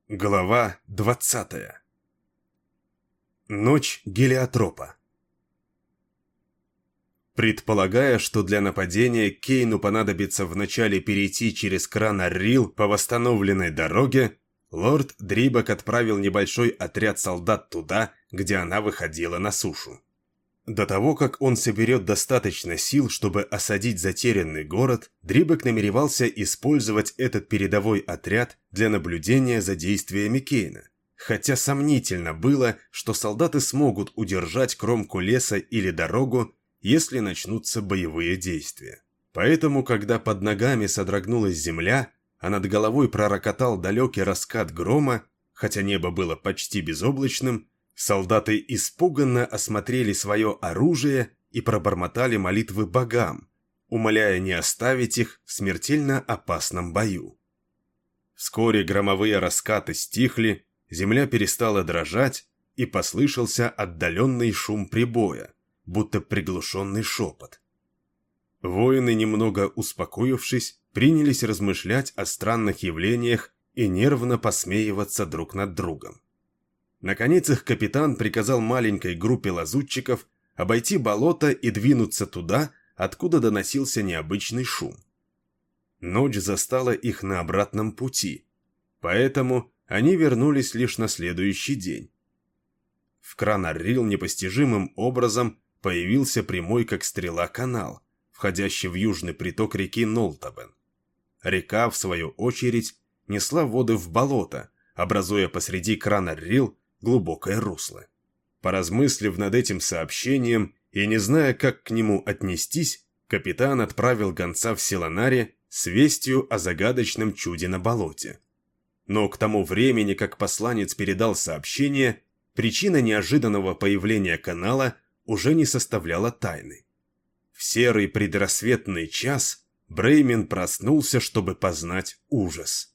Глава 20. Ночь Гелиотропа. Предполагая, что для нападения Кейну понадобится вначале перейти через кран Аррил по восстановленной дороге, лорд Дрибок отправил небольшой отряд солдат туда, где она выходила на сушу. До того, как он соберет достаточно сил, чтобы осадить затерянный город, Дрибок намеревался использовать этот передовой отряд для наблюдения за действиями Кейна. Хотя сомнительно было, что солдаты смогут удержать кромку леса или дорогу, если начнутся боевые действия. Поэтому, когда под ногами содрогнулась земля, а над головой пророкотал далекий раскат грома, хотя небо было почти безоблачным, солдаты испуганно осмотрели свое оружие и пробормотали молитвы богам, умоляя не оставить их в смертельно опасном бою. Вскоре громовые раскаты стихли, земля перестала дрожать, и послышался отдаленный шум прибоя, будто приглушенный шепот. Воины, немного успокоившись, принялись размышлять о странных явлениях и нервно посмеиваться друг над другом. Наконец их капитан приказал маленькой группе лазутчиков обойти болото и двинуться туда, откуда доносился необычный шум. Ночь застала их на обратном пути, поэтому они вернулись лишь на следующий день. В Кран-Аррил непостижимым образом появился прямой как стрела канал, входящий в южный приток реки Нолтабен. Река, в свою очередь, несла воды в болото, образуя посреди Кран-Аррил глубокое русло. Поразмыслив над этим сообщением и не зная, как к нему отнестись, капитан отправил гонца в Силанаре с вестью о загадочном чуде на болоте. Но к тому времени, как посланец передал сообщение, причина неожиданного появления канала уже не составляла тайны. В серый предрассветный час Бреймин проснулся, чтобы познать ужас.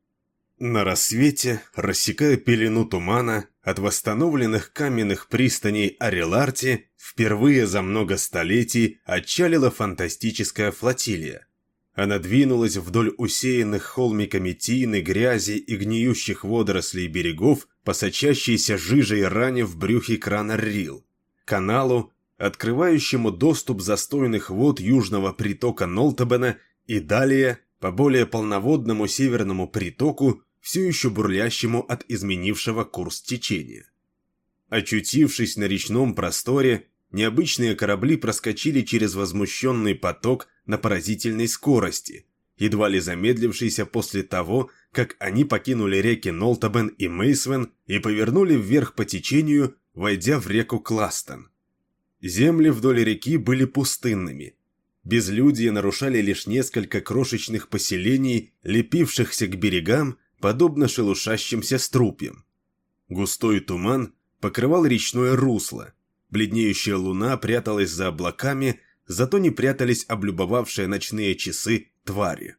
На рассвете, рассекая пелену тумана, от восстановленных каменных пристаней Ариларти впервые за много столетий отчалила фантастическая флотилия. Она двинулась вдоль усеянных холмиками тины, грязи и гниющих водорослей берегов, по сочащейся жижей ране в брюхе Кран-Аррил, каналу, открывающему доступ застойных вод южного притока Нолтабена и далее по более полноводному северному притоку, все еще бурлящему от изменившего курс течения. Очутившись на речном просторе, необычные корабли проскочили через возмущенный поток на поразительной скорости, едва ли замедлившийся после того, как они покинули реки Нолтабен и Мейсвен и повернули вверх по течению, войдя в реку Кластон. Земли вдоль реки были пустынными. Безлюдье нарушали лишь несколько крошечных поселений, лепившихся к берегам, подобно шелушащимся струпьям. Густой туман покрывал речное русло, бледнеющая луна пряталась за облаками, зато не прятались облюбовавшие ночные часы твари.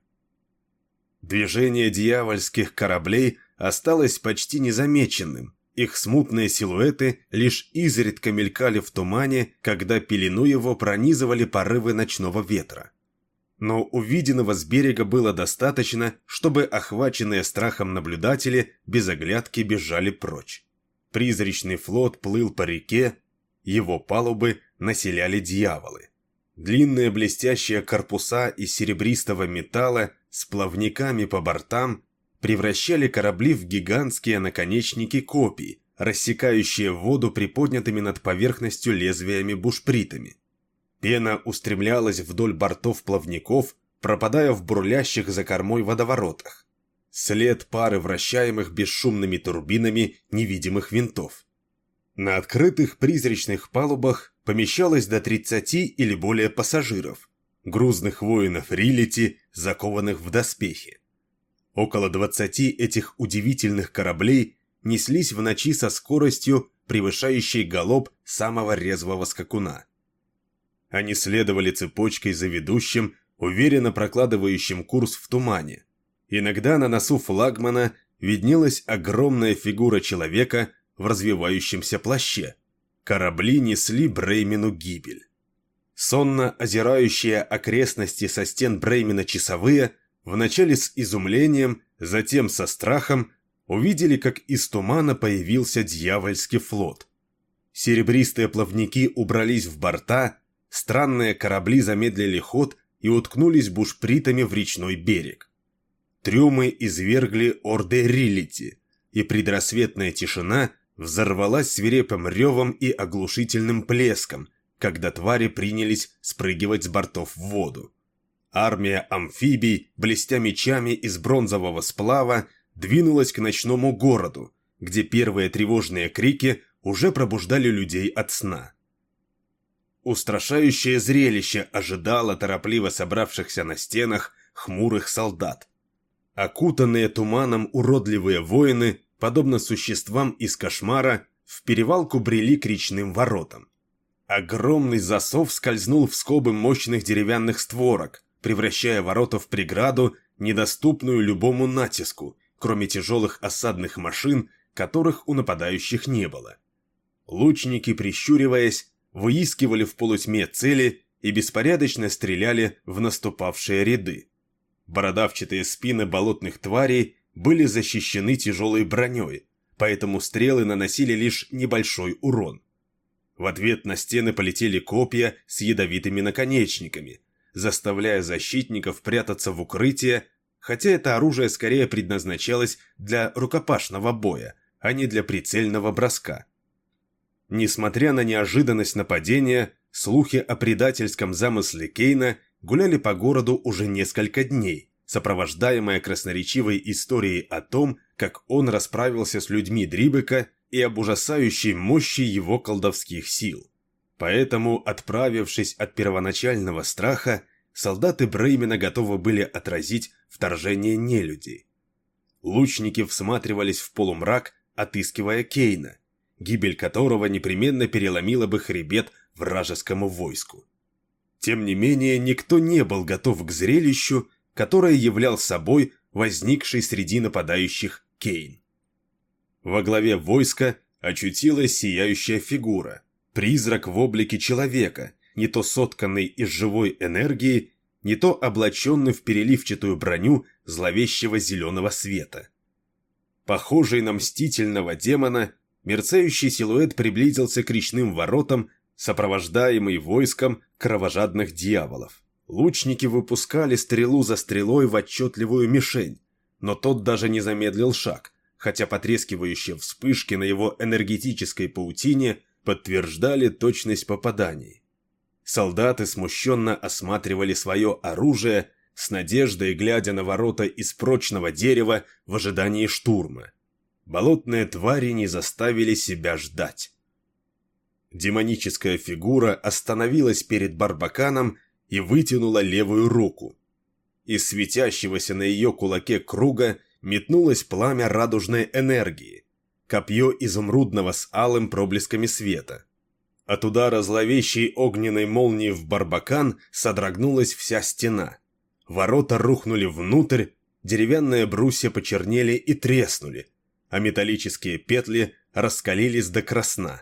Движение дьявольских кораблей осталось почти незамеченным, их смутные силуэты лишь изредка мелькали в тумане, когда пелену его пронизывали порывы ночного ветра. Но увиденного с берега было достаточно, чтобы охваченные страхом наблюдатели без оглядки бежали прочь. Призрачный флот плыл по реке, его палубы населяли дьяволы. Длинные блестящие корпуса из серебристого металла с плавниками по бортам превращали корабли в гигантские наконечники копий, рассекающие воду приподнятыми над поверхностью лезвиями бушпритами. Пена устремлялась вдоль бортов плавников, пропадая в бурлящих за кормой водоворотах. След пары вращаемых бесшумными турбинами невидимых винтов. На открытых призрачных палубах помещалось до 30 или более пассажиров, грузных воинов Рилити, закованных в доспехи. Около 20 этих удивительных кораблей неслись в ночи со скоростью, превышающей галоп самого резвого скакуна. Они следовали цепочкой за ведущим, уверенно прокладывающим курс в тумане. Иногда на носу флагмана виднелась огромная фигура человека в развивающемся плаще. Корабли несли Бреймину гибель. Сонно озирающие окрестности со стен Бреймина часовые, вначале с изумлением, затем со страхом, увидели, как из тумана появился дьявольский флот. Серебристые плавники убрались в борта, странные корабли замедлили ход и уткнулись бушпритами в речной берег. Трюмы извергли орды Риллити, и предрассветная тишина взорвалась свирепым ревом и оглушительным плеском, когда твари принялись спрыгивать с бортов в воду. Армия амфибий, блестя мечами из бронзового сплава, двинулась к ночному городу, где первые тревожные крики уже пробуждали людей от сна. Устрашающее зрелище ожидало торопливо собравшихся на стенах хмурых солдат. Окутанные туманом уродливые воины, подобно существам из кошмара, в перевалку брели к речным воротам. Огромный засов скользнул в скобы мощных деревянных створок, превращая ворота в преграду, недоступную любому натиску, кроме тяжелых осадных машин, которых у нападающих не было. Лучники, прищуриваясь, выискивали в полутьме цели и беспорядочно стреляли в наступавшие ряды. Бородавчатые спины болотных тварей были защищены тяжелой броней, поэтому стрелы наносили лишь небольшой урон. В ответ на стены полетели копья с ядовитыми наконечниками, заставляя защитников прятаться в укрытие, хотя это оружие скорее предназначалось для рукопашного боя, а не для прицельного броска. Несмотря на неожиданность нападения, слухи о предательском замысле Кейна гуляли по городу уже несколько дней, сопровождаемые красноречивой историей о том, как он расправился с людьми Дрибека и об ужасающей мощи его колдовских сил. Поэтому, отправившись от первоначального страха, солдаты Бреймена готовы были отразить вторжение нелюдей. Лучники всматривались в полумрак, отыскивая Кейна, гибель которого непременно переломила бы хребет вражескому войску. Тем не менее, никто не был готов к зрелищу, которое являл собой возникший среди нападающих Кейн. Во главе войска очутилась сияющая фигура, призрак в облике человека, не то сотканный из живой энергии, не то облаченный в переливчатую броню зловещего зеленого света. Похожий на мстительного демона, мерцающий силуэт приблизился к речным воротам, сопровождаемый войском кровожадных дьяволов. Лучники выпускали стрелу за стрелой в отчетливую мишень, но тот даже не замедлил шаг, хотя потрескивающие вспышки на его энергетической паутине подтверждали точность попаданий. Солдаты смущенно осматривали свое оружие, с надеждой глядя на ворота из прочного дерева в ожидании штурма. Болотные твари не заставили себя ждать. Демоническая фигура остановилась перед Барбаканом и вытянула левую руку. Из светящегося на ее кулаке круга метнулось пламя радужной энергии, копье изумрудного с алым проблесками света. От удара зловещей огненной молнии в Барбакан содрогнулась вся стена. Ворота рухнули внутрь, деревянные брусья почернели и треснули, а металлические петли раскалились до красна.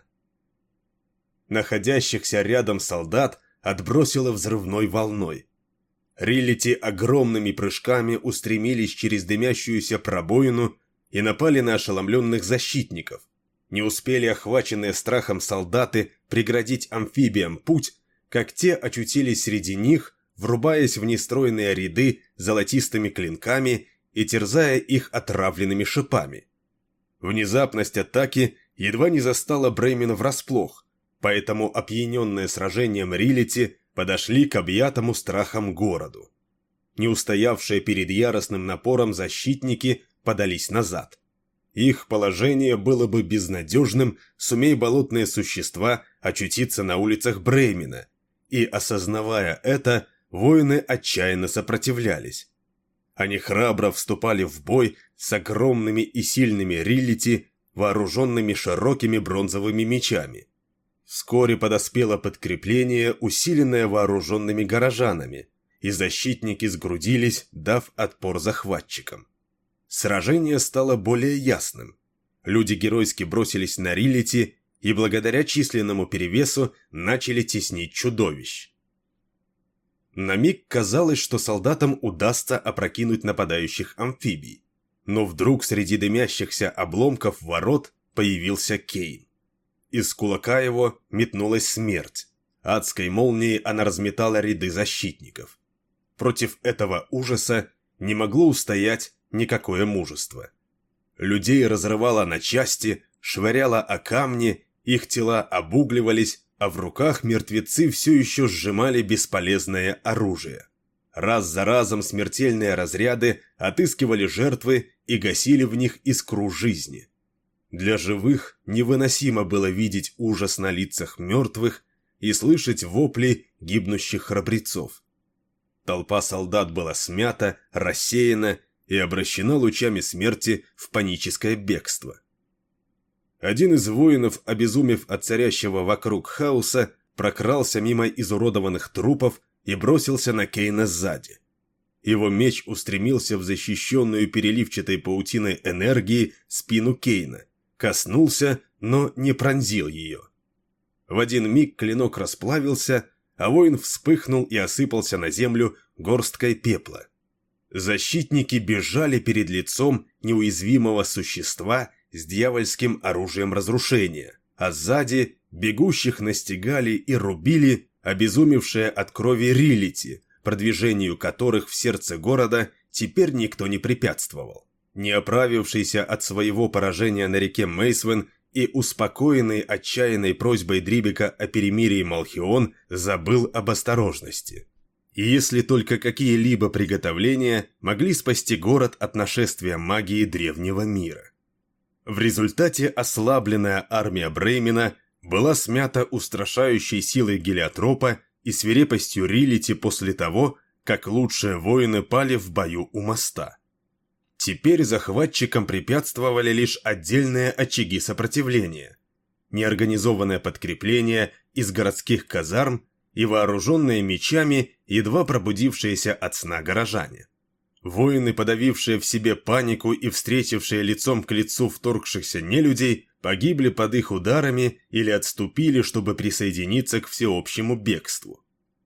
Находящихся рядом солдат отбросило взрывной волной. Риллити огромными прыжками устремились через дымящуюся пробоину и напали на ошеломленных защитников. Не успели охваченные страхом солдаты преградить амфибиям путь, как те очутились среди них, врубаясь в нестройные ряды золотистыми клинками и терзая их отравленными шипами. Внезапность атаки едва не застала Бреймена врасплох, поэтому опьяненные сражением Риллити подошли к объятому страхом городу. Не устоявшие перед яростным напором защитники подались назад. Их положение было бы безнадежным, сумей болотные существа очутиться на улицах Бреймена, и, осознавая это, воины отчаянно сопротивлялись. Они храбро вступали в бой с огромными и сильными Риллити, вооруженными широкими бронзовыми мечами. Вскоре подоспело подкрепление, усиленное вооруженными горожанами, и защитники сгрудились, дав отпор захватчикам. Сражение стало более ясным. Люди геройски бросились на Риллити и благодаря численному перевесу начали теснить чудовищ. На миг казалось, что солдатам удастся опрокинуть нападающих амфибий. Но вдруг среди дымящихся обломков ворот появился Кейн. Из кулака его метнулась смерть. Адской молнией она разметала ряды защитников. Против этого ужаса не могло устоять никакое мужество. Людей разрывало на части, швыряло о камни, их тела обугливались, а в руках мертвецы все еще сжимали бесполезное оружие. Раз за разом смертельные разряды отыскивали жертвы и гасили в них искру жизни. Для живых невыносимо было видеть ужас на лицах мертвых и слышать вопли гибнущих храбрецов. Толпа солдат была смята, рассеяна и обращена лучами смерти в паническое бегство. Один из воинов, обезумев от царящего вокруг хаоса, прокрался мимо изуродованных трупов и бросился на Кейна сзади. Его меч устремился в защищенную переливчатой паутиной энергии спину Кейна, коснулся, но не пронзил ее. В один миг клинок расплавился, а воин вспыхнул и осыпался на землю горсткой пепла. Защитники бежали перед лицом неуязвимого существа с дьявольским оружием разрушения, а сзади бегущих настигали и рубили обезумевшие от крови Риллити, продвижению которых в сердце города теперь никто не препятствовал. Не оправившийся от своего поражения на реке Мейсвен и успокоенный отчаянной просьбой Дрибека о перемирии Малхион забыл об осторожности. И если только какие-либо приготовления могли спасти город от нашествия магии древнего мира. В результате ослабленная армия Бреймена была смята устрашающей силой Гелиотропа и свирепостью Риллити после того, как лучшие воины пали в бою у моста. Теперь захватчикам препятствовали лишь отдельные очаги сопротивления, неорганизованное подкрепление из городских казарм и вооруженные мечами едва пробудившиеся от сна горожане. Воины, подавившие в себе панику и встретившие лицом к лицу вторгшихся нелюдей, погибли под их ударами или отступили, чтобы присоединиться к всеобщему бегству.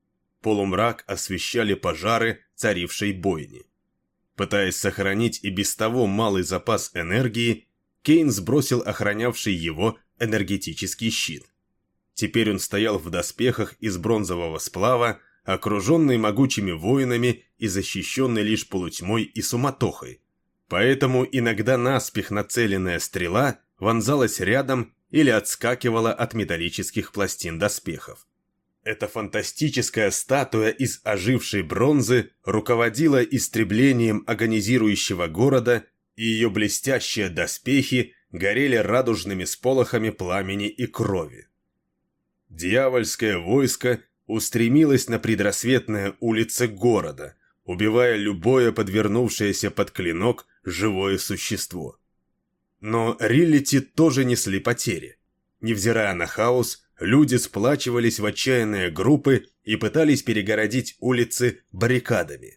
Полумрак освещали пожары царившей бойни. Пытаясь сохранить и без того малый запас энергии, Кейн сбросил охранявший его энергетический щит. Теперь он стоял в доспехах из бронзового сплава, окруженный могучими воинами и защищенный лишь полутьмой и суматохой. Поэтому иногда наспех нацеленная стрела вонзалась рядом или отскакивала от металлических пластин доспехов. Эта фантастическая статуя из ожившей бронзы руководила истреблением агонизирующего города, и ее блестящие доспехи горели радужными сполохами пламени и крови. Дьявольское войско устремилось на предрассветные улицы города, убивая любое подвернувшееся под клинок живое существо. Но Риллити тоже несли потери. Невзирая на хаос, люди сплачивались в отчаянные группы и пытались перегородить улицы баррикадами.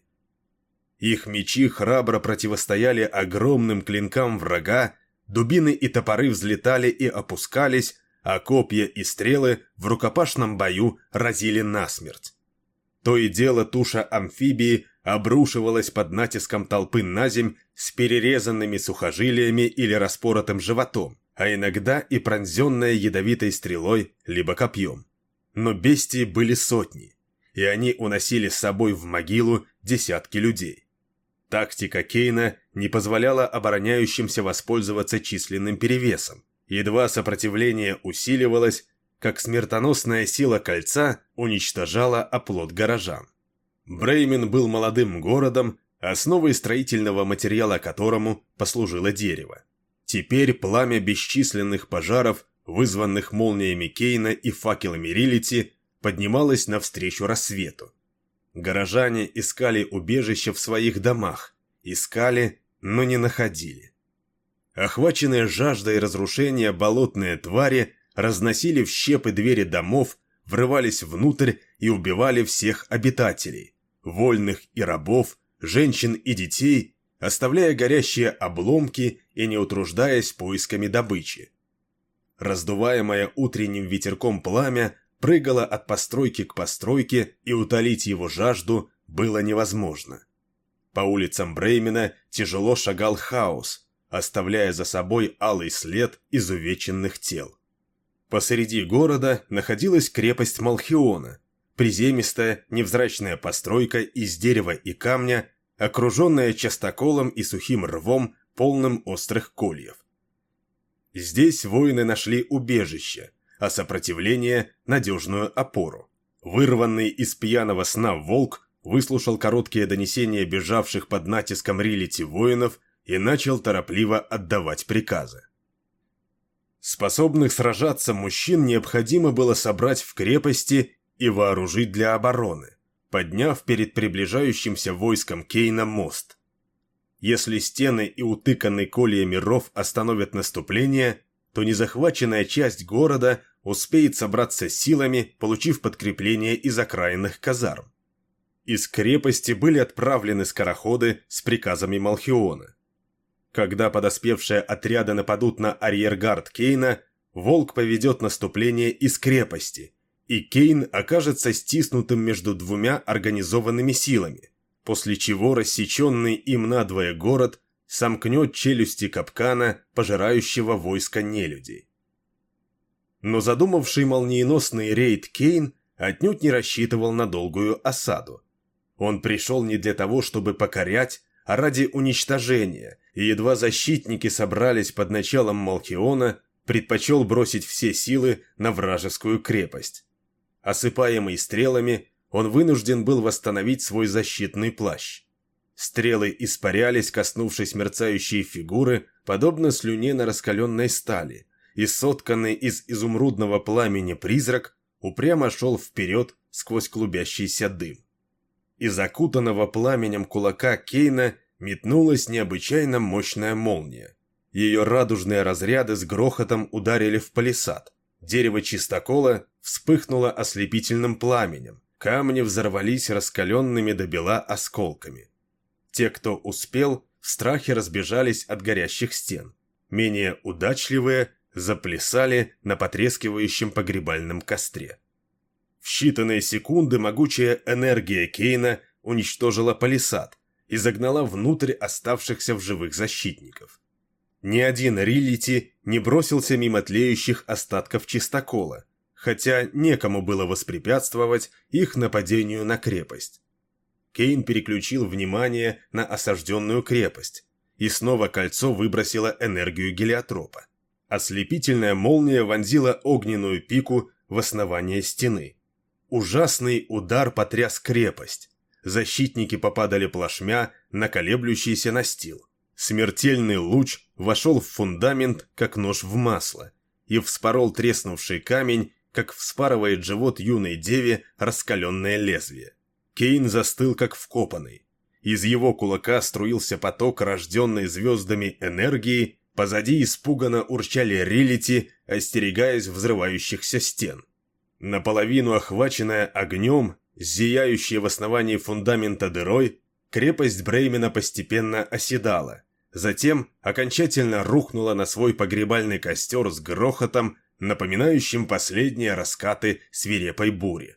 Их мечи храбро противостояли огромным клинкам врага, дубины и топоры взлетали и опускались, а копья и стрелы в рукопашном бою разили насмерть. То и дело туша амфибии обрушивалась под натиском толпы на земь с перерезанными сухожилиями или распоротым животом, а иногда и пронзенная ядовитой стрелой либо копьем. Но бестии были сотни, и они уносили с собой в могилу десятки людей. Тактика Кейна не позволяла обороняющимся воспользоваться численным перевесом. Едва сопротивление усиливалось, как смертоносная сила кольца уничтожала оплот горожан. Бреймен был молодым городом, основой строительного материала которому послужило дерево. Теперь пламя бесчисленных пожаров, вызванных молниями Кейна и факелами Риллити, поднималось навстречу рассвету. Горожане искали убежище в своих домах, искали, но не находили. Охваченные жаждой разрушения болотные твари разносили в щепы двери домов, врывались внутрь и убивали всех обитателей, вольных и рабов, женщин и детей, оставляя горящие обломки и не утруждаясь поисками добычи. Раздуваемое утренним ветерком пламя прыгало от постройки к постройке, и утолить его жажду было невозможно. По улицам Бреймена тяжело шагал хаос, оставляя за собой алый след изувеченных тел. Посреди города находилась крепость Малхиона, приземистая невзрачная постройка из дерева и камня, окруженная частоколом и сухим рвом, полным острых кольев. Здесь воины нашли убежище, а сопротивление – надежную опору. Вырванный из пьяного сна волк выслушал короткие донесения бежавших под натиском Рилити воинов и начал торопливо отдавать приказы. Способных сражаться мужчин необходимо было собрать в крепости и вооружить для обороны, подняв перед приближающимся войском Кейна мост. Если стены и утыканный кольями ров остановят наступление, то незахваченная часть города успеет собраться силами, получив подкрепление из окраинных казарм. Из крепости были отправлены скороходы с приказами Малхиона. Когда подоспевшие отряды нападут на арьергард Кейна, Волк поведет наступление из крепости, и Кейн окажется стиснутым между двумя организованными силами, после чего рассеченный им надвое город сомкнет челюсти капкана, пожирающего войско нелюдей. Но задумавший молниеносный рейд Кейн отнюдь не рассчитывал на долгую осаду. Он пришел не для того, чтобы покорять, а ради уничтожения, и едва защитники собрались под началом Малхиона, предпочел бросить все силы на вражескую крепость. Осыпаемый стрелами, он вынужден был восстановить свой защитный плащ. Стрелы испарялись, коснувшись мерцающей фигуры, подобно слюне на раскаленной стали, и сотканный из изумрудного пламени призрак упрямо шел вперед сквозь клубящийся дым. Из окутанного пламенем кулака Кейна метнулась необычайно мощная молния. Ее радужные разряды с грохотом ударили в палисад. Дерево чистокола вспыхнуло ослепительным пламенем. Камни взорвались раскаленными до бела осколками. Те, кто успел, в страхе разбежались от горящих стен. Менее удачливые заплясали на потрескивающем погребальном костре. В считанные секунды могучая энергия Кейна уничтожила палисад и загнала внутрь оставшихся в живых защитников. Ни один Рилити не бросился мимо тлеющих остатков чистокола, хотя некому было воспрепятствовать их нападению на крепость. Кейн переключил внимание на осажденную крепость, и снова кольцо выбросило энергию гелиотропа. Ослепительная молния вонзила огненную пику в основание стены. Ужасный удар потряс крепость. Защитники попадали плашмя на колеблющийся настил. Смертельный луч вошел в фундамент, как нож в масло, и вспорол треснувший камень, как вспарывает живот юной деве раскаленное лезвие. Кейн застыл, как вкопанный. Из его кулака струился поток, рожденный звездами энергии, позади испуганно урчали Рилити, остерегаясь взрывающихся стен. Наполовину охваченная огнем, зияющая в основании фундамента дырой, крепость Бреймена постепенно оседала, затем окончательно рухнула на свой погребальный костер с грохотом, напоминающим последние раскаты свирепой бури.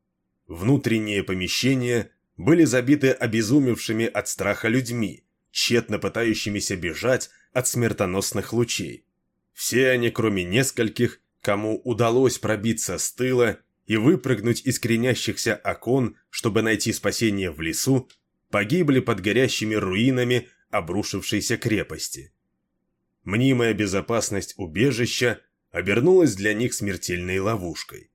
Внутренние помещения были забиты обезумевшими от страха людьми, тщетно пытающимися бежать от смертоносных лучей. Все они, кроме нескольких, кому удалось пробиться с тыла и выпрыгнуть из кренящихся окон, чтобы найти спасение в лесу, погибли под горящими руинами обрушившейся крепости. Мнимая безопасность убежища обернулась для них смертельной ловушкой.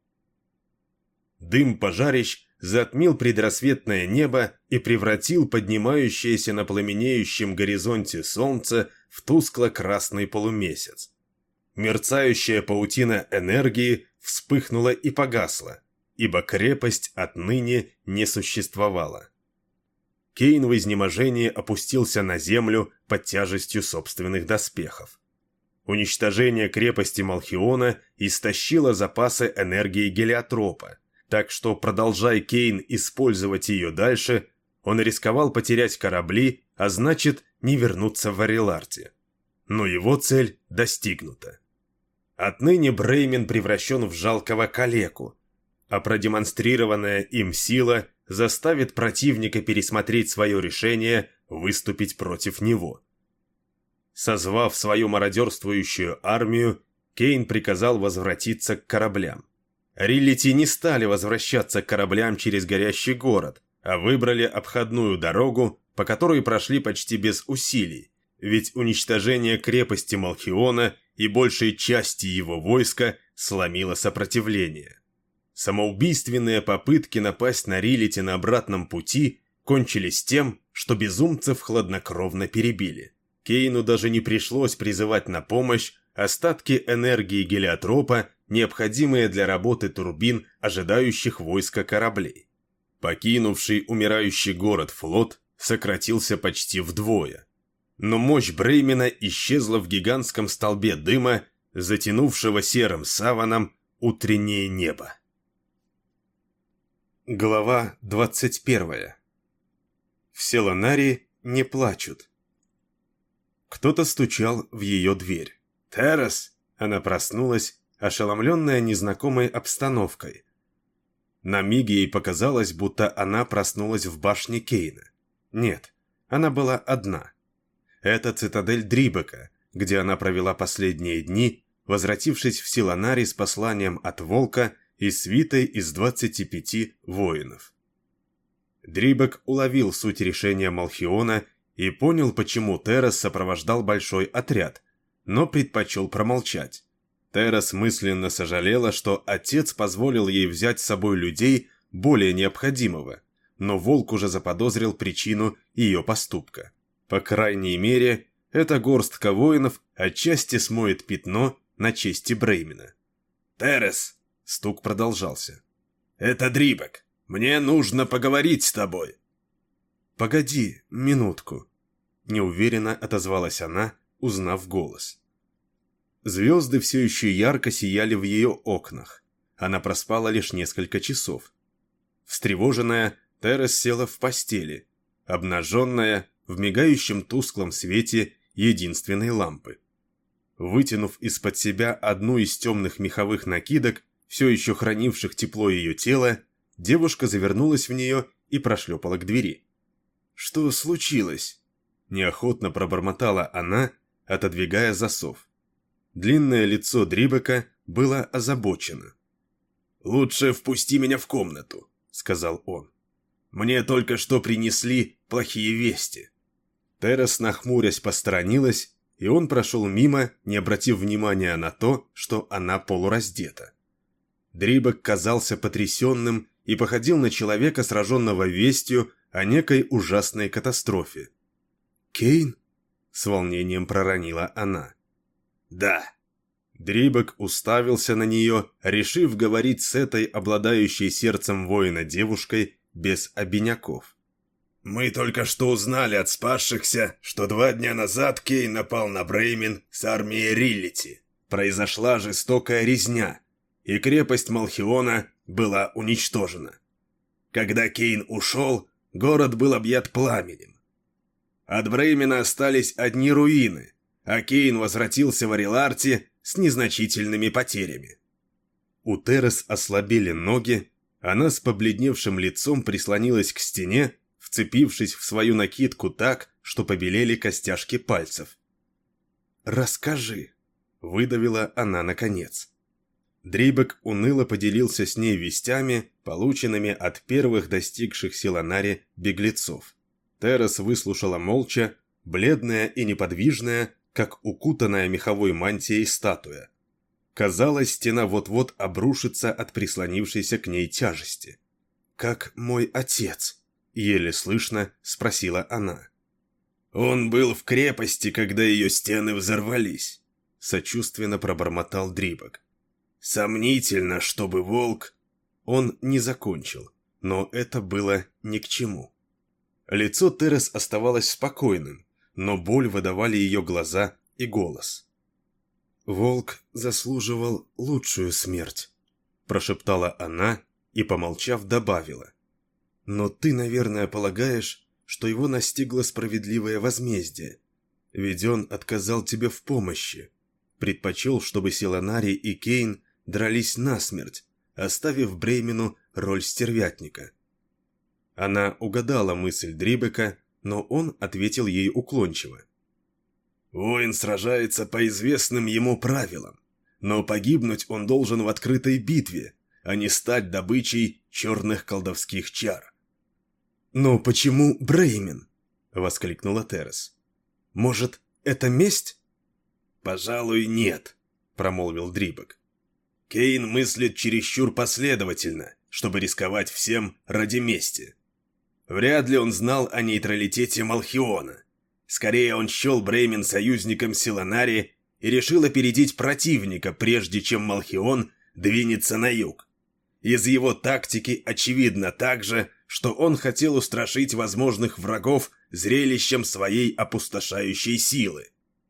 Дым пожарищ затмил предрассветное небо и превратил поднимающееся на пламенеющем горизонте солнце в тускло-красный полумесяц. Мерцающая паутина энергии вспыхнула и погасла, ибо крепость отныне не существовала. Кейн в изнеможении опустился на землю под тяжестью собственных доспехов. Уничтожение крепости Малхиона истощило запасы энергии гелиотропа, так что, продолжая Кейн использовать ее дальше, он рисковал потерять корабли, а значит, не вернуться в Ариларте. Но его цель достигнута. Отныне Бреймен превращен в жалкого калеку, а продемонстрированная им сила заставит противника пересмотреть свое решение выступить против него. Созвав свою мародерствующую армию, Кейн приказал возвратиться к кораблям. Риллити не стали возвращаться к кораблям через горящий город, а выбрали обходную дорогу, по которой прошли почти без усилий, ведь уничтожение крепости Малхиона и большей части его войска сломило сопротивление. Самоубийственные попытки напасть на Риллити на обратном пути кончились тем, что безумцев хладнокровно перебили. Кейну даже не пришлось призывать на помощь остатки энергии гелиотропа, необходимые для работы турбин, ожидающих войска кораблей. Покинувший умирающий город флот сократился почти вдвое. Но мощь Бреймена исчезла в гигантском столбе дыма, затянувшего серым саваном утреннее небо. Глава 21. В Селанаре не плачут. Кто-то стучал в ее дверь. «Террас!» Она проснулась, ошеломленная незнакомой обстановкой. На миг ей показалось, будто она проснулась в башне Кейна. Нет, она была одна. Это цитадель Дрибека, где она провела последние дни, возвратившись в Селанаре с посланием от Волка и свитой из 25 воинов. Дрибек уловил суть решения Малхиона и понял, почему Террас сопровождал большой отряд, но предпочел промолчать. Террас мысленно сожалела, что отец позволил ей взять с собой людей более необходимого, но Волк уже заподозрил причину ее поступка. По крайней мере, эта горстка воинов отчасти смоет пятно на чести Бреймена. «Террас!» — стук продолжался. «Это Дрибек. Мне нужно поговорить с тобой». «Погоди минутку», — неуверенно отозвалась она, узнав голос. Звезды все еще ярко сияли в ее окнах. Она проспала лишь несколько часов. Встревоженная, Террас села в постели, обнаженная, в мигающем тусклом свете единственной лампы. Вытянув из-под себя одну из темных меховых накидок, все еще хранивших тепло ее тела, девушка завернулась в нее и прошлепала к двери. «Что случилось?» – неохотно пробормотала она, отодвигая засов. Длинное лицо Дрибека было озабочено. «Лучше впусти меня в комнату», — сказал он. «Мне только что принесли плохие вести». Террас, нахмурясь, посторонилась, и он прошел мимо, не обратив внимания на то, что она полураздета. Дрибек казался потрясенным и походил на человека, сраженного вестью о некой ужасной катастрофе. «Кейн?» — с волнением проронила она. «Да». Дрибек уставился на нее, решив говорить с этой обладающей сердцем воина девушкой без обиняков. «Мы только что узнали от спасшихся, что 2 дня назад Кейн напал на Бреймен с армией Риллити. Произошла жестокая резня, и крепость Малхиона была уничтожена. Когда Кейн ушел, город был объят пламенем. От Бреймена остались одни руины, а Кейн возвратился в Ариларте с незначительными потерями». У Террас ослабели ноги, она с побледневшим лицом прислонилась к стене, вцепившись в свою накидку так, что побелели костяшки пальцев. «Расскажи», — выдавила она наконец. Дрибек уныло поделился с ней вестями, полученными от первых достигших Селанаре беглецов. Террас выслушала молча, бледная и неподвижная, как укутанная меховой мантией статуя. Казалось, стена вот-вот обрушится от прислонившейся к ней тяжести. «Как мой отец?» — еле слышно спросила она. «Он был в крепости, когда ее стены взорвались», — сочувственно пробормотал Дрибек. «Сомнительно, чтобы волк...» Он не закончил, но это было ни к чему. Лицо Террас оставалось спокойным, но боль выдавали ее глаза и голос. «Волк заслуживал лучшую смерть», – прошептала она и, помолчав, добавила. «Но ты, наверное, полагаешь, что его настигло справедливое возмездие, ведь он отказал тебе в помощи, предпочел, чтобы Селанари и Кейн дрались насмерть, оставив Бреймену роль стервятника». Она угадала мысль Дрибека, но он ответил ей уклончиво. «Воин сражается по известным ему правилам, но погибнуть он должен в открытой битве, а не стать добычей черных колдовских чар». «Но почему Бреймен?» — воскликнула Террес. «Может, это месть?» «Пожалуй, нет», — промолвил Дрибек. «Кейн мыслит чересчур последовательно, чтобы рисковать всем ради мести. Вряд ли он знал о нейтралитете Малхиона. Скорее, он счел Бреймен союзником Силанари и решил опередить противника, прежде чем Малхион двинется на юг. Из его тактики очевидно также, что он хотел устрашить возможных врагов зрелищем своей опустошающей силы.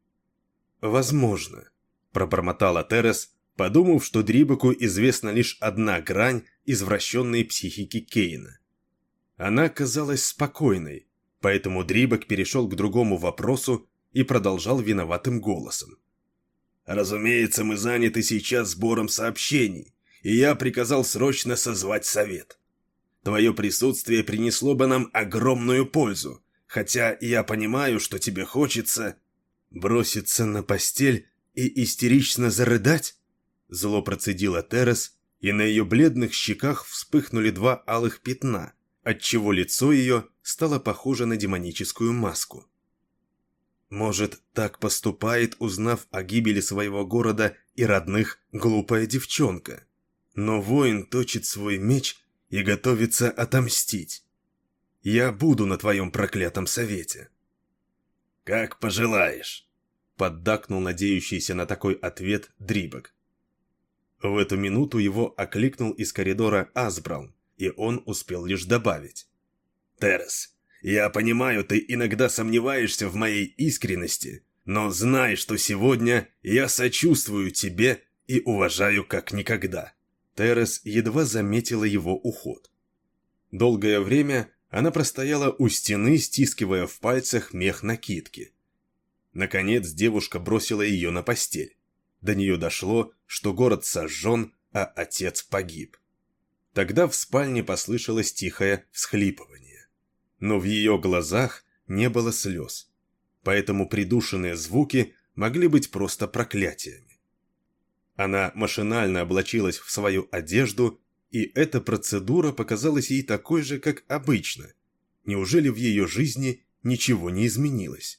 «Возможно», — пробормотала Террес, подумав, что Дрибеку известна лишь одна грань извращенной психики Кейна. Она казалась спокойной, поэтому Дрибек перешел к другому вопросу и продолжал виноватым голосом. «Разумеется, мы заняты сейчас сбором сообщений, и я приказал срочно созвать совет. Твое присутствие принесло бы нам огромную пользу, хотя я понимаю, что тебе хочется...» «Броситься на постель и истерично зарыдать?» Зло процедила Террес, и на ее бледных щеках вспыхнули 2 алых пятна, отчего лицо ее стало похоже на демоническую маску. «Может, так поступает, узнав о гибели своего города и родных, глупая девчонка? Но воин точит свой меч и готовится отомстить. Я буду на твоем проклятом совете». «Как пожелаешь», — поддакнул надеющийся на такой ответ Дрибек. В эту минуту его окликнул из коридора Асбраун, и он успел лишь добавить. «Террес, я понимаю, ты иногда сомневаешься в моей искренности, но знай, что сегодня я сочувствую тебе и уважаю как никогда». Террес едва заметила его уход. Долгое время она простояла у стены, стискивая в пальцах мех накидки. Наконец девушка бросила ее на постель. До нее дошло, что город сожжен, а отец погиб. Тогда в спальне послышалось тихое всхлипывание. Но в ее глазах не было слез, поэтому придушенные звуки могли быть просто проклятиями. Она машинально облачилась в свою одежду, и эта процедура показалась ей такой же, как обычно. Неужели в ее жизни ничего не изменилось?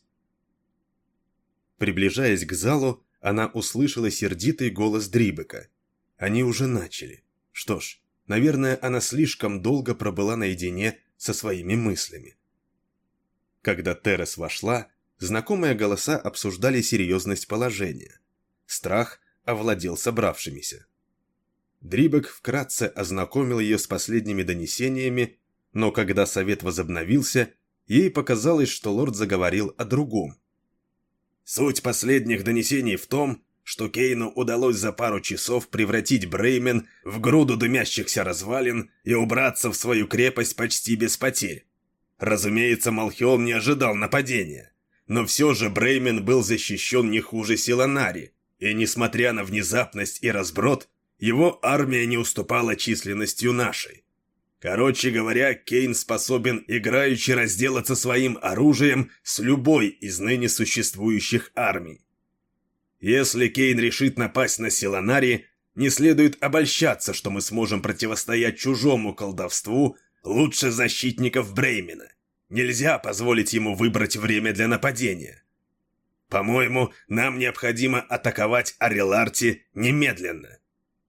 Приближаясь к залу, она услышала сердитый голос Дрибека. Они уже начали. Что ж, наверное, она слишком долго пробыла наедине со своими мыслями. Когда Террес вошла, знакомые голоса обсуждали серьезность положения. Страх овладел собравшимися. Дрибек вкратце ознакомил ее с последними донесениями, но когда совет возобновился, ей показалось, что лорд заговорил о другом. Суть последних донесений в том, что Кейну удалось за пару часов превратить Бреймен в груду дымящихся развалин и убраться в свою крепость почти без потерь. Разумеется, Малхион не ожидал нападения, но все же Бреймен был защищен не хуже Силанари, и, несмотря на внезапность и разброд, его армия не уступала численностью нашей. Короче говоря, Кейн способен играючи разделаться своим оружием с любой из ныне существующих армий. Если Кейн решит напасть на Силанари, не следует обольщаться, что мы сможем противостоять чужому колдовству лучше защитников Бреймена. Нельзя позволить ему выбрать время для нападения. По-моему, нам необходимо атаковать Ареларти немедленно.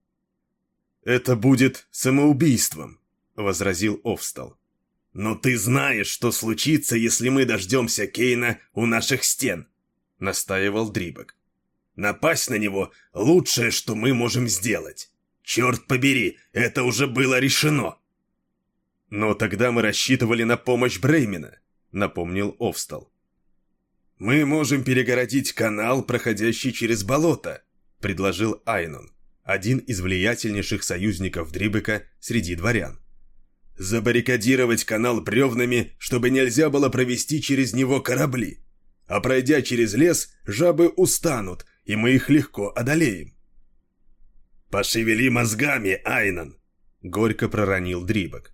«Это будет самоубийством», — возразил Овстал. «Но ты знаешь, что случится, если мы дождемся Кейна у наших стен», — настаивал Дрибек. «Напасть на него — лучшее, что мы можем сделать. Черт побери, это уже было решено». «Но тогда мы рассчитывали на помощь Бреймена», — напомнил Овстал. «Мы можем перегородить канал, проходящий через болото», — предложил Айнон, один из влиятельнейших союзников Дрибека среди дворян. «Забаррикадировать канал бревнами, чтобы нельзя было провести через него корабли. А пройдя через лес, жабы устанут, и мы их легко одолеем». «Пошевели мозгами, Айнон», — горько проронил Дрибек.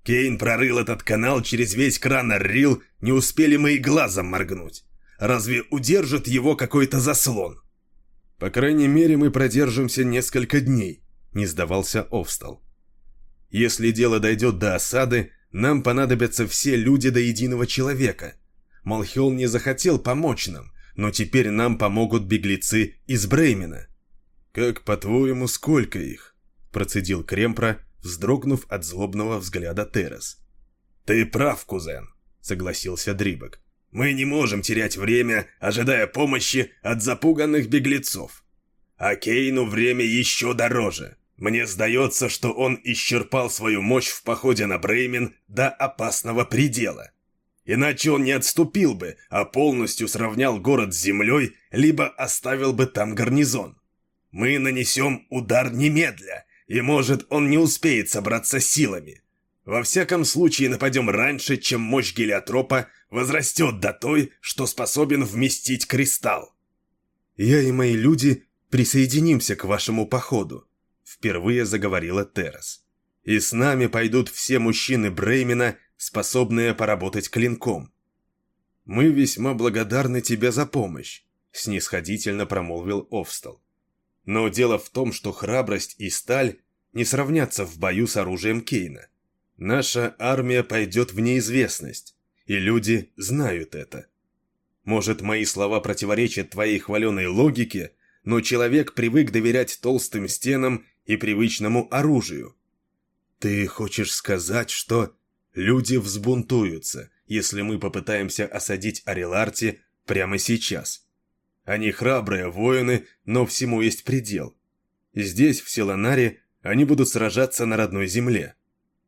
Кейн прорыл этот канал через весь кран Аррил, не успели мы и глазом моргнуть. Разве удержит его какой-то заслон? По крайней мере, мы продержимся несколько дней, не сдавался Овстал. Если дело дойдет до осады, нам понадобятся все люди до единого человека. Малхиол не захотел помочь нам, но теперь нам помогут беглецы из Бреймена. Как, по-твоему, сколько их? Процедил Кремпра, вздрогнув от злобного взгляда Террас. «Ты прав, кузен», — согласился Дрибок. «Мы не можем терять время, ожидая помощи от запуганных беглецов. А Кейну время еще дороже. Мне сдается, что он исчерпал свою мощь в походе на Бреймен до опасного предела. Иначе он не отступил бы, а полностью сравнял город с землей, либо оставил бы там гарнизон. Мы нанесем удар немедля, и, может, он не успеет собраться силами. Во всяком случае, нападем раньше, чем мощь гелиотропа возрастет до той, что способен вместить кристалл. Я и мои люди присоединимся к вашему походу», — впервые заговорила Террас. «И с нами пойдут все мужчины Бреймена, способные поработать клинком». «Мы весьма благодарны тебе за помощь», — снисходительно промолвил Овстал. «Но дело в том, что храбрость и сталь не сравнятся в бою с оружием Кейна. Наша армия пойдет в неизвестность, и люди знают это. Может, мои слова противоречат твоей хваленой логике, но человек привык доверять толстым стенам и привычному оружию. Ты хочешь сказать, что люди взбунтуются, если мы попытаемся осадить Ариларти прямо сейчас? Они храбрые воины, но всему есть предел. Здесь, в Селанаре, они будут сражаться на родной земле.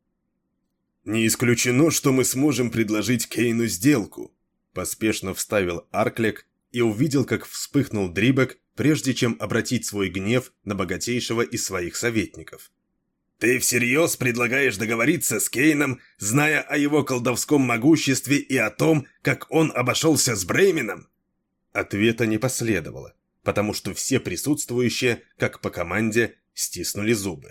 «Не исключено, что мы сможем предложить Кейну сделку», — поспешно вставил Арклек и увидел, как вспыхнул Дрибек, прежде чем обратить свой гнев на богатейшего из своих советников. «Ты всерьез предлагаешь договориться с Кейном, зная о его колдовском могуществе и о том, как он обошелся с Брейменом?» Ответа не последовало, потому что все присутствующие, как по команде, стиснули зубы.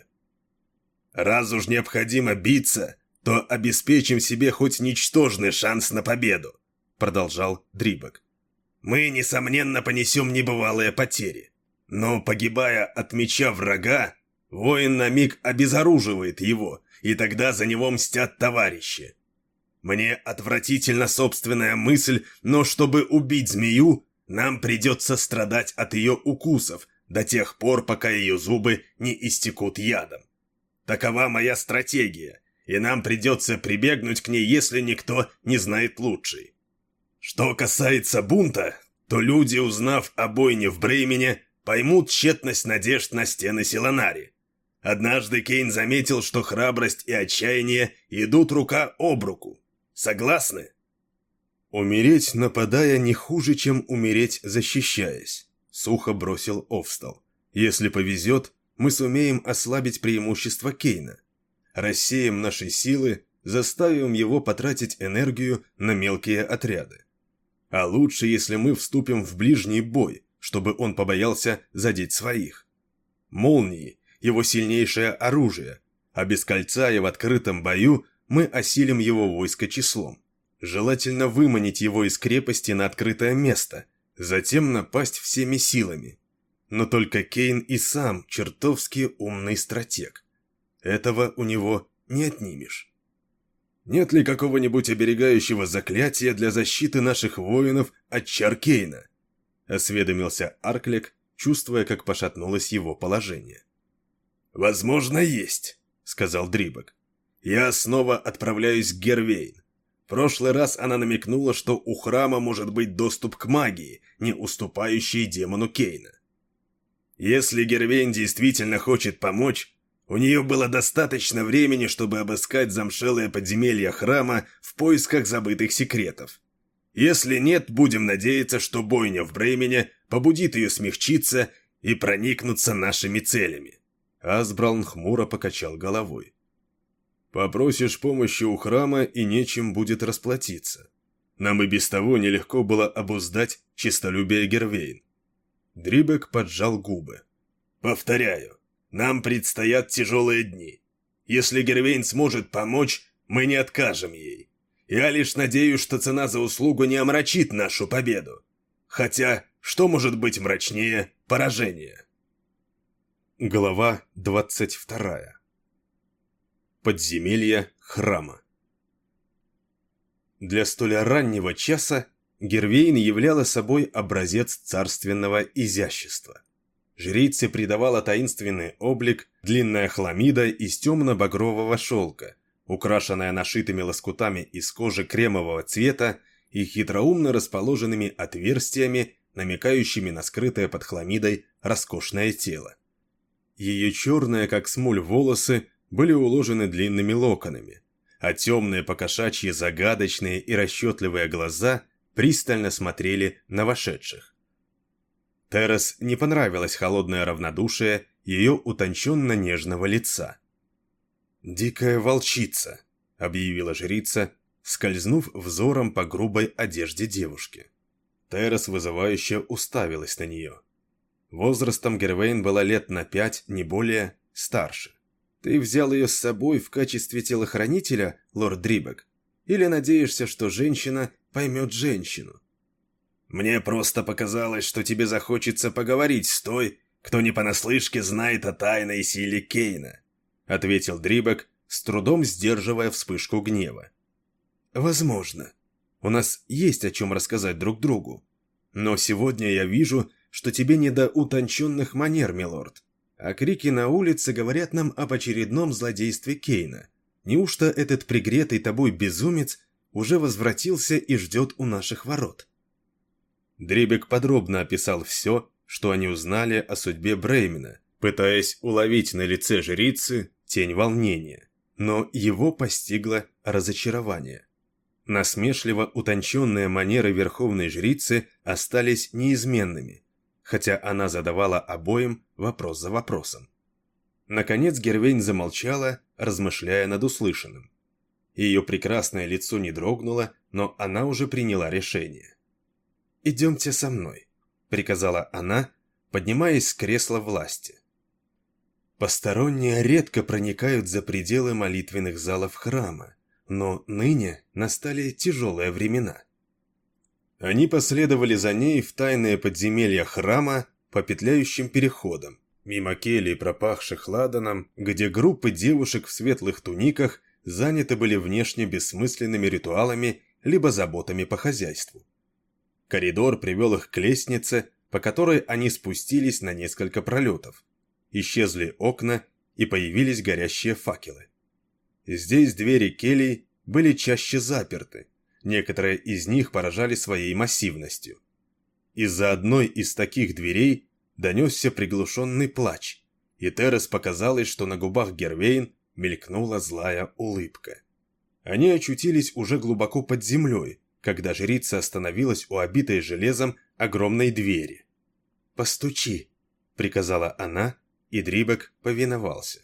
«Раз уж необходимо биться, то обеспечим себе хоть ничтожный шанс на победу», — продолжал Дрибек. «Мы, несомненно, понесем небывалые потери, но, погибая от меча врага, воин на миг обезоруживает его, и тогда за него мстят товарищи. Мне отвратительна собственная мысль, но чтобы убить змею, нам придется страдать от ее укусов до тех пор, пока ее зубы не истекут ядом. Такова моя стратегия, и нам придется прибегнуть к ней, если никто не знает лучшей. Что касается бунта, то люди, узнав о бойне в Бреймене, поймут тщетность надежд на стены Селанари. Однажды Кейн заметил, что храбрость и отчаяние идут рука об руку. Согласны? «Умереть, нападая, не хуже, чем умереть, защищаясь», — сухо бросил Овстал. «Если повезет, мы сумеем ослабить преимущество Кейна. Рассеем наши силы, заставим его потратить энергию на мелкие отряды. А лучше, если мы вступим в ближний бой, чтобы он побоялся задеть своих. Молнии — его сильнейшее оружие, а без кольца и в открытом бою мы осилим его войско числом. Желательно выманить его из крепости на открытое место, затем напасть всеми силами. Но только Кейн и сам чертовски умный стратег. Этого у него не отнимешь. Нет ли какого-нибудь оберегающего заклятия для защиты наших воинов от чар Кейна?» — осведомился Арклек, чувствуя, как пошатнулось его положение. «Возможно, есть», — сказал Дрибек. «Я снова отправляюсь к Гервейн. В прошлый раз она намекнула, что у храма может быть доступ к магии, не уступающей демону Кейна. Если Гервейн действительно хочет помочь, у нее было достаточно времени, чтобы обыскать замшелые подземелья храма в поисках забытых секретов. Если нет, будем надеяться, что бойня в Бреймене побудит ее смягчиться и проникнуться нашими целями». Асбралн хмуро покачал головой. «Попросишь помощи у храма, и нечем будет расплатиться. Нам и без того нелегко было обуздать честолюбие Гервейн». Дрибек поджал губы. «Повторяю, нам предстоят тяжелые дни. Если Гервейн сможет помочь, мы не откажем ей. Я лишь надеюсь, что цена за услугу не омрачит нашу победу. Хотя, что может быть мрачнее поражения? Глава 22. Подземелье храма. Для столь раннего часа Гервейн являла собой образец царственного изящества. Жрице придавала таинственный облик длинная хламида из темно-багрового шелка, украшенная нашитыми лоскутами из кожи кремового цвета и хитроумно расположенными отверстиями, намекающими на скрытое под хламидой роскошное тело. Ее черные, как смоль, волосы были уложены длинными локонами, а темные покошачьи загадочные и расчетливые глаза пристально смотрели на вошедших. Терес не понравилось холодное равнодушие ее утонченно-нежного лица. «Дикая волчица», — объявила жрица, скользнув взором по грубой одежде девушки. Терес вызывающе уставилась на нее. Возрастом Гервейн была лет на 5, не более, старше. «Ты взял ее с собой в качестве телохранителя, лорд Дрибек? Или надеешься, что женщина поймет женщину?» «Мне просто показалось, что тебе захочется поговорить с той, кто не понаслышке знает о тайной силе Кейна», — ответил Дрибек, с трудом сдерживая вспышку гнева. «Возможно. У нас есть о чем рассказать друг другу. Но сегодня я вижу, что тебе не до утонченных манер, милорд. А крики на улице говорят нам об очередном злодействе Кейна. Неужто этот пригретый тобой безумец уже возвратился и ждет у наших ворот?» Дрибек подробно описал все, что они узнали о судьбе Бреймена, пытаясь уловить на лице жрицы тень волнения. Но его постигло разочарование. Насмешливо утонченные манеры верховной жрицы остались неизменными, хотя она задавала обоим вопрос за вопросом. Наконец Гервейн замолчала, размышляя над услышанным. Ее прекрасное лицо не дрогнуло, но она уже приняла решение. «Идемте со мной», — приказала она, поднимаясь с кресла власти. Посторонние редко проникают за пределы молитвенных залов храма, но ныне настали тяжелые времена. Они последовали за ней в тайные подземелья храма по петляющим переходам, мимо келий, пропахших ладаном, где группы девушек в светлых туниках заняты были внешне бессмысленными ритуалами либо заботами по хозяйству. Коридор привел их к лестнице, по которой они спустились на несколько пролетов. Исчезли окна и появились горящие факелы. Здесь двери келий были чаще заперты, некоторые из них поражали своей массивностью. Из-за одной из таких дверей донесся приглушенный плач, и Терес показалось, что на губах Гервейн мелькнула злая улыбка. Они очутились уже глубоко под землей, когда жрица остановилась у обитой железом огромной двери. «Постучи», — приказала она, и Дрибек повиновался.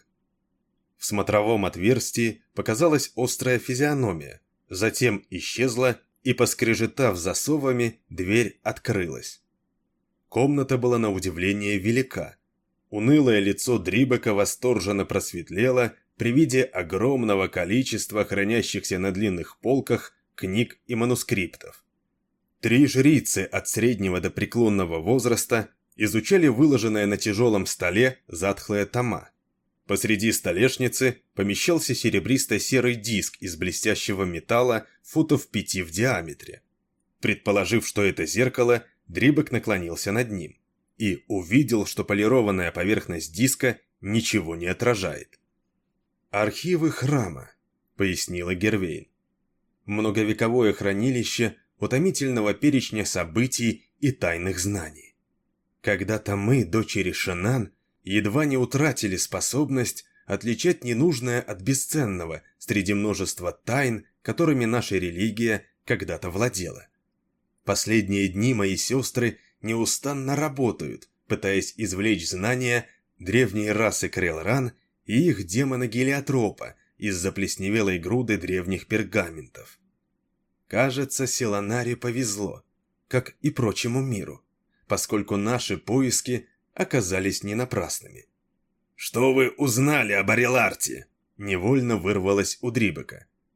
В смотровом отверстии показалась острая физиономия, затем исчезла, и, поскрежетав засовами, дверь открылась. Комната была на удивление велика. Унылое лицо Дрибека восторженно просветлело при виде огромного количества хранящихся на длинных полках книг и манускриптов. 3 жрицы от среднего до преклонного возраста изучали выложенное на тяжелом столе затхлые тома. Посреди столешницы помещался серебристо-серый диск из блестящего металла футов 5 в диаметре. Предположив, что это зеркало, Дрибек наклонился над ним и увидел, что полированная поверхность диска ничего не отражает. «Архивы храма», — пояснила Гервейн. «Многовековое хранилище утомительного перечня событий и тайных знаний. Когда-то мы, дочери Шенан, едва не утратили способность отличать ненужное от бесценного среди множества тайн, которыми наша религия когда-то владела. Последние дни мои сестры неустанно работают, пытаясь извлечь знания древней расы Крелран и их демона Гелиотропа из заплесневелой груды древних пергаментов. Кажется, Силанаре повезло, как и прочему миру, поскольку наши поиски оказались не напрасными. «Что вы узнали об Ареларте?» — невольно вырвалось у Дрибека.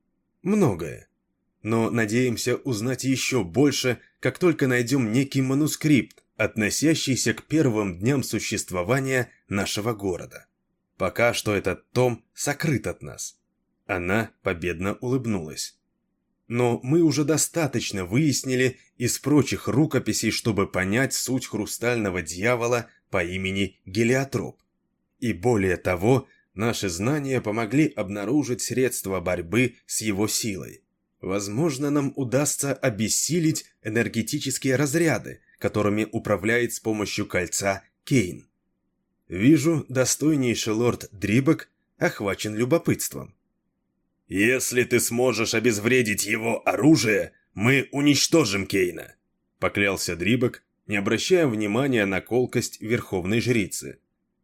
многое. Но надеемся узнать еще больше, как только найдем некий манускрипт, относящийся к первым дням существования нашего города. Пока что этот том сокрыт от нас». Она победно улыбнулась. «Но мы уже достаточно выяснили из прочих рукописей, чтобы понять суть хрустального дьявола по имени Гелиотроп. И более того, наши знания помогли обнаружить средства борьбы с его силой. Возможно, нам удастся обессилить энергетические разряды, которыми управляет с помощью кольца Кейн. Вижу, достойнейший лорд Дрибок охвачен любопытством». «Если ты сможешь обезвредить его оружие, мы уничтожим Кейна», — поклялся Дрибок, не обращая внимания на колкость верховной жрицы.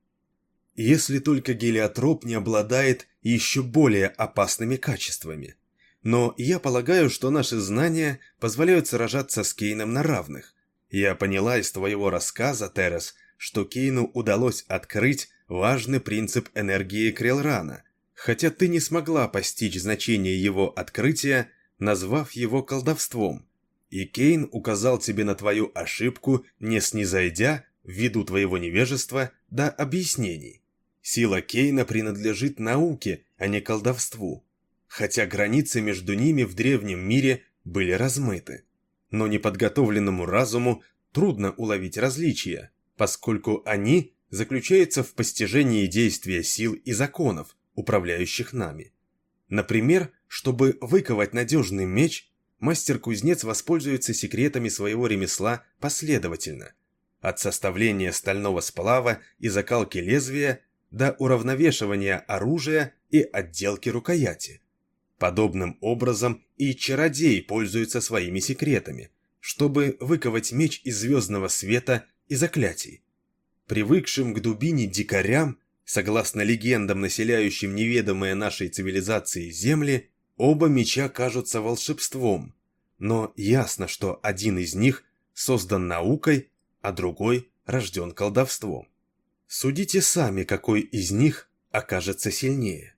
«Если только Гелиотроп не обладает еще более опасными качествами. Но я полагаю, что наши знания позволяют сражаться с Кейном на равных. Я поняла из твоего рассказа, Террес, что Кейну удалось открыть важный принцип энергии Крелрана, хотя ты не смогла постичь значение его открытия, назвав его колдовством. И Кейн указал тебе на твою ошибку, не снизойдя, ввиду твоего невежества, до объяснений. Сила Кейна принадлежит науке, а не колдовству, хотя границы между ними в древнем мире были размыты. Но неподготовленному разуму трудно уловить различия, поскольку они заключаются в постижении действия сил и законов, управляющих нами. Например, чтобы выковать надежный меч, мастер-кузнец воспользуется секретами своего ремесла последовательно, от составления стального сплава и закалки лезвия до уравновешивания оружия и отделки рукояти. Подобным образом и чародей пользуется своими секретами, чтобы выковать меч из звездного света и заклятий. Привыкшим к дубине дикарям, согласно легендам, населяющим неведомые нашей цивилизации земли, оба меча кажутся волшебством, но ясно, что один из них создан наукой, а другой рожден колдовством. Судите сами, какой из них окажется сильнее.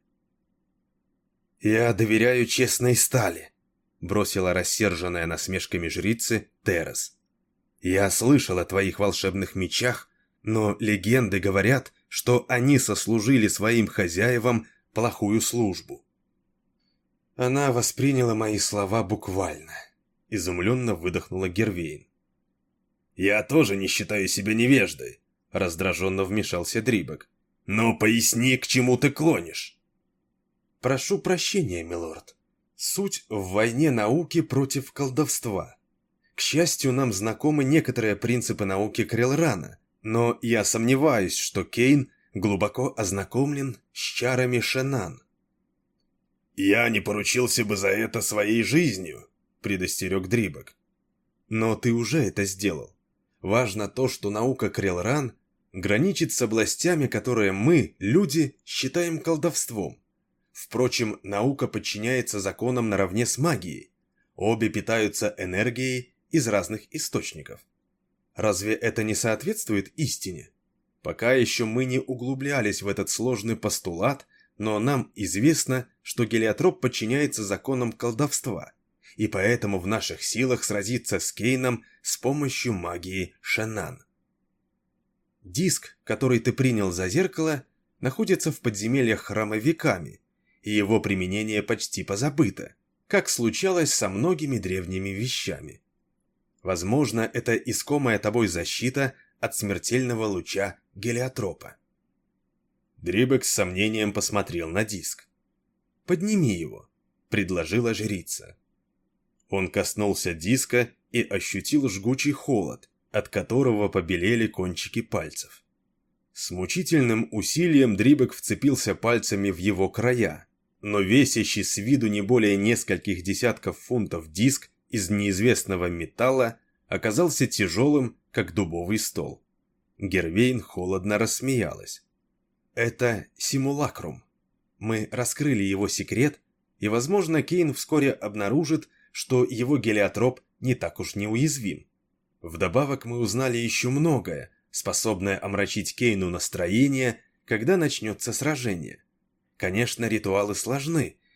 «Я доверяю честной стали», — бросила рассерженная насмешками жрицы Террес. «Я слышал о твоих волшебных мечах, но легенды говорят, что они сослужили своим хозяевам плохую службу». Она восприняла мои слова буквально. Изумленно выдохнула Гервейн. «Я тоже не считаю себя невеждой», — раздраженно вмешался Дрибок. «Но поясни, к чему ты клонишь». «Прошу прощения, милорд. Суть в войне науки против колдовства. К счастью, нам знакомы некоторые принципы науки Крелрана, но я сомневаюсь, что Кейн глубоко ознакомлен с чарами Шенан». «Я не поручился бы за это своей жизнью», — предостерег Дрибок. «Но ты уже это сделал. Важно то, что наука Крелран граничит с областями, которые мы, люди, считаем колдовством. Впрочем, наука подчиняется законам наравне с магией. Обе питаются энергией из разных источников. Разве это не соответствует истине? Пока еще мы не углублялись в этот сложный постулат, но нам известно, что Гелиотроп подчиняется законам колдовства, и поэтому в наших силах сразиться с Кейном с помощью магии Шенан. Диск, который ты принял за зеркало, находится в подземельях храма веками, и его применение почти позабыто, как случалось со многими древними вещами. Возможно, это искомая тобой защита от смертельного луча Гелиотропа. Дрибек с сомнением посмотрел на диск. «Подними его», — предложила жрица. Он коснулся диска и ощутил жгучий холод, от которого побелели кончики пальцев. С мучительным усилием Дрибек вцепился пальцами в его края, но весящий с виду не более нескольких десятков фунтов диск из неизвестного металла оказался тяжелым, как дубовый стол. Гервейн холодно рассмеялась. «Это симулакрум. Мы раскрыли его секрет, и, возможно, Кейн вскоре обнаружит, что его Гелиотроп не так уж неуязвим. Вдобавок мы узнали еще многое, способное омрачить Кейну настроение, когда начнется сражение. Конечно, ритуалы сложны,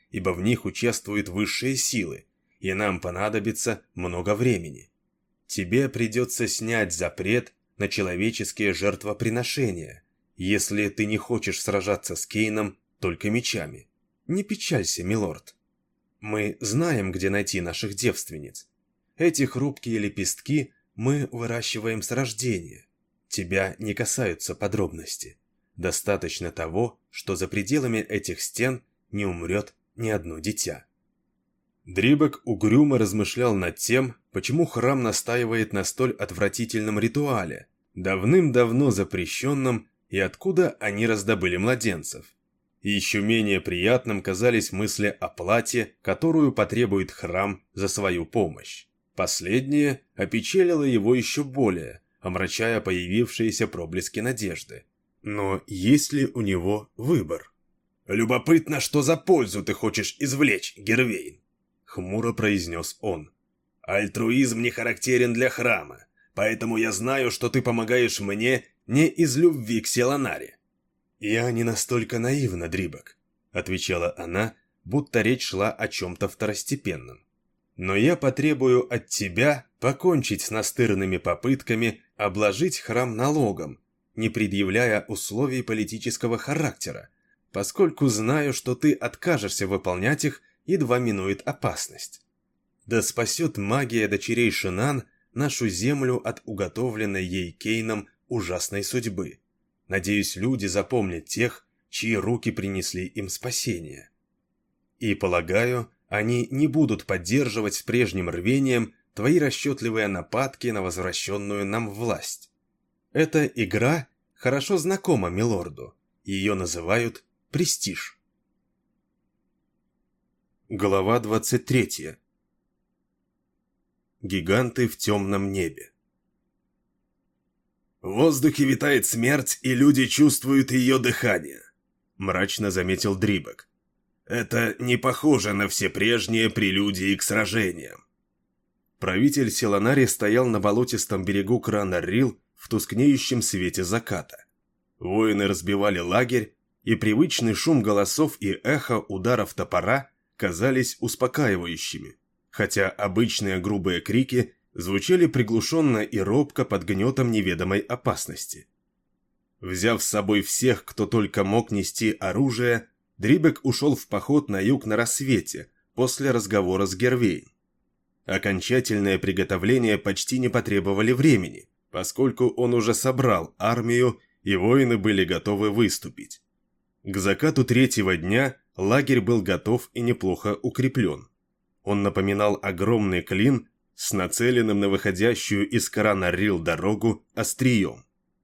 ибо в них участвуют высшие силы, и нам понадобится много времени. Тебе придется снять запрет на человеческие жертвоприношения, если ты не хочешь сражаться с Кейном только мечами. Не печалься, милорд. Мы знаем, где найти наших девственниц. Эти хрупкие лепестки мы выращиваем с рождения. Тебя не касаются подробности. Достаточно того, что за пределами этих стен не умрет ни одно дитя. Дрибок угрюмо размышлял над тем, почему храм настаивает на столь отвратительном ритуале, давным-давно запрещенном, и откуда они раздобыли младенцев. И еще менее приятным казались мысли о плате, которую потребует храм за свою помощь. Последнее опечалило его еще более, омрачая появившиеся проблески надежды. Но есть ли у него выбор? «Любопытно, что за пользу ты хочешь извлечь, Гервейн?» — хмуро произнес он. «Альтруизм не характерен для храма, поэтому я знаю, что ты помогаешь мне не из любви к Селанаре». «Я не настолько наивна, Дрибок», — отвечала она, будто речь шла о чем-то второстепенном. «Но я потребую от тебя покончить с настырными попытками обложить храм налогом, не предъявляя условий политического характера, поскольку знаю, что ты откажешься выполнять их, едва минует опасность. Да спасет магия дочерей Шинан нашу землю от уготовленной ей Кейном ужасной судьбы. Надеюсь, люди запомнят тех, чьи руки принесли им спасение. И, полагаю, они не будут поддерживать с прежним рвением твои расчетливые нападки на возвращенную нам власть. Эта игра хорошо знакома милорду. Ее называют «Престиж». Глава 23. Гиганты в темном небе. «В воздухе витает смерть, и люди чувствуют ее дыхание», — мрачно заметил Дрибок. «Это не похоже на все прежние прелюдии к сражениям». Правитель Селанари стоял на болотистом берегу крана Рил в тускнеющем свете заката. Воины разбивали лагерь, и привычный шум голосов и эхо ударов топора казались успокаивающими, хотя обычные грубые крики звучали приглушенно и робко под гнетом неведомой опасности. Взяв с собой всех, кто только мог нести оружие, Дрибек ушел в поход на юг на рассвете, после разговора с Гервейн. Окончательные приготовления почти не потребовали времени, поскольку он уже собрал армию, и воины были готовы выступить. К закату третьего дня лагерь был готов и неплохо укреплен. Он напоминал огромный клин с нацеленным на выходящую из крана Рил дорогу острием.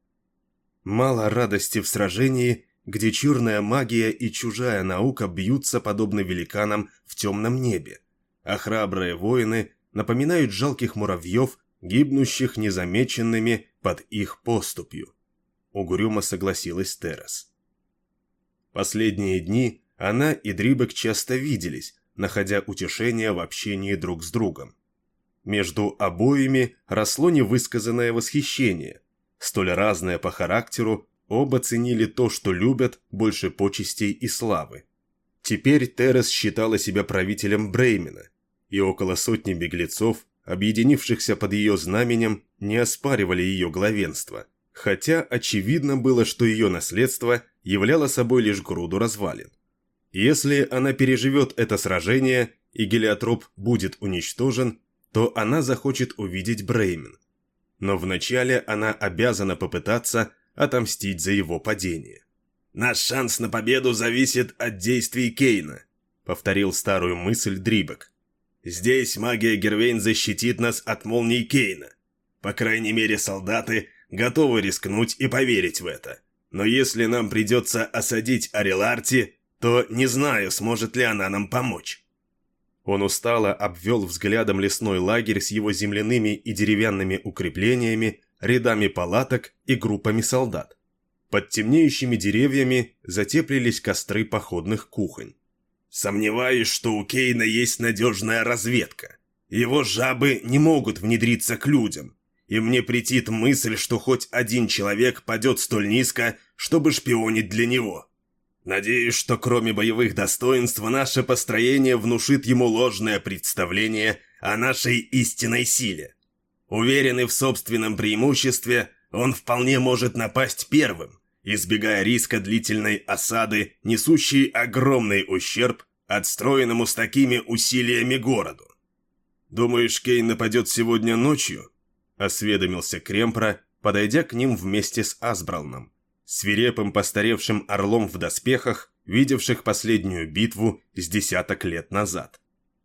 Мало радости в сражении, где черная магия и чужая наука бьются подобно великанам в темном небе, а храбрые воины напоминают жалких муравьев, гибнущих незамеченными под их поступью. Угрюмо согласилась Террас. Последние дни она и Дрибек часто виделись, находя утешение в общении друг с другом. Между обоими росло невысказанное восхищение. Столь разное по характеру, оба ценили то, что любят, больше почестей и славы. Теперь Террас считала себя правителем Бреймена, и около сотни беглецов, объединившихся под ее знаменем, не оспаривали ее главенство, хотя очевидно было, что ее наследство являло собой лишь груду развалин. Если она переживет это сражение, и Гелиотроп будет уничтожен, то она захочет увидеть Бреймен. Но вначале она обязана попытаться отомстить за его падение. «Наш шанс на победу зависит от действий Кейна», — повторил старую мысль Дрибек. «Здесь магия Гервейн защитит нас от молний Кейна. По крайней мере, солдаты готовы рискнуть и поверить в это. Но если нам придется осадить Ариларти, то не знаю, сможет ли она нам помочь». Он устало обвел взглядом лесной лагерь с его земляными и деревянными укреплениями, рядами палаток и группами солдат. Под темнеющими деревьями затеплились костры походных кухонь. «Сомневаюсь, что у Кейна есть надежная разведка. Его жабы не могут внедриться к людям, и мне претит мысль, что хоть один человек падет столь низко, чтобы шпионить для него. Надеюсь, что кроме боевых достоинств, наше построение внушит ему ложное представление о нашей истинной силе. Уверенный в собственном преимуществе, он вполне может напасть первым, избегая риска длительной осады, несущей огромный ущерб отстроенному с такими усилиями городу. «Думаешь, Кейн нападет сегодня ночью?» — осведомился Кремпра, подойдя к ним вместе с Асбралном, свирепым постаревшим орлом в доспехах, видевших последнюю битву с десяток лет назад.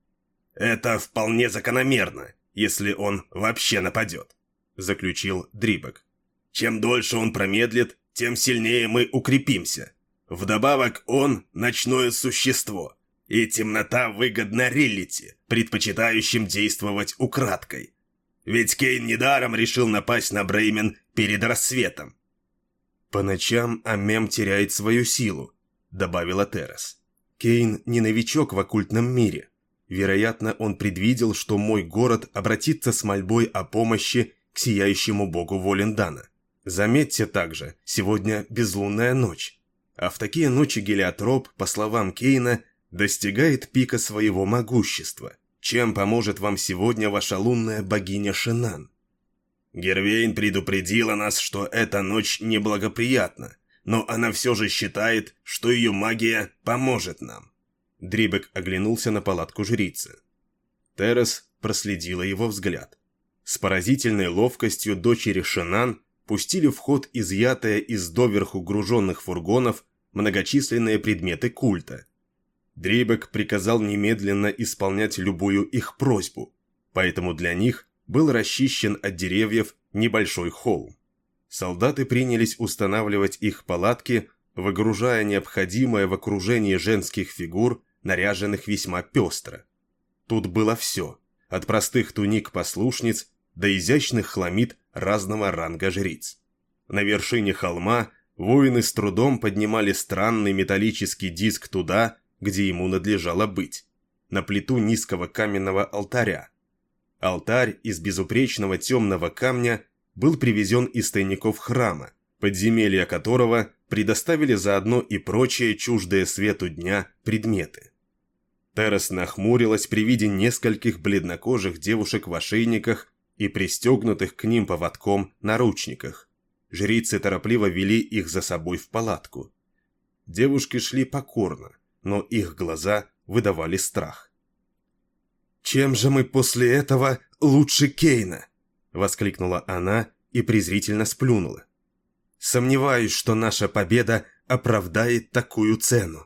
«Это вполне закономерно, если он вообще нападет», — заключил Дрибек. «Чем дольше он промедлит, тем сильнее мы укрепимся. Вдобавок он — ночное существо, и темнота выгодна Риллити, предпочитающим действовать украдкой. Ведь Кейн недаром решил напасть на Бреймен перед рассветом». «По ночам Амем теряет свою силу», — добавила Террас. «Кейн не новичок в оккультном мире. Вероятно, он предвидел, что мой город обратится с мольбой о помощи к сияющему богу Волендана. Заметьте также, сегодня безлунная ночь. А в такие ночи Гелиотроп, по словам Кейна, достигает пика своего могущества. Чем поможет вам сегодня ваша лунная богиня Шинан?» «Гервейн предупредила нас, что эта ночь неблагоприятна, но она все же считает, что ее магия поможет нам». Дрибек оглянулся на палатку жрицы. Террас проследила его взгляд. С поразительной ловкостью дочери Шинан пустили в ход изъятые из доверху груженных фургонов многочисленные предметы культа. Дрибек приказал немедленно исполнять любую их просьбу, поэтому для них был расчищен от деревьев небольшой холм. Солдаты принялись устанавливать их палатки, выгружая необходимое в окружении женских фигур, наряженных весьма пестро. Тут было все, от простых туник послушниц до изящных хламид разного ранга жриц. На вершине холма воины с трудом поднимали странный металлический диск туда, где ему надлежало быть, на плиту низкого каменного алтаря. Алтарь из безупречного темного камня был привезен из тайников храма, подземелья которого предоставили заодно и прочие чуждые свету дня предметы. Террас нахмурилась при виде нескольких бледнокожих девушек в ошейниках и пристегнутых к ним поводком наручниках. Жрицы торопливо вели их за собой в палатку. Девушки шли покорно, но их глаза выдавали страх. «Чем же мы после этого лучше Кейна?» — воскликнула она и презрительно сплюнула. «Сомневаюсь, что наша победа оправдает такую цену».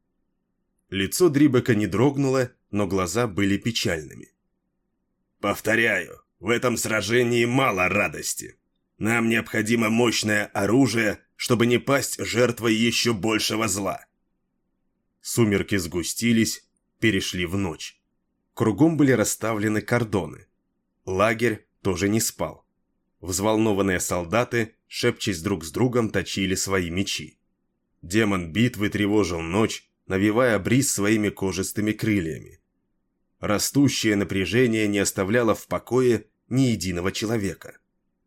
Лицо Дрибека не дрогнуло, но глаза были печальными. «Повторяю, в этом сражении мало радости. Нам необходимо мощное оружие, чтобы не пасть жертвой еще большего зла». Сумерки сгустились, перешли в ночь. Кругом были расставлены кордоны. Лагерь тоже не спал. Взволнованные солдаты, шепчась друг с другом, точили свои мечи. Демон битвы тревожил ночь, навевая бриз своими кожистыми крыльями. Растущее напряжение не оставляло в покое ни единого человека.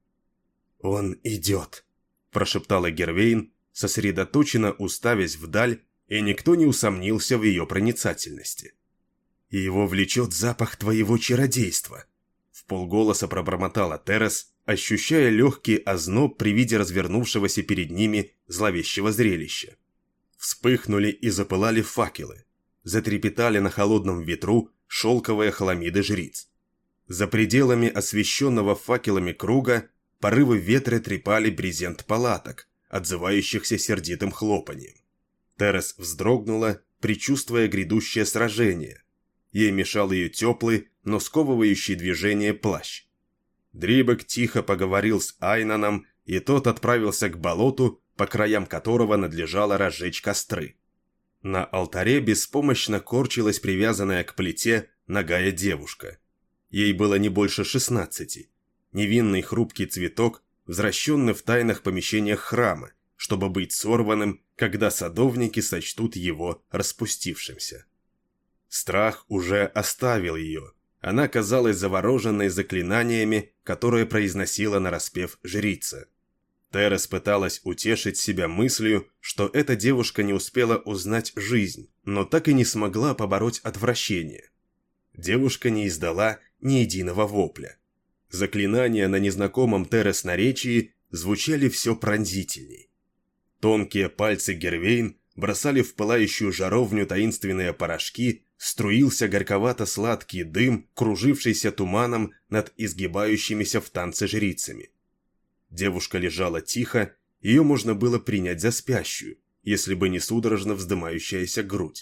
«Он идет», – прошептала Гервейн, сосредоточенно уставясь вдаль, и никто не усомнился в ее проницательности. «И его влечет запах твоего чародейства», – вполголоса пробормотала Террас, ощущая легкий озноб при виде развернувшегося перед ними зловещего зрелища. Вспыхнули и запылали факелы, затрепетали на холодном ветру шелковые хламиды жриц. За пределами освещенного факелами круга порывы ветра трепали брезент палаток, отзывающихся сердитым хлопаньем. Террас вздрогнула, предчувствуя грядущее сражение. Ей мешал ее теплый, но сковывающий движение плащ. Дрибек тихо поговорил с Айнаном, и тот отправился к болоту, по краям которого надлежало разжечь костры. На алтаре беспомощно корчилась привязанная к плите нагая девушка. Ей было не больше 16. Невинный хрупкий цветок, взращенный в тайных помещениях храма, чтобы быть сорванным, когда садовники сочтут его распустившимся. Страх уже оставил ее. Она казалась завороженной заклинаниями, которые произносила нараспев жрица. Терес пыталась утешить себя мыслью, что эта девушка не успела узнать жизнь, но так и не смогла побороть отвращение. Девушка не издала ни единого вопля. Заклинания на незнакомом Терес наречии звучали все пронзительней. Тонкие пальцы Гервейн бросали в пылающую жаровню таинственные порошки, струился горьковато-сладкий дым, кружившийся туманом над изгибающимися в танце жрицами. Девушка лежала тихо, ее можно было принять за спящую, если бы не судорожно вздымающаяся грудь.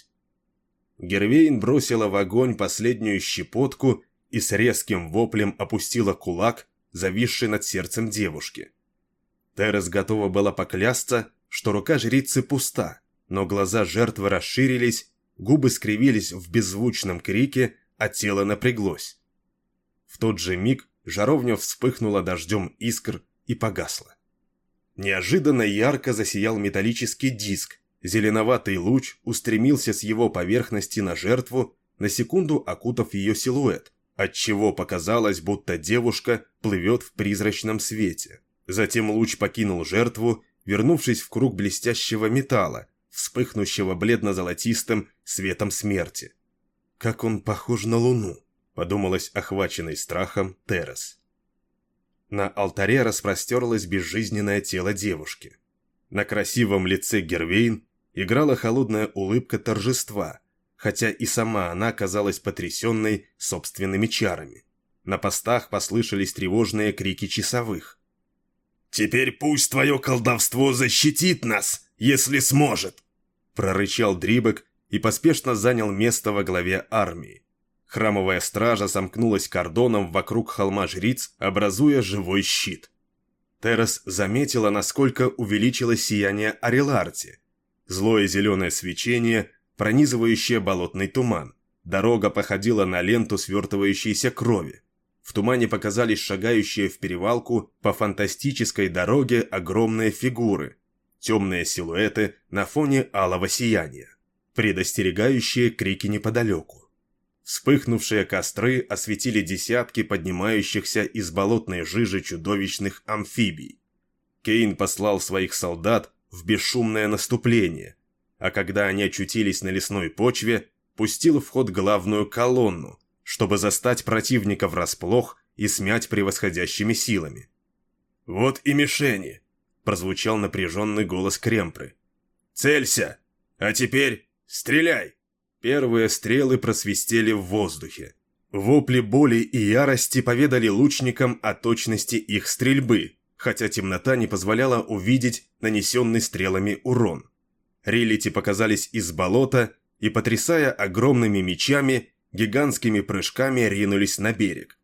Гервейн бросила в огонь последнюю щепотку и с резким воплем опустила кулак, зависший над сердцем девушки. Терес готова была поклясться, что рука жрицы пуста, но глаза жертвы расширились, губы скривились в беззвучном крике, а тело напряглось. В тот же миг жаровня вспыхнула дождем искр и погасла. Неожиданно ярко засиял металлический диск, зеленоватый луч устремился с его поверхности на жертву, на секунду окутав ее силуэт, отчего показалось, будто девушка плывет в призрачном свете. Затем луч покинул жертву, вернувшись в круг блестящего металла, вспыхнущего бледно-золотистым светом смерти. «Как он похож на луну», — подумалось охваченной страхом Терес. На алтаре распростерлось безжизненное тело девушки. На красивом лице Гервейн играла холодная улыбка торжества, хотя и сама она казалась потрясенной собственными чарами. На постах послышались тревожные крики часовых. «Теперь пусть твое колдовство защитит нас, если сможет!» прорычал Дрибек и поспешно занял место во главе армии. Храмовая стража сомкнулась кордоном вокруг холма жриц, образуя живой щит. Терес заметила, насколько увеличилось сияние Ариларти. Злое зеленое свечение, пронизывающее болотный туман. Дорога походила на ленту свертывающейся крови. В тумане показались шагающие в перевалку по фантастической дороге огромные фигуры, темные силуэты на фоне алого сияния, предостерегающие крики неподалеку. Вспыхнувшие костры осветили десятки поднимающихся из болотной жижи чудовищных амфибий. Кейн послал своих солдат в бесшумное наступление, а когда они очутились на лесной почве, пустил в ход главную колонну, чтобы застать противника врасплох и смять превосходящими силами. «Вот и мишени!» – прозвучал напряженный голос Кремпры. «Целься! А теперь стреляй!» Первые стрелы просвистели в воздухе. Вопли боли и ярости поведали лучникам о точности их стрельбы, хотя темнота не позволяла увидеть нанесенный стрелами урон. Рилити показались из болота и, потрясая огромными мечами, гигантскими прыжками ринулись на берег.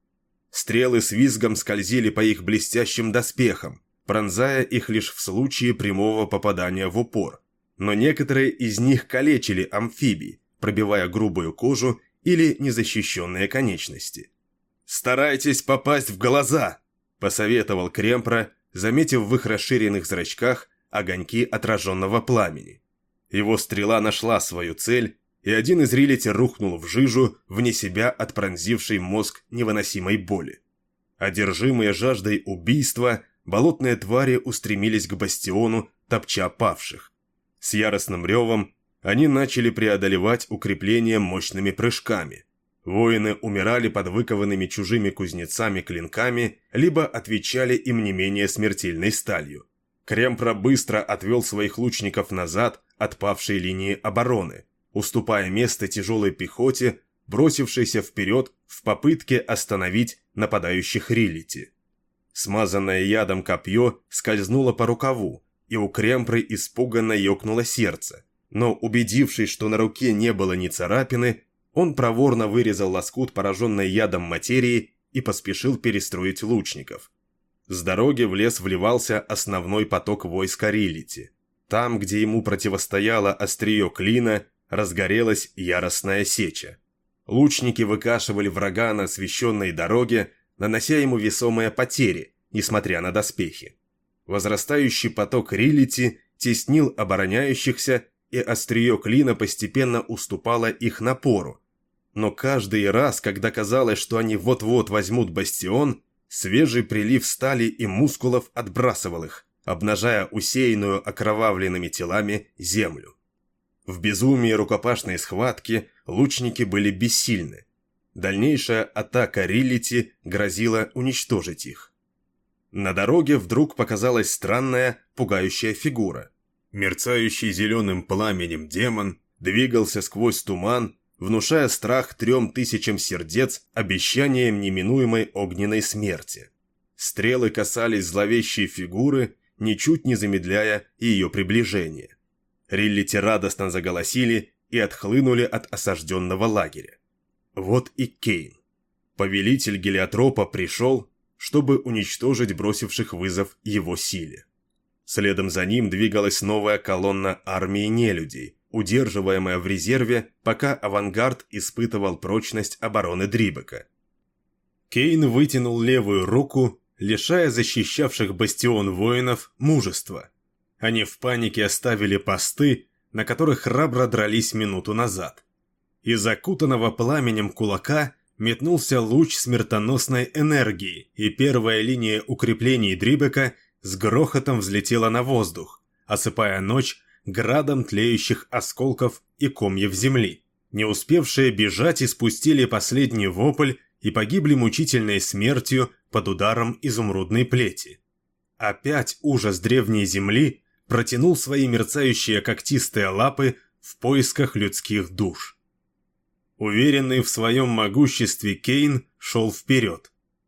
Стрелы с визгом скользили по их блестящим доспехам, пронзая их лишь в случае прямого попадания в упор. Но некоторые из них калечили амфибий, пробивая грубую кожу или незащищенные конечности. «Старайтесь попасть в глаза!» – посоветовал Кремпра, заметив в их расширенных зрачках огоньки отраженного пламени. Его стрела нашла свою цель, и один из Рилити рухнул в жижу вне себя от пронзившей мозг невыносимой боли. Одержимые жаждой убийства, болотные твари устремились к бастиону, топча павших. С яростным ревом они начали преодолевать укрепления мощными прыжками. Воины умирали под выкованными чужими кузнецами клинками, либо отвечали им не менее смертельной сталью. Кремпра быстро отвел своих лучников назад от павшей линии обороны, уступая место тяжелой пехоте, бросившейся вперед в попытке остановить нападающих Рилити. Смазанное ядом копье скользнуло по рукаву, и у Кремпры испуганно ёкнуло сердце, но, убедившись, что на руке не было ни царапины, он проворно вырезал лоскут пораженной ядом материи и поспешил перестроить лучников. С дороги в лес вливался основной поток войска Рилити. Там, где ему противостояло острие клина, разгорелась яростная сеча. Лучники выкашивали врага на освещенной дороге, нанося ему весомые потери, несмотря на доспехи. Возрастающий поток Рилити теснил обороняющихся, и острие клина постепенно уступало их напору. Но каждый раз, когда казалось, что они вот-вот возьмут бастион, Свежий прилив стали и мускулов отбрасывал их, обнажая усеянную окровавленными телами землю. В безумии рукопашной схватки лучники были бессильны. Дальнейшая атака Риллити грозила уничтожить их. На дороге вдруг показалась странная, пугающая фигура. Мерцающий зеленым пламенем демон двигался сквозь туман, внушая страх 3000 сердец обещанием неминуемой огненной смерти. Стрелы касались зловещей фигуры, ничуть не замедляя ее приближение. Риллити радостно заголосили и отхлынули от осажденного лагеря. Вот и Кейн. Повелитель Гелиотропа пришел, чтобы уничтожить бросивших вызов его силе. Следом за ним двигалась новая колонна армии нелюдей, удерживаемая в резерве, пока авангард испытывал прочность обороны Дрибека. Кейн вытянул левую руку, лишая защищавших бастион воинов мужества. Они в панике оставили посты, на которых храбро дрались минуту назад. Из окутанного пламенем кулака метнулся луч смертоносной энергии, и первая линия укреплений Дрибека с грохотом взлетела на воздух, осыпая ночь градом тлеющих осколков и комьев земли. Не успевшие бежать испустили последний вопль и погибли мучительной смертью под ударом изумрудной плети. Опять ужас древней земли протянул свои мерцающие когтистые лапы в поисках людских душ. Уверенный в своем могуществе Кейн шел вперед.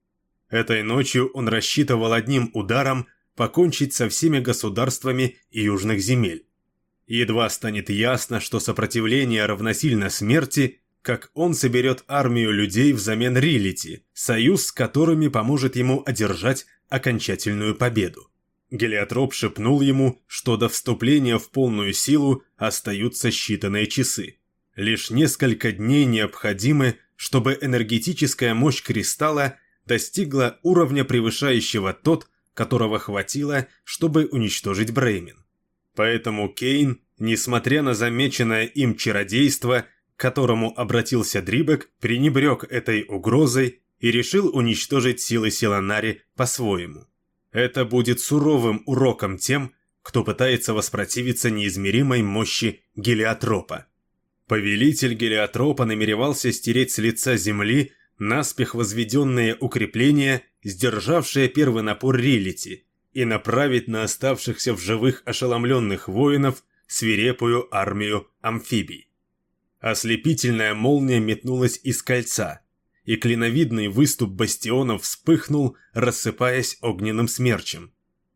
Этой ночью он рассчитывал одним ударом покончить со всеми государствами южных земель. Едва станет ясно, что сопротивление равносильно смерти, как он соберет армию людей взамен Риллити, союз с которыми поможет ему одержать окончательную победу. Гелиотроп шепнул ему, что до вступления в полную силу остаются считанные часы. Лишь несколько дней необходимы, чтобы энергетическая мощь кристалла достигла уровня, превышающего тот, которого хватило, чтобы уничтожить Бреймен. Поэтому Кейн, несмотря на замеченное им чародейство, к которому обратился Дрибек, пренебрег этой угрозой и решил уничтожить силы Силанари по-своему. Это будет суровым уроком тем, кто пытается воспротивиться неизмеримой мощи Гелиотропа. Повелитель Гелиотропа намеревался стереть с лица земли наспех возведенные укрепления, сдержавшие первый напор Риллити, и направить на оставшихся в живых ошеломленных воинов свирепую армию амфибий. Ослепительная молния метнулась из кольца, и клиновидный выступ бастионов вспыхнул, рассыпаясь огненным смерчем.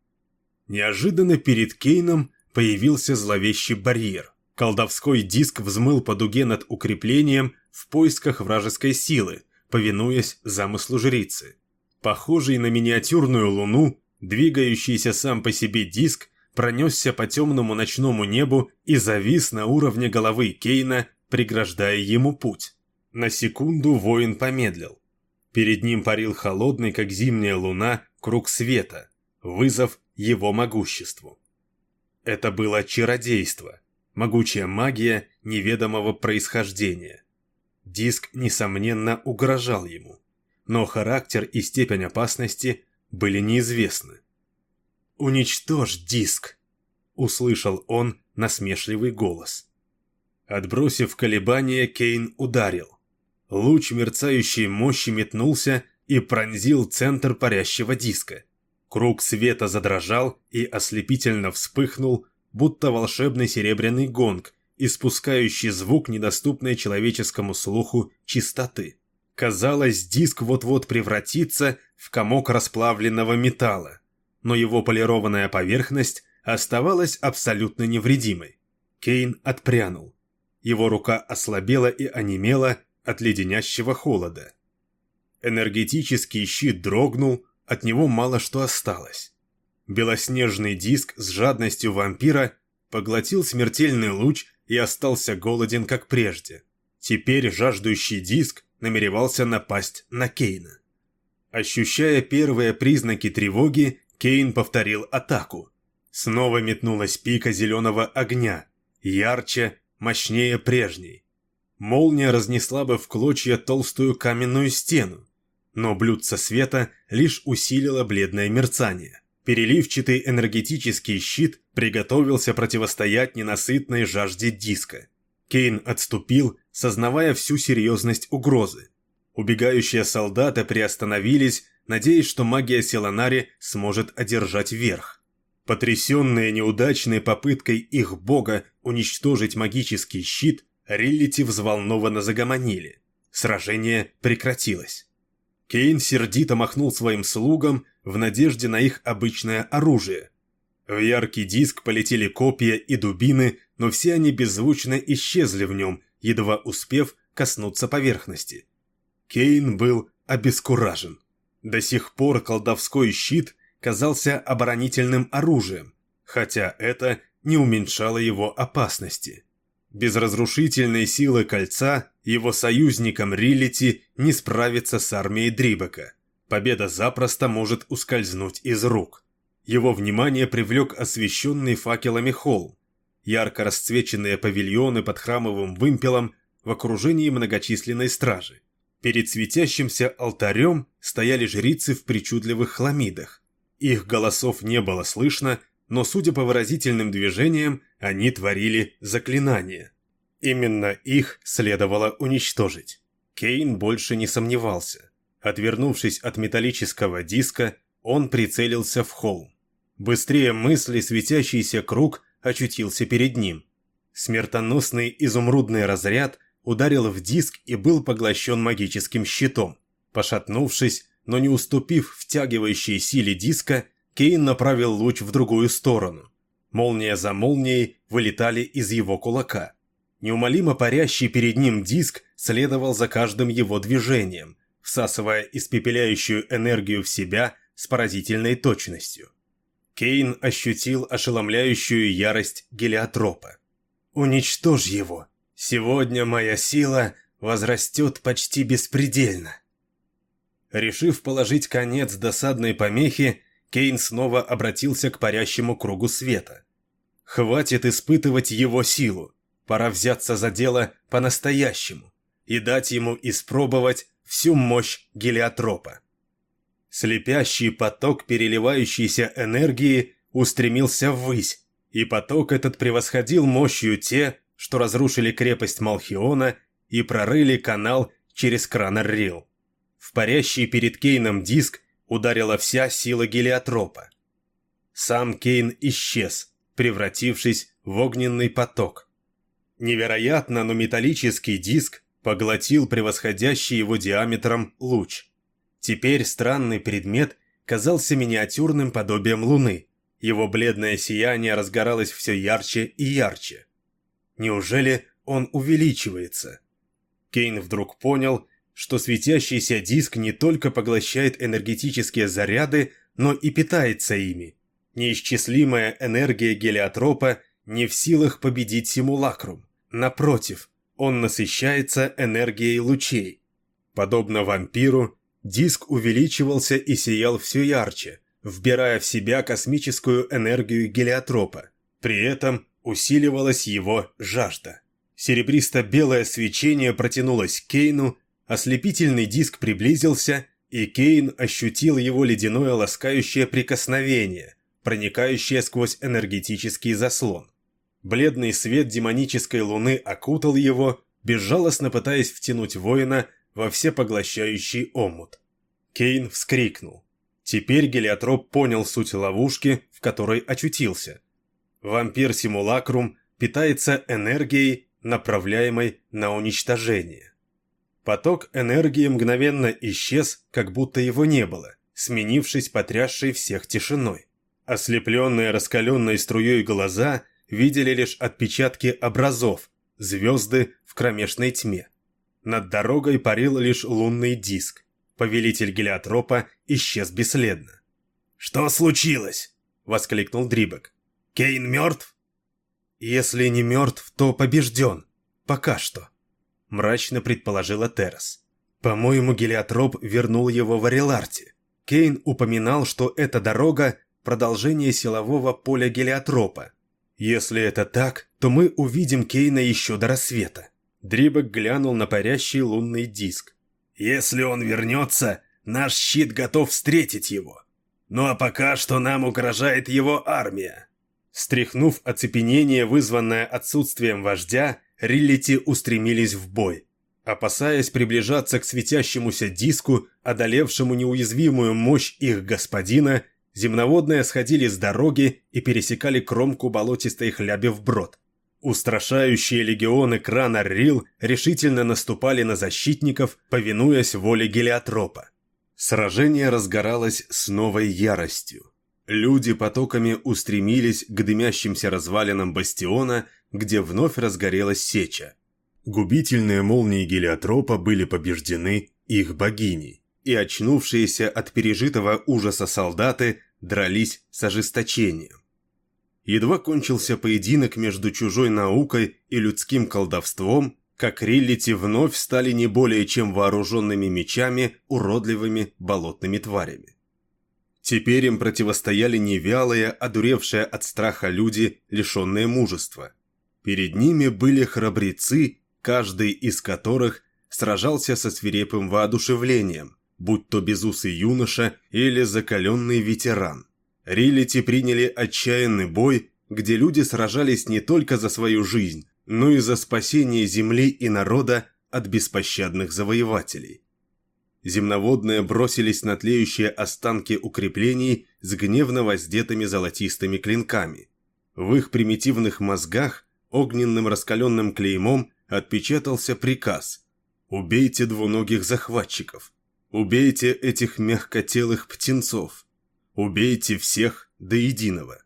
Неожиданно перед Кейном появился зловещий барьер. Колдовской диск взмыл по дуге над укреплением в поисках вражеской силы, повинуясь замыслу жрицы. Похожий на миниатюрную луну, двигающийся сам по себе диск пронесся по темному ночному небу и завис на уровне головы Кейна, преграждая ему путь. На секунду воин помедлил. Перед ним парил холодный, как зимняя луна, круг света, вызов его могуществу. Это было чародейство, могучая магия неведомого происхождения. Диск, несомненно, угрожал ему, но характер и степень опасности были неизвестны. «Уничтожь диск!» — услышал он насмешливый голос. Отбросив колебания, Кейн ударил. Луч мерцающей мощи метнулся и пронзил центр парящего диска. Круг света задрожал и ослепительно вспыхнул, будто волшебный серебряный гонг, испускающий звук, недоступной человеческому слуху чистоты. Казалось, диск вот-вот превратится в комок расплавленного металла, но его полированная поверхность оставалась абсолютно невредимой. Кейн отпрянул. Его рука ослабела и онемела от леденящего холода. Энергетический щит дрогнул, от него мало что осталось. Белоснежный диск с жадностью вампира поглотил смертельный луч и остался голоден, как прежде. Теперь жаждущий диск намеревался напасть на Кейна. Ощущая первые признаки тревоги, Кейн повторил атаку. Снова метнулась пика зеленого огня, ярче, мощнее прежней. Молния разнесла бы в клочья толстую каменную стену. но блюдце света лишь усилило бледное мерцание. Переливчатый энергетический щит приготовился противостоять ненасытной жажде диска. Кейн отступил, сознавая всю серьезность угрозы. Убегающие солдаты приостановились, надеясь, что магия Селанари сможет одержать верх. Потрясенные неудачной попыткой их бога уничтожить магический щит, Риллити взволнованно загомонили. Сражение прекратилось. Кейн сердито махнул своим слугам в надежде на их обычное оружие. В яркий диск полетели копья и дубины, но все они беззвучно исчезли в нем, едва успев коснуться поверхности. Кейн был обескуражен. До сих пор колдовской щит казался оборонительным оружием, хотя это не уменьшало его опасности. Без разрушительной силы кольца его союзникам Риллити не справиться с армией Дрибека. Победа запросто может ускользнуть из рук. Его внимание привлек освещенный факелами холл. Ярко расцвеченные павильоны под храмовым вымпелом в окружении многочисленной стражи. Перед светящимся алтарем стояли жрицы в причудливых хламидах. Их голосов не было слышно, но, судя по выразительным движениям, они творили заклинания. Именно их следовало уничтожить. Кейн больше не сомневался. Отвернувшись от металлического диска, он прицелился в холм. Быстрее мысли светящийся круг очутился перед ним. Смертоносный изумрудный разряд ударил в диск и был поглощен магическим щитом. Пошатнувшись, но не уступив втягивающей силе диска, Кейн направил луч в другую сторону. Молния за молнией вылетали из его кулака. Неумолимо парящий перед ним диск следовал за каждым его движением, всасывая испепеляющую энергию в себя с поразительной точностью. Кейн ощутил ошеломляющую ярость гелиотропа. «Уничтожь его! Сегодня моя сила возрастет почти беспредельно!» Решив положить конец досадной помехе, Кейн снова обратился к парящему кругу света. «Хватит испытывать его силу, пора взяться за дело по-настоящему и дать ему испробовать всю мощь гелиотропа». Слепящий поток переливающейся энергии устремился ввысь, и поток этот превосходил мощью те, что разрушили крепость Малхиона и прорыли канал через Кранар-Рил. В парящий перед Кейном диск ударила вся сила гелиотропа. Сам Кейн исчез, превратившись в огненный поток. Невероятно, но металлический диск поглотил превосходящий его диаметром луч. Теперь странный предмет казался миниатюрным подобием Луны. Его бледное сияние разгоралось все ярче и ярче. Неужели он увеличивается? Кейн вдруг понял, что светящийся диск не только поглощает энергетические заряды, но и питается ими. Неисчислимая энергия гелиотропа не в силах победить симулакрум. Напротив, он насыщается энергией лучей. Подобно вампиру, диск увеличивался и сиял все ярче, вбирая в себя космическую энергию гелиотропа. При этом усиливалась его жажда. Серебристо-белое свечение протянулось к Кейну, ослепительный диск приблизился, и Кейн ощутил его ледяное ласкающее прикосновение, проникающее сквозь энергетический заслон. Бледный свет демонической луны окутал его, безжалостно пытаясь втянуть воина во всепоглощающий омут. Кейн вскрикнул. Теперь гелиотроп понял суть ловушки, в которой очутился. Вампир-симулакрум питается энергией, направляемой на уничтожение. Поток энергии мгновенно исчез, как будто его не было, сменившись потрясшей всех тишиной. Ослепленные раскаленной струей глаза видели лишь отпечатки образов, звезды в кромешной тьме. Над дорогой парил лишь лунный диск. Повелитель гелиотропа исчез бесследно. «Что случилось?» — воскликнул Дрибек. «Кейн мертв?» «Если не мертв, то побежден. Пока что», — мрачно предположила Террас. «По-моему, гелиотроп вернул его в Ареларте. Кейн упоминал, что эта дорога — продолжение силового поля гелиотропа. Если это так, то мы увидим Кейна еще до рассвета». Дрибек глянул на парящий лунный диск. «Если он вернется, наш щит готов встретить его. Ну а пока что нам угрожает его армия». Стряхнув оцепенение, вызванное отсутствием вождя, Риллити устремились в бой. Опасаясь приближаться к светящемуся диску, одолевшему неуязвимую мощь их господина, земноводные сходили с дороги и пересекали кромку болотистой хляби вброд. Устрашающие легионы крана Рил решительно наступали на защитников, повинуясь воле Гелиотропа. Сражение разгоралось с новой яростью. Люди потоками устремились к дымящимся развалинам бастиона, где вновь разгорелась сеча. Губительные молнии Гелиотропа были побеждены их богиней, и очнувшиеся от пережитого ужаса солдаты дрались с ожесточением. Едва кончился поединок между чужой наукой и людским колдовством, как Риллити вновь стали не более чем вооруженными мечами уродливыми болотными тварями. Теперь им противостояли не вялые, одуревшие от страха люди, лишенные мужества. Перед ними были храбрецы, каждый из которых сражался со свирепым воодушевлением, будь то безусый юноша или закаленный ветеран. Риллити приняли отчаянный бой, где люди сражались не только за свою жизнь, но и за спасение земли и народа от беспощадных завоевателей. Земноводные бросились на тлеющие останки укреплений с гневно воздетыми золотистыми клинками. В их примитивных мозгах огненным раскаленным клеймом отпечатался приказ: «Убейте двуногих захватчиков! Убейте этих мягкотелых птенцов! Убейте всех до единого!»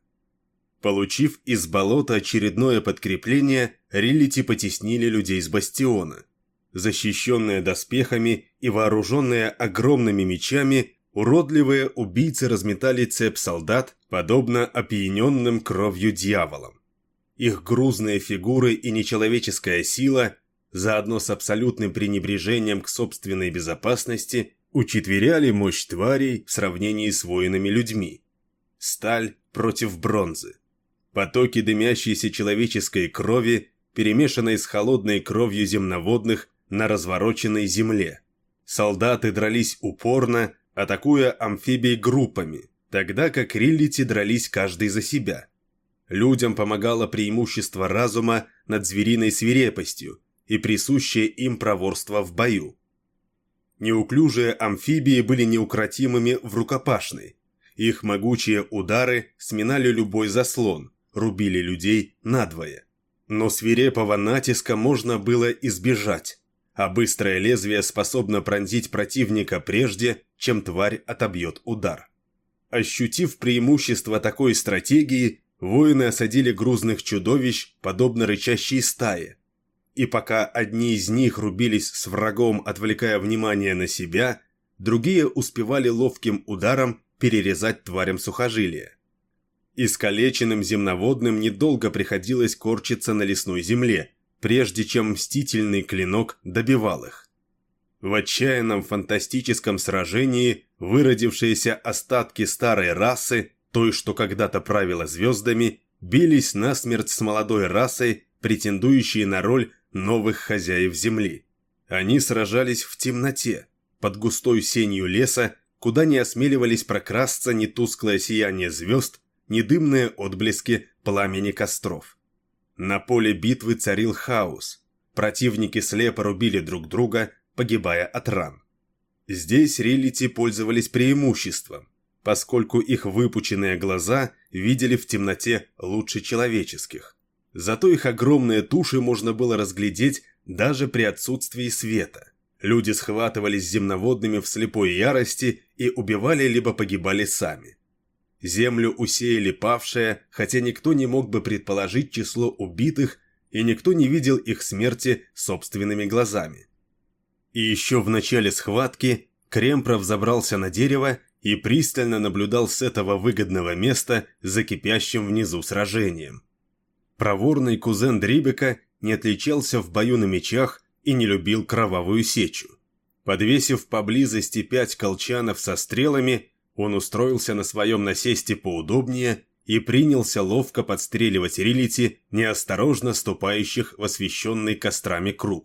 Получив из болота очередное подкрепление, Риллити потеснили людей с бастиона. Защищенные доспехами и вооруженные огромными мечами, уродливые убийцы разметали цепь солдат, подобно опьяненным кровью дьяволам. Их грузные фигуры и нечеловеческая сила, заодно с абсолютным пренебрежением к собственной безопасности, учетверяли мощь тварей в сравнении с воинами-людьми. Сталь против бронзы. Потоки дымящейся человеческой крови, перемешанной с холодной кровью земноводных на развороченной земле. Солдаты дрались упорно, атакуя амфибий группами, тогда как Риллити дрались каждый за себя. Людям помогало преимущество разума над звериной свирепостью и присущее им проворство в бою. Неуклюжие амфибии были неукротимыми в рукопашной. Их могучие удары сминали любой заслон, рубили людей надвое. Но свирепого натиска можно было избежать, а быстрое лезвие способно пронзить противника прежде, чем тварь отобьет удар. Ощутив преимущество такой стратегии, воины осадили грузных чудовищ, подобно рычащей стае. И пока одни из них рубились с врагом, отвлекая внимание на себя, другие успевали ловким ударом перерезать тварям сухожилия. Искалеченным земноводным недолго приходилось корчиться на лесной земле, прежде чем мстительный клинок добивал их. В отчаянном фантастическом сражении выродившиеся остатки старой расы, той, что когда-то правила звездами, бились насмерть с молодой расой, претендующей на роль новых хозяев Земли. Они сражались в темноте, под густой сенью леса, куда не осмеливались прокрасться ни тусклое сияние звезд, ни дымные отблески пламени костров. На поле битвы царил хаос. Противники слепо рубили друг друга, погибая от ран. Здесь Риллити пользовались преимуществом, поскольку их выпученные глаза видели в темноте лучше человеческих. Зато их огромные туши можно было разглядеть даже при отсутствии света. Люди схватывались с земноводными в слепой ярости и убивали либо погибали сами. Землю усеяли павшие, хотя никто не мог бы предположить число убитых, и никто не видел их смерти собственными глазами. И еще в начале схватки Кремпров забрался на дерево и пристально наблюдал с этого выгодного места за кипящим внизу сражением. Проворный кузен Дрибека не отличался в бою на мечах и не любил кровавую сечу. Подвесив поблизости 5 колчанов со стрелами, он устроился на своем насесте поудобнее и принялся ловко подстреливать Риллити, неосторожно ступающих в освещенный кострами круг.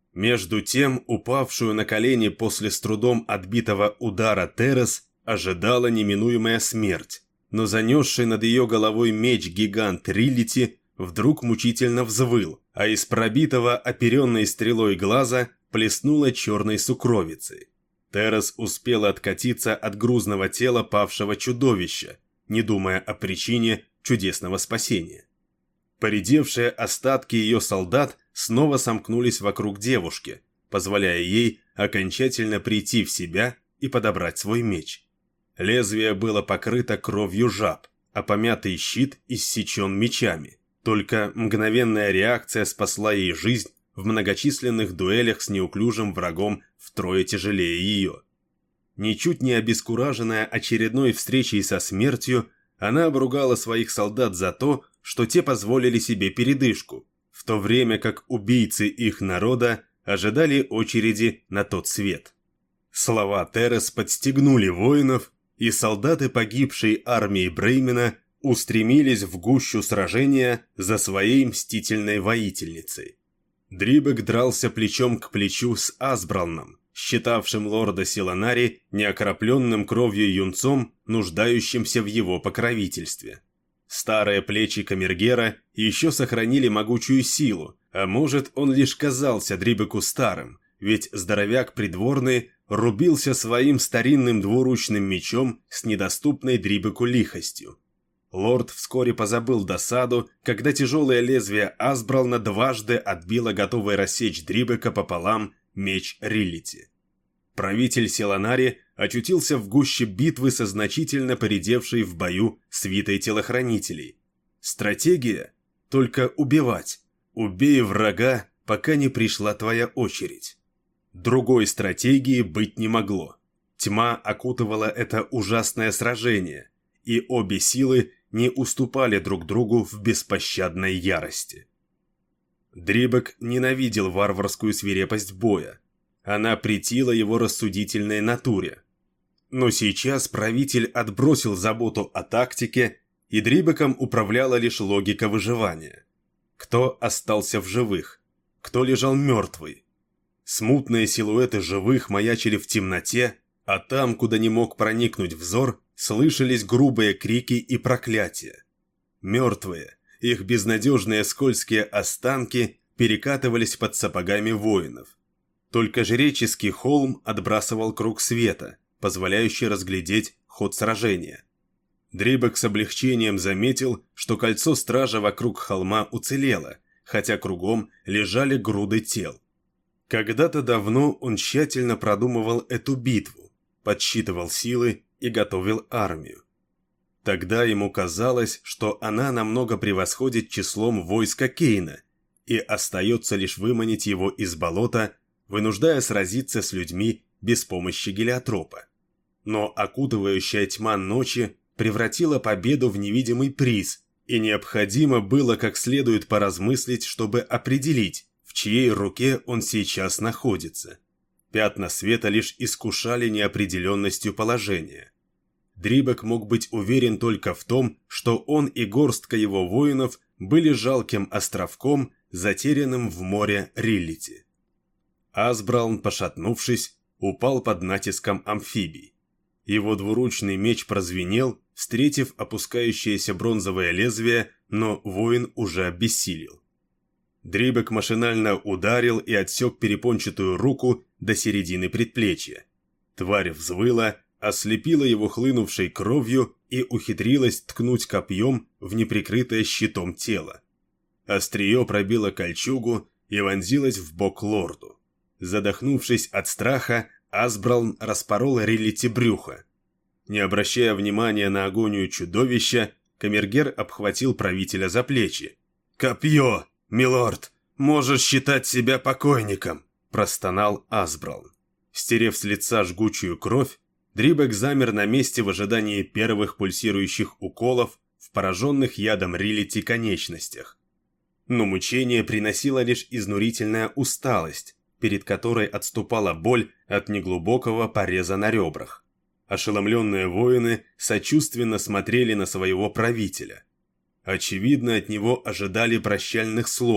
Между тем, упавшую на колени после с трудом отбитого удара Терес ожидала неминуемая смерть, но занесший над ее головой меч-гигант Риллити вдруг мучительно взвыл, а из пробитого оперенной стрелой глаза плеснуло черной сукровицей. Терес успела откатиться от грузного тела павшего чудовища, не думая о причине чудесного спасения. Поредевшие остатки ее солдат снова сомкнулись вокруг девушки, позволяя ей окончательно прийти в себя и подобрать свой меч. Лезвие было покрыто кровью жаб, а помятый щит иссечен мечами. Только мгновенная реакция спасла ей жизнь в многочисленных дуэлях с неуклюжим врагом втрое тяжелее ее. Ничуть не обескураженная очередной встречей со смертью, она обругала своих солдат за то, что те позволили себе передышку, в то время как убийцы их народа ожидали очереди на тот свет. Слова Терес подстегнули воинов, и солдаты погибшей армии Бреймена устремились в гущу сражения за своей мстительной воительницей. Дрибек дрался плечом к плечу с Асбралном, считавшим лорда Силанари неокропленным кровью юнцом, нуждающимся в его покровительстве. Старые плечи камергера еще сохранили могучую силу, а может, он лишь казался Дрибеку старым, ведь здоровяк придворный рубился своим старинным двуручным мечом с недоступной Дрибеку лихостью. Лорд вскоре позабыл досаду, когда тяжелое лезвие Асбрална дважды отбило готовый рассечь Дрибека пополам меч Риллити. Правитель Силанари очутился в гуще битвы со значительно поредевшей в бою свитой телохранителей. Стратегия – только убивать. Убей врага, пока не пришла твоя очередь. Другой стратегии быть не могло. Тьма окутывала это ужасное сражение, и обе силы не уступали друг другу в беспощадной ярости. Дрибек ненавидел варварскую свирепость боя. Она претила его рассудительной натуре. Но сейчас правитель отбросил заботу о тактике, и Дрибеком управляла лишь логика выживания. Кто остался в живых? Кто лежал мертвый? Смутные силуэты живых маячили в темноте, а там, куда не мог проникнуть взор, слышались грубые крики и проклятия. Мертвые, их безнадежные скользкие останки перекатывались под сапогами воинов. Только жреческий холм отбрасывал круг света, позволяющий разглядеть ход сражения. Дрибек с облегчением заметил, что кольцо стража вокруг холма уцелело, хотя кругом лежали груды тел. Когда-то давно он тщательно продумывал эту битву, подсчитывал силы и готовил армию. Тогда ему казалось, что она намного превосходит числом войска Кейна, и остается лишь выманить его из болота, вынуждая сразиться с людьми без помощи гелиотропа. Но окутывающая тьма ночи превратила победу в невидимый приз, и необходимо было как следует поразмыслить, чтобы определить, в чьей руке он сейчас находится. Пятна света лишь искушали неопределенностью положения. Дрибек мог быть уверен только в том, что он и горстка его воинов были жалким островком, затерянным в море Риллити. Асбралн, пошатнувшись, упал под натиском амфибий. Его двуручный меч прозвенел, встретив опускающееся бронзовое лезвие, но воин уже обессилел. Дрибек машинально ударил и отсек перепончатую руку до середины предплечья. Тварь взвыла, ослепила его хлынувшей кровью и ухитрилась ткнуть копьем в неприкрытое щитом тело. Острие пробило кольчугу и вонзилось в бок лорду. Задохнувшись от страха, Асбралн распорол Риллити брюхо. Не обращая внимания на агонию чудовища, камергер обхватил правителя за плечи. «Копье, милорд! Можешь считать себя покойником!» – простонал Асбралн. Стерев с лица жгучую кровь, Дрибек замер на месте в ожидании первых пульсирующих уколов в пораженных ядом Риллити конечностях. Но мучение приносила лишь изнурительная усталость, перед которой отступала боль от неглубокого пореза на ребрах. Ошеломленные воины сочувственно смотрели на своего правителя. Очевидно, от него ожидали прощальных слов,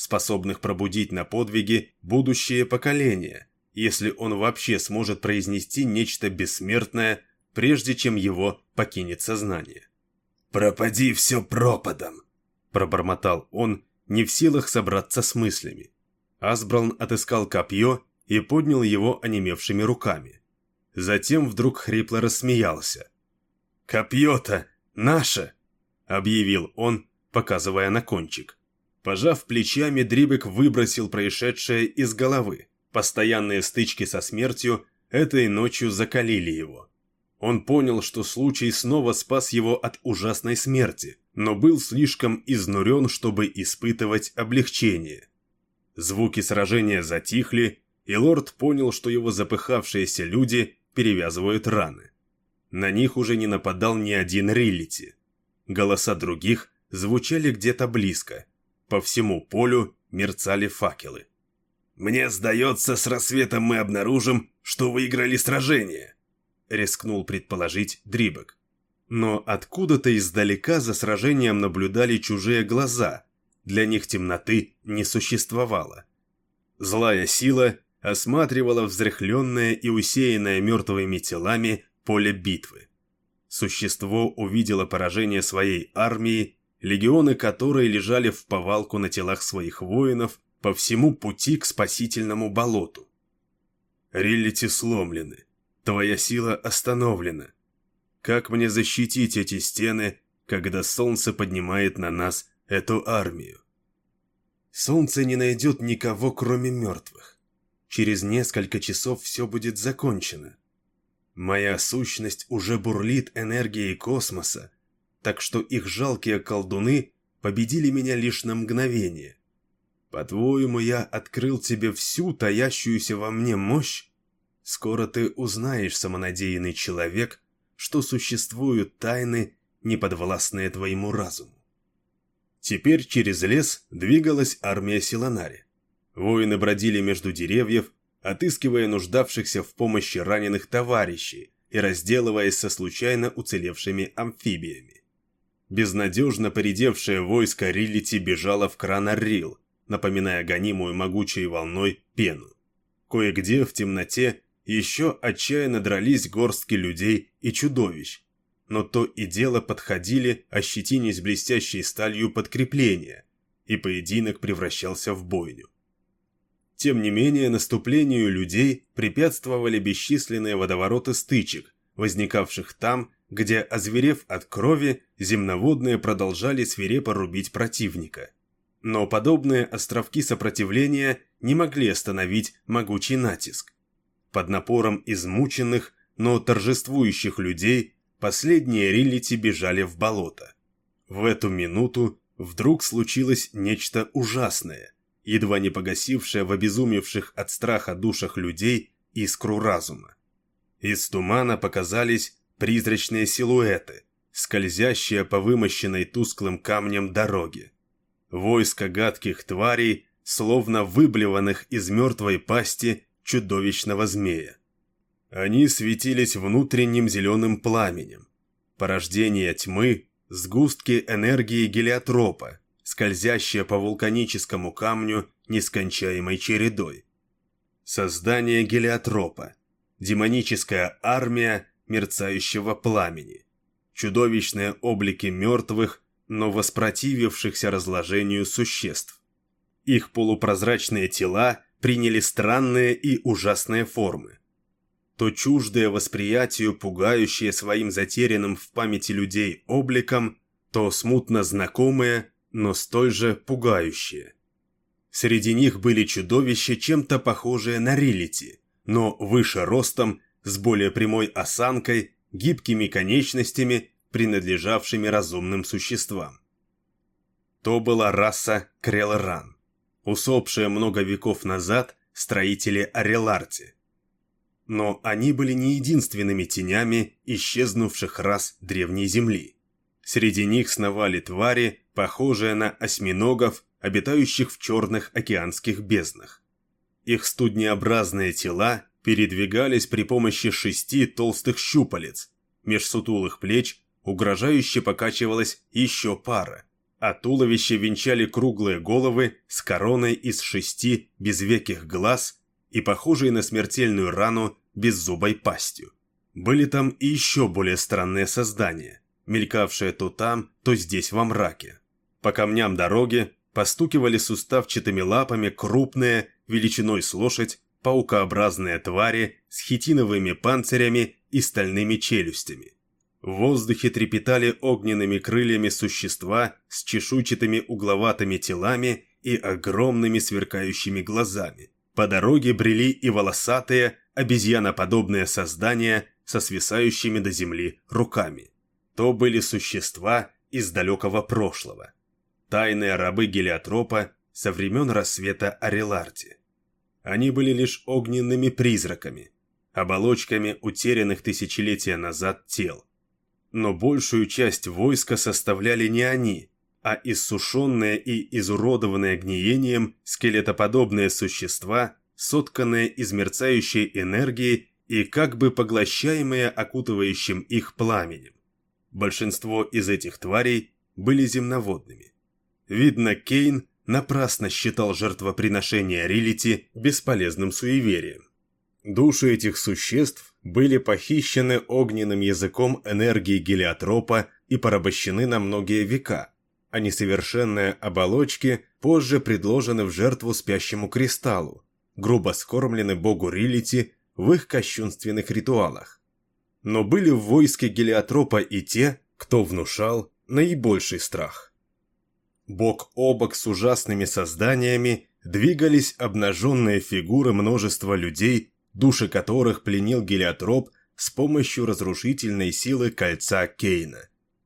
способных пробудить на подвиги будущее поколение, если он вообще сможет произнести нечто бессмертное, прежде чем его покинет сознание. «Пропади все пропадом!» – пробормотал он, не в силах собраться с мыслями. Асбралн отыскал копье и поднял его онемевшими руками. Затем вдруг хрипло рассмеялся. «Копье-то наше!» – объявил он, показывая на кончик. Пожав плечами, Дрибек выбросил происшедшее из головы. Постоянные стычки со смертью этой ночью закалили его. Он понял, что случай снова спас его от ужасной смерти, но был слишком изнурен, чтобы испытывать облегчение. Звуки сражения затихли, и лорд понял, что его запыхавшиеся люди перевязывают раны. На них уже не нападал ни один Риллити. Голоса других звучали где-то близко. По всему полю мерцали факелы. «Мне сдается, с рассветом мы обнаружим, что выиграли сражение», — рискнул предположить Дрибек. Но откуда-то издалека за сражением наблюдали чужие глаза. Для них темноты не существовало. Злая сила осматривала взрыхленное и усеянное мертвыми телами поле битвы. Существо увидело поражение своей армии, легионы которой лежали вповалку на телах своих воинов по всему пути к спасительному болоту. «Риллити сломлены. Твоя сила остановлена. Как мне защитить эти стены, когда солнце поднимает на нас эту армию?» «Солнце не найдет никого, кроме мертвых. Через несколько часов все будет закончено. Моя сущность уже бурлит энергией космоса, так что их жалкие колдуны победили меня лишь на мгновение. По-твоему, я открыл тебе всю таящуюся во мне мощь? Скоро ты узнаешь, самонадеянный человек, что существуют тайны, неподвластные твоему разуму». Теперь через лес двигалась армия Силанари. Воины бродили между деревьев, отыскивая нуждавшихся в помощи раненых товарищей и разделываясь со случайно уцелевшими амфибиями. Безнадежно поредевшее войско Риллити бежало в Кран-Аррил, напоминая гонимую могучей волной пену. Кое-где в темноте еще отчаянно дрались горстки людей и чудовищ, но то и дело подходили, ощетинясь блестящей сталью подкрепления, и поединок превращался в бойню. Тем не менее, наступлению людей препятствовали бесчисленные водовороты стычек, возникавших там, где, озверев от крови, земноводные продолжали свирепо рубить противника. Но подобные островки сопротивления не могли остановить могучий натиск. Под напором измученных, но торжествующих людей последние Риллити бежали в болото. В эту минуту вдруг случилось нечто ужасное, едва не погасившее в обезумевших от страха душах людей искру разума. Из тумана показались призрачные силуэты, скользящие по вымощенной тусклым камнем дороге. Войско гадких тварей, словно выблеванных из мертвой пасти чудовищного змея. Они светились внутренним зеленым пламенем. Порождение тьмы, сгустки энергии гелиотропа, скользящие по вулканическому камню нескончаемой чередой. Создание гелиотропа. Демоническая армия мерцающего пламени. Чудовищные облики мертвых, но воспротивившихся разложению существ. Их полупрозрачные тела приняли странные и ужасные формы. То чуждое восприятию, пугающее своим затерянным в памяти людей обликом, то смутно знакомые, но столь же пугающие. Среди них были чудовища, чем-то похожие на Риллити, но выше ростом, с более прямой осанкой, гибкими конечностями, принадлежавшими разумным существам. То была раса Крелран, усопшие много веков назад строители Ареларти. Но они были не единственными тенями исчезнувших рас Древней Земли. Среди них сновали твари, похожие на осьминогов, обитающих в черных океанских безднах. Их студнеобразные тела передвигались при помощи 6 толстых щупалец. Меж сутулых плеч угрожающе покачивалась еще пара, а туловище венчали круглые головы с короной из 6 безвеких глаз и похожей на смертельную рану беззубой пастью. Были там и еще более странные создания, мелькавшие то там, то здесь во мраке. По камням дороги постукивали суставчатыми лапами крупные, величиной с лошадь, паукообразные твари с хитиновыми панцирями и стальными челюстями. В воздухе трепетали огненными крыльями существа с чешуйчатыми угловатыми телами и огромными сверкающими глазами. По дороге брели и волосатые, обезьяноподобные создания со свисающими до земли руками. То были существа из далекого прошлого. Тайные рабы Гелиотропа со времен рассвета Ареларти. Они были лишь огненными призраками, оболочками утерянных тысячелетия назад тел. Но большую часть войска составляли не они, а иссушенные и изуродованные гниением скелетоподобные существа, сотканные из мерцающей энергии и как бы поглощаемые окутывающим их пламенем. Большинство из этих тварей были земноводными. Видно, Кейн напрасно считал жертвоприношение Рилити бесполезным суеверием. Души этих существ были похищены огненным языком энергии Гелиотропа и порабощены на многие века, а несовершенные оболочки позже предложены в жертву спящему кристаллу, грубо скормлены богу Рилити в их кощунственных ритуалах. Но были в войске Гелиотропа и те, кто внушал наибольший страх. Бок о бок с ужасными созданиями двигались обнаженные фигуры множества людей, души которых пленил Гелиотроп с помощью разрушительной силы кольца Кейна.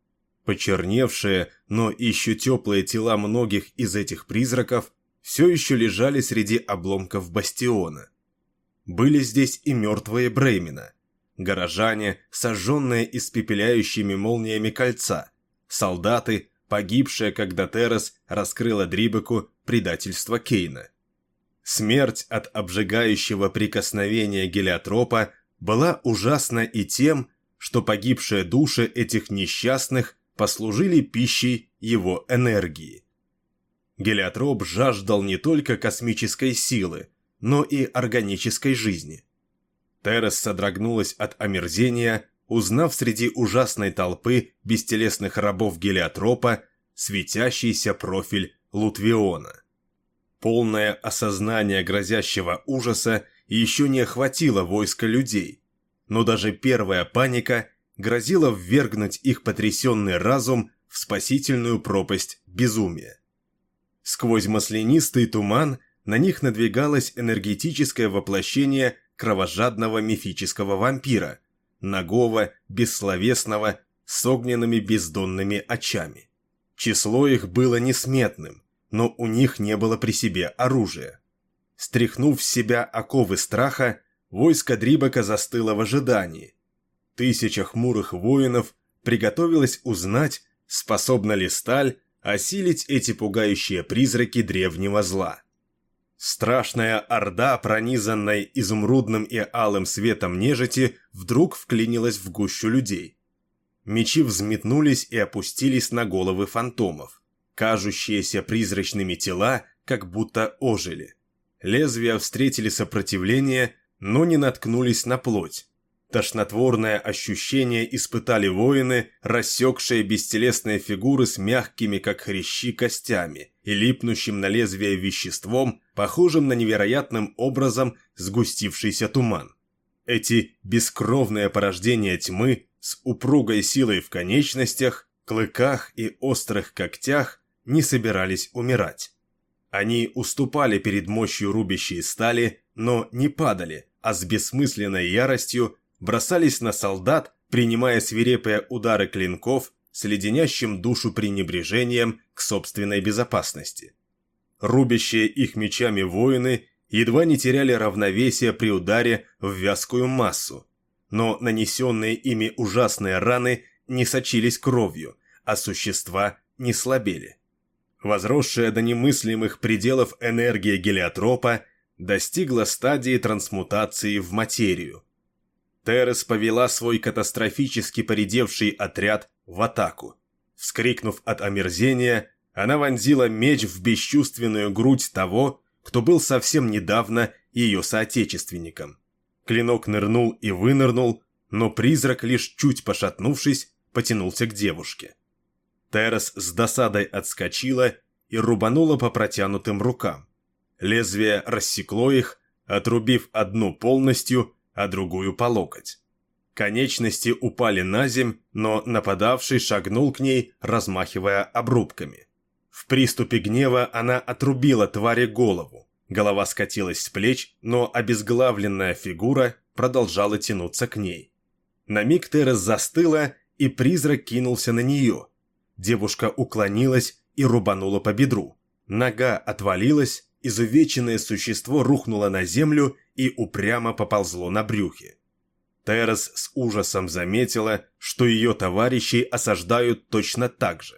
Почерневшие, но еще теплые тела многих из этих призраков все еще лежали среди обломков бастиона. Были здесь и мертвые Бреймена, горожане, сожженные испепеляющими молниями кольца, солдаты, погибшие, когда Террас раскрыла Дрибеку предательство Кейна. Смерть от обжигающего прикосновения Гелиотропа была ужасна и тем, что погибшие души этих несчастных послужили пищей его энергии. Гелиотроп жаждал не только космической силы, но и органической жизни. Террас содрогнулась от омерзения, узнав среди ужасной толпы бестелесных рабов Гелиотропа светящийся профиль Лутвиона. Полное осознание грозящего ужаса еще не охватило войско людей, но даже первая паника грозила ввергнуть их потрясенный разум в спасительную пропасть безумия. Сквозь маслянистый туман на них надвигалось энергетическое воплощение кровожадного мифического вампира, нагого, бессловесного, с огненными бездонными очами. Число их было несметным, но у них не было при себе оружия. Стряхнув с себя оковы страха, войско Дрибека застыло в ожидании. 1000 хмурых воинов приготовилось узнать, способна ли сталь осилить эти пугающие призраки древнего зла. Страшная орда, пронизанная изумрудным и алым светом нежити, вдруг вклинилась в гущу людей. Мечи взметнулись и опустились на головы фантомов. Кажущиеся призрачными тела как будто ожили. Лезвия встретили сопротивление, но не наткнулись на плоть. Тошнотворное ощущение испытали воины, рассекшие бестелесные фигуры с мягкими, как хрящи, костями и липнущим на лезвие веществом, похожим на невероятным образом сгустившийся туман. Эти бескровные порождения тьмы с упругой силой в конечностях, клыках и острых когтях не собирались умирать. Они уступали перед мощью рубящей стали, но не падали, а с бессмысленной яростью бросались на солдат, принимая свирепые удары клинков с леденящим душу пренебрежением к собственной безопасности. Рубящие их мечами воины едва не теряли равновесие при ударе в вязкую массу, но нанесенные ими ужасные раны не сочились кровью, а существа не слабели. Возросшая до немыслимых пределов энергия Гелиотропа достигла стадии трансмутации в материю. Террас повела свой катастрофически поредевший отряд в атаку. Вскрикнув от омерзения, Она вонзила меч в бесчувственную грудь того, кто был совсем недавно ее соотечественником. Клинок нырнул и вынырнул, но призрак, лишь чуть пошатнувшись, потянулся к девушке. Террас с досадой отскочила и рубанула по протянутым рукам. Лезвие рассекло их, отрубив одну полностью, а другую по локоть. Конечности упали на земь, но нападавший шагнул к ней, размахивая обрубками. В приступе гнева она отрубила твари голову. Голова скатилась с плеч, но обезглавленная фигура продолжала тянуться к ней. На миг Террас застыла, и призрак кинулся на нее. Девушка уклонилась и рубанула по бедру. Нога отвалилась, изувеченное существо рухнуло на землю и упрямо поползло на брюхе. Террас с ужасом заметила, что ее товарищей осаждают точно так же.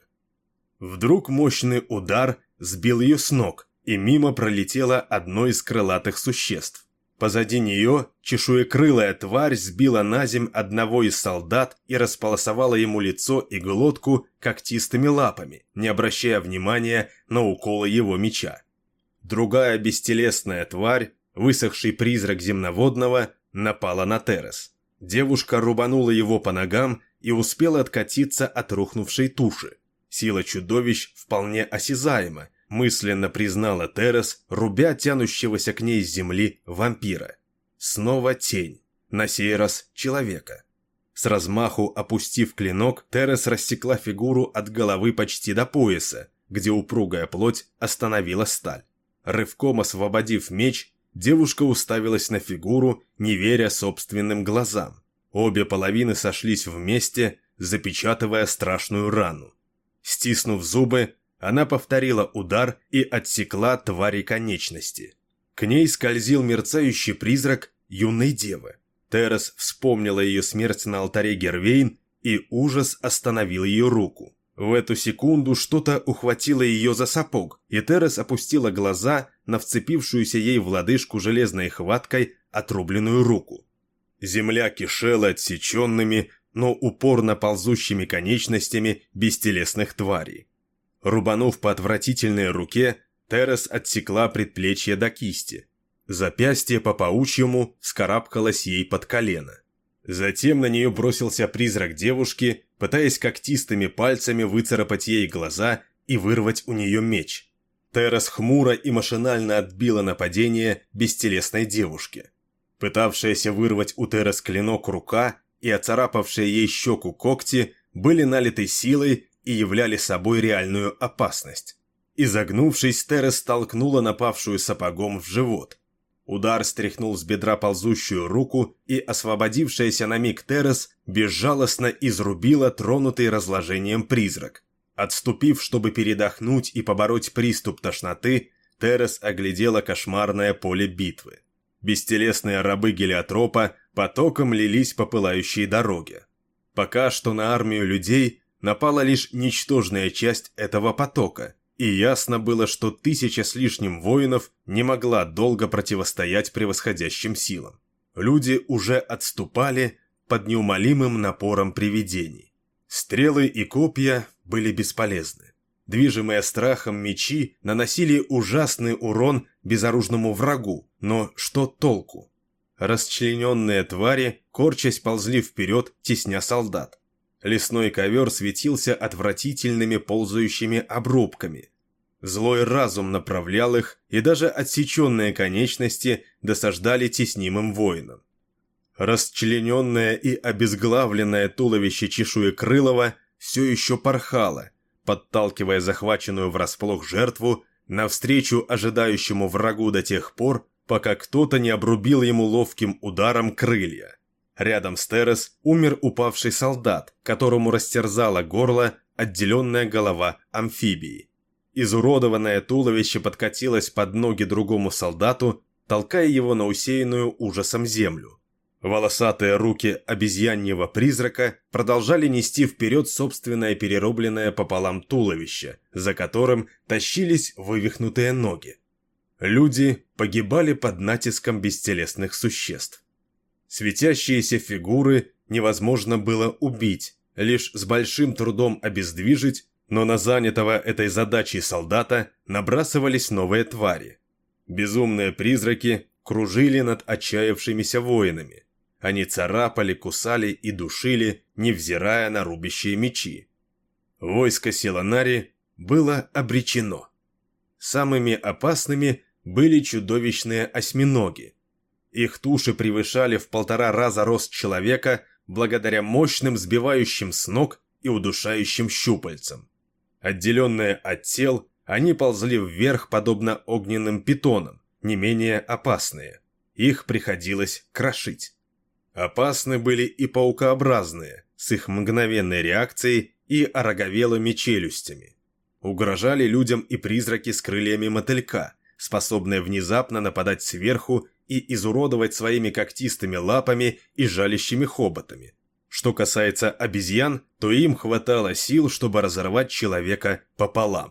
Вдруг мощный удар сбил ее с ног, и мимо пролетело одно из крылатых существ. Позади нее чешуекрылая тварь сбила на земь одного из солдат и располосовала ему лицо и глотку когтистыми лапами, не обращая внимания на уколы его меча. Другая бестелесная тварь, высохший призрак земноводного, напала на Террас. Девушка рубанула его по ногам и успела откатиться от рухнувшей туши. Сила чудовищ вполне осязаема, мысленно признала Террас, рубя тянущегося к ней с земли вампира. Снова тень, на сей раз человека. С размаху опустив клинок, Террас рассекла фигуру от головы почти до пояса, где упругая плоть остановила сталь. Рывком освободив меч, девушка уставилась на фигуру, не веря собственным глазам. Обе половины сошлись вместе, запечатывая страшную рану. Стиснув зубы, она повторила удар и отсекла твари конечности. К ней скользил мерцающий призрак юной девы. Террас вспомнила ее смерть на алтаре Гервейн, и ужас остановил ее руку. В эту секунду что-то ухватило ее за сапог, и Террас опустила глаза на вцепившуюся ей в лодыжку железной хваткой отрубленную руку. Земля кишела отсеченными, но упорно ползущими конечностями бестелесных тварей. Рубанув по отвратительной руке, Террас отсекла предплечье до кисти. Запястье по паучьему вскарабкалось ей под колено. Затем на нее бросился призрак девушки, пытаясь когтистыми пальцами выцарапать ей глаза и вырвать у нее меч. Террас хмуро и машинально отбила нападение бестелесной девушки. Пытавшаяся вырвать у Террас клинок рука и оцарапавшие ей щеку когти были налиты силой и являли собой реальную опасность. Изогнувшись, Террас толкнула напавшую сапогом в живот. Удар стряхнул с бедра ползущую руку, и освободившаяся на миг Террас безжалостно изрубила тронутый разложением призрак. Отступив, чтобы передохнуть и побороть приступ тошноты, Террас оглядела кошмарное поле битвы. Бестелесные рабы Гелиотропа потоком лились по пылающей дороге. Пока что на армию людей напала лишь ничтожная часть этого потока, и ясно было, что 1000 с лишним воинов не могла долго противостоять превосходящим силам. Люди уже отступали под неумолимым напором привидений. Стрелы и копья были бесполезны. Движимые страхом мечи наносили ужасный урон безоружному врагу, но что толку? Расчлененные твари, корчась, ползли вперед, тесня солдат. Лесной ковер светился отвратительными ползающими обрубками. Злой разум направлял их, и даже отсеченные конечности досаждали теснимым воинам. Расчлененное и обезглавленное туловище чешуекрылого все еще порхало, подталкивая захваченную врасплох жертву навстречу ожидающему врагу до тех пор, пока кто-то не обрубил ему ловким ударом крылья. Рядом с Террас умер упавший солдат, которому растерзало горло отделенная голова амфибии. Изуродованное туловище подкатилось под ноги другому солдату, толкая его на усеянную ужасом землю. Волосатые руки обезьяньего призрака продолжали нести вперед собственное перерубленное пополам туловище, за которым тащились вывихнутые ноги. Люди погибали под натиском бестелесных существ. Светящиеся фигуры невозможно было убить, лишь с большим трудом обездвижить, Но на занятого этой задачей солдата набрасывались новые твари. Безумные призраки кружили над отчаявшимися воинами. Они царапали, кусали и душили, невзирая на рубящие мечи. Войско Силанари было обречено. Самыми опасными были чудовищные осьминоги. Их туши превышали в 1,5 раза рост человека благодаря мощным сбивающим с ног и удушающим щупальцам. Отделенные от тел, они ползли вверх, подобно огненным питонам, не менее опасные. Их приходилось крошить. Опасны были и паукообразные, с их мгновенной реакцией и ороговелыми челюстями. Угрожали людям и призраки с крыльями мотылька, способные внезапно нападать сверху и изуродовать своими когтистыми лапами и жалящими хоботами. Что касается обезьян, то им хватало сил, чтобы разорвать человека пополам.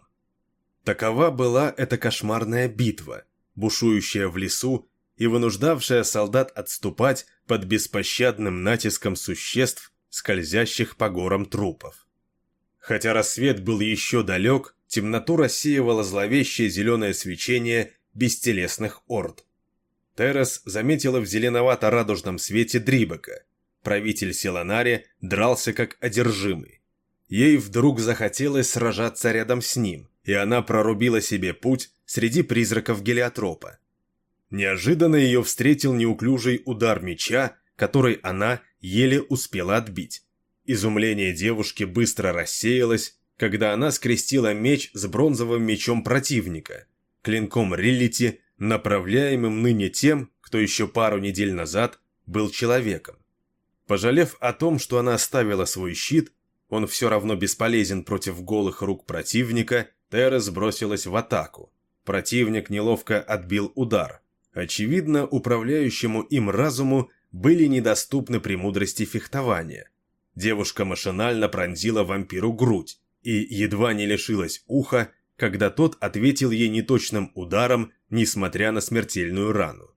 Такова была эта кошмарная битва, бушующая в лесу и вынуждавшая солдат отступать под беспощадным натиском существ, скользящих по горам трупов. Хотя рассвет был еще далек, темноту рассеивало зловещее зеленое свечение бестелесных орд. Террас заметила в зеленовато-радужном свете Дрибека. Правитель Силанари дрался как одержимый. Ей вдруг захотелось сражаться рядом с ним, и она прорубила себе путь среди призраков Гелиотропа. Неожиданно ее встретил неуклюжий удар меча, который она еле успела отбить. Изумление девушки быстро рассеялось, когда она скрестила меч с бронзовым мечом противника, клинком Риллити, направляемым ныне тем, кто еще пару недель назад был человеком. Пожалев о том, что она оставила свой щит, он все равно бесполезен против голых рук противника, Террас бросилась в атаку. Противник неловко отбил удар. Очевидно, управляющему им разуму были недоступны премудрости фехтования. Девушка машинально пронзила вампиру грудь и едва не лишилась уха, когда тот ответил ей неточным ударом, несмотря на смертельную рану.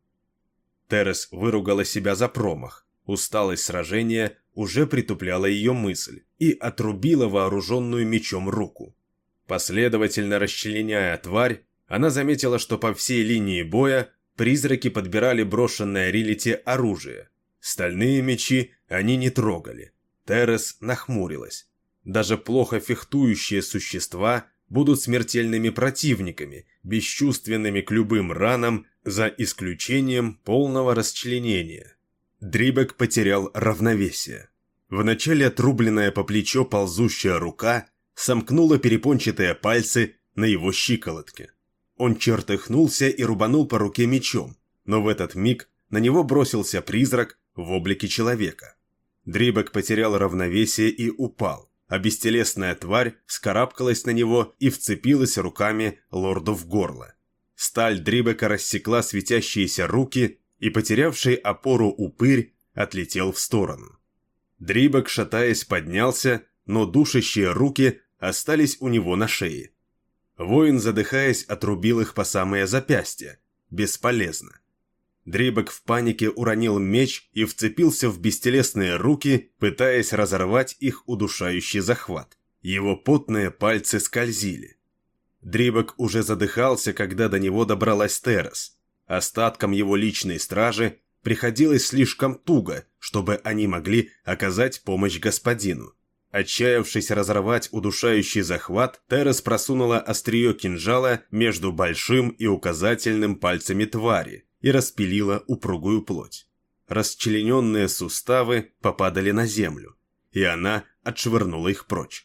Террас выругала себя за промах. Усталость сражения уже притупляла ее мысль и отрубила вооруженную мечом руку. Последовательно расчленяя тварь, она заметила, что по всей линии боя призраки подбирали брошенное Риллити оружие. Стальные мечи они не трогали. Террас нахмурилась. Даже плохо фехтующие существа будут смертельными противниками, бесчувственными к любым ранам, за исключением полного расчленения. Дрибек потерял равновесие. Вначале отрубленная по плечо ползущая рука сомкнула перепончатые пальцы на его щиколотке. Он чертыхнулся и рубанул по руке мечом, но в этот миг на него бросился призрак в облике человека. Дрибек потерял равновесие и упал, а бестелесная тварь вскарабкалась на него и вцепилась руками лорду в горло. Сталь Дрибека рассекла светящиеся руки, и потерявший опору упырь отлетел в сторону. Дрибек, шатаясь, поднялся, но душащие руки остались у него на шее. Воин, задыхаясь, отрубил их по самое запястье. Бесполезно. Дрибек в панике уронил меч и вцепился в бестелесные руки, пытаясь разорвать их удушающий захват. Его потные пальцы скользили. Дрибек уже задыхался, когда до него добралась Террас. Остаткам его личной стражи приходилось слишком туго, чтобы они могли оказать помощь господину. Отчаявшись разорвать удушающий захват, Террас просунула острие кинжала между большим и указательным пальцами твари и распилила упругую плоть. Расчлененные суставы попадали на землю, и она отшвырнула их прочь.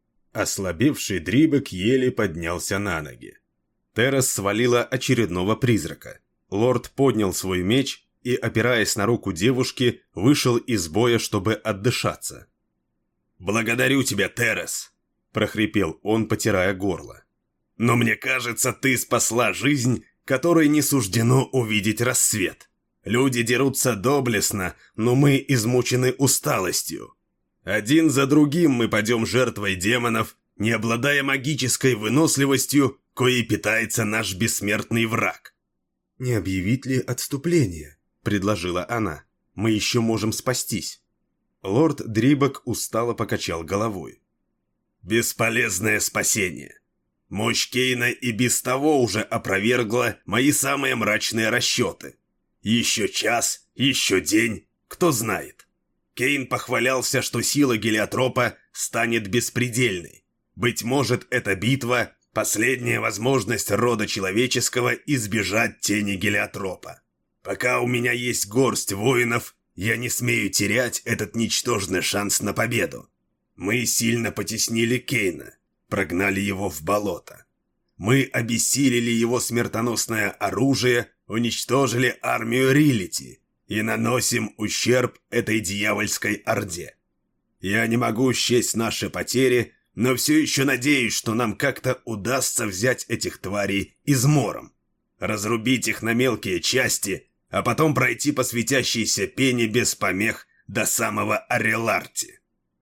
Ослабевший Дрибек еле поднялся на ноги. Террас свалила очередного призрака. Лорд поднял свой меч и, опираясь на руку девушки, вышел из боя, чтобы отдышаться. «Благодарю тебя, Террас!» – прохрипел он, потирая горло. «Но мне кажется, ты спасла жизнь, которой не суждено увидеть рассвет. Люди дерутся доблестно, но мы измучены усталостью. Один за другим мы падем жертвой демонов, не обладая магической выносливостью, коей питается наш бессмертный враг». «Не объявить ли отступление?» – предложила она. «Мы еще можем спастись». Лорд Дрибек устало покачал головой. Бесполезное спасение. Мощь Кейна и без того уже опровергла мои самые мрачные расчеты. Еще час, еще день, кто знает. Кейн похвалялся, что сила гелиотропа станет беспредельной. Быть может, эта битва – последняя возможность рода человеческого избежать тени гелиотропа. Пока у меня есть горсть воинов, я не смею терять этот ничтожный шанс на победу. Мы сильно потеснили Кейна, прогнали его в болото. Мы обессилили его смертоносное оружие, уничтожили армию Рилити и наносим ущерб этой дьявольской орде. Я не могу счесть наши потери, но все еще надеюсь, что нам как-то удастся взять этих тварей измором, разрубить их на мелкие части, а потом пройти по светящейся пене без помех до самого Ареларти.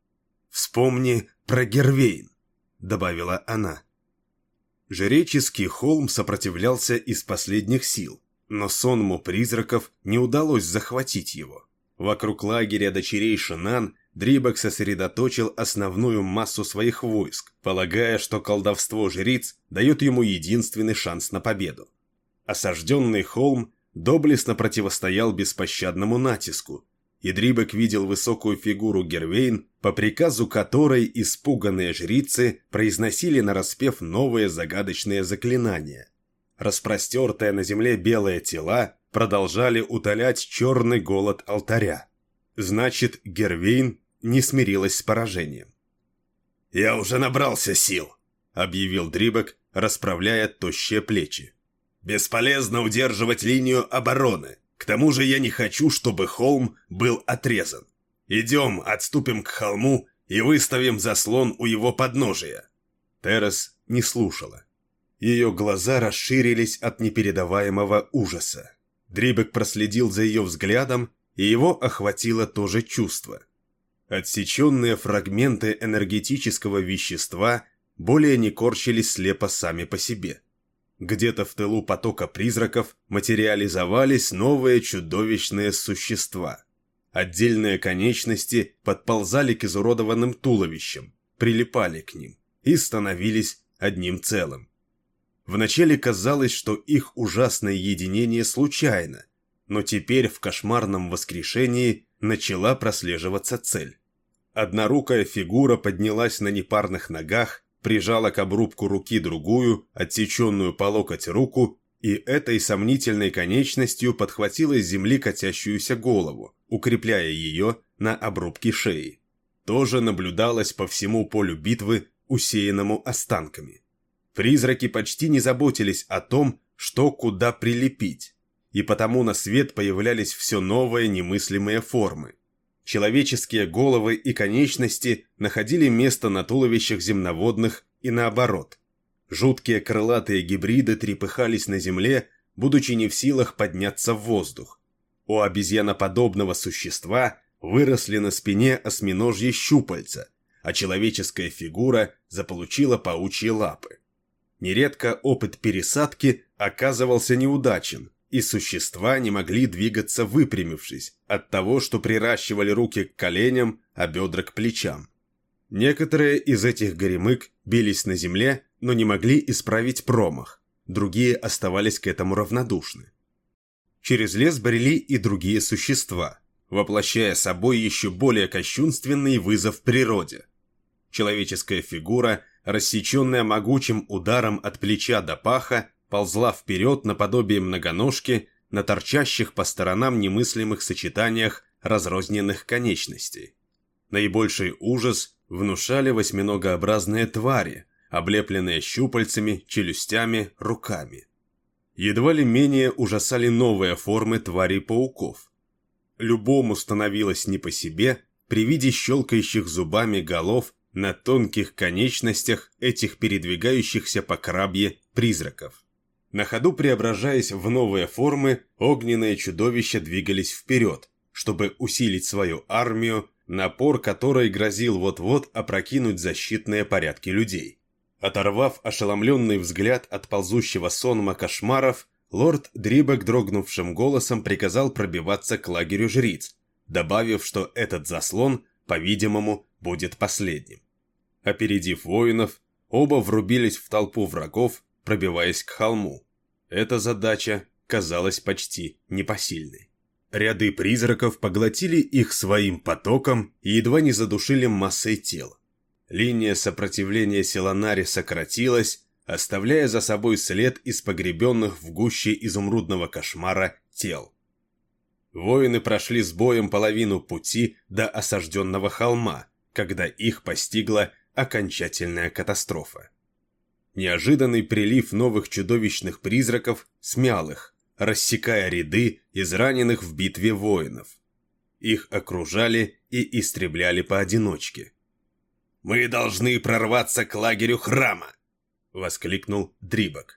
«Вспомни про Гервейн», — добавила она. Жреческий холм сопротивлялся из последних сил, но сонму призраков не удалось захватить его. Вокруг лагеря дочерей Шинан Дрибок сосредоточил основную массу своих войск, полагая, что колдовство жриц дает ему единственный шанс на победу. Осажденный холм доблестно противостоял беспощадному натиску, и Дрибок видел высокую фигуру Гервейн, по приказу которой испуганные жрицы произносили нараспев новые загадочные заклинания. Распростертые на земле белые тела продолжали утолять черный голод алтаря. Значит, Гервейн не смирилась с поражением. «Я уже набрался сил», — объявил Дрибок, расправляя тощие плечи. «Бесполезно удерживать линию обороны. К тому же я не хочу, чтобы холм был отрезан. Идем, отступим к холму и выставим заслон у его подножия». Террас не слушала. Ее глаза расширились от непередаваемого ужаса. Дрибок проследил за ее взглядом, и его охватило то же чувство. Отсеченные фрагменты энергетического вещества более не корчились слепо сами по себе. Где-то в тылу потока призраков материализовались новые чудовищные существа. Отдельные конечности подползали к изуродованным туловищам, прилипали к ним и становились одним целым. Вначале казалось, что их ужасное единение случайно, но теперь в кошмарном воскрешении начала прослеживаться цель. Однорукая фигура поднялась на непарных ногах, прижала к обрубку руки другую, отсеченную по локоть руку, и этой сомнительной конечностью подхватила с земли катящуюся голову, укрепляя ее на обрубке шеи. Тоже наблюдалось по всему полю битвы, усеянному останками. Призраки почти не заботились о том, что куда прилепить, и потому на свет появлялись все новые немыслимые формы. Человеческие головы и конечности находили место на туловищах земноводных и наоборот. Жуткие крылатые гибриды трепыхались на земле, будучи не в силах подняться в воздух. У обезьяноподобного существа выросли на спине осьминожьи щупальца, а человеческая фигура заполучила паучьи лапы. Нередко опыт пересадки оказывался неудачен, и существа не могли двигаться выпрямившись от того, что приращивали руки к коленям, а бедра к плечам. Некоторые из этих горемык бились на земле, но не могли исправить промах, другие оставались к этому равнодушны. Через лес брели и другие существа, воплощая собой еще более кощунственный вызов природе. Человеческая фигура, рассеченная могучим ударом от плеча до паха, ползла вперед наподобие многоножки на торчащих по сторонам немыслимых сочетаниях разрозненных конечностей. Наибольший ужас внушали восьминогообразные твари, облепленные щупальцами, челюстями, руками. Едва ли менее ужасали новые формы тварей-пауков. Любому становилось не по себе при виде щелкающих зубами голов на тонких конечностях этих передвигающихся по крабье призраков. На ходу преображаясь в новые формы, огненные чудовища двигались вперед, чтобы усилить свою армию, напор которой грозил вот-вот опрокинуть защитные порядки людей. Оторвав ошеломленный взгляд от ползущего сонма кошмаров, лорд Дрибок дрогнувшим голосом приказал пробиваться к лагерю жриц, добавив, что этот заслон, по-видимому, будет последним. Опередив воинов, оба врубились в толпу врагов, пробиваясь к холму. Эта задача казалась почти непосильной. Ряды призраков поглотили их своим потоком и едва не задушили массой тел. Линия сопротивления Силанари сократилась, оставляя за собой след из погребенных в гуще изумрудного кошмара тел. Воины прошли с боем половину пути до осажденного холма, когда их постигла окончательная катастрофа. Неожиданный прилив новых чудовищных призраков смял их, рассекая ряды израненных в битве воинов. Их окружали и истребляли поодиночке. «Мы должны прорваться к лагерю храма!» — воскликнул Дрибок.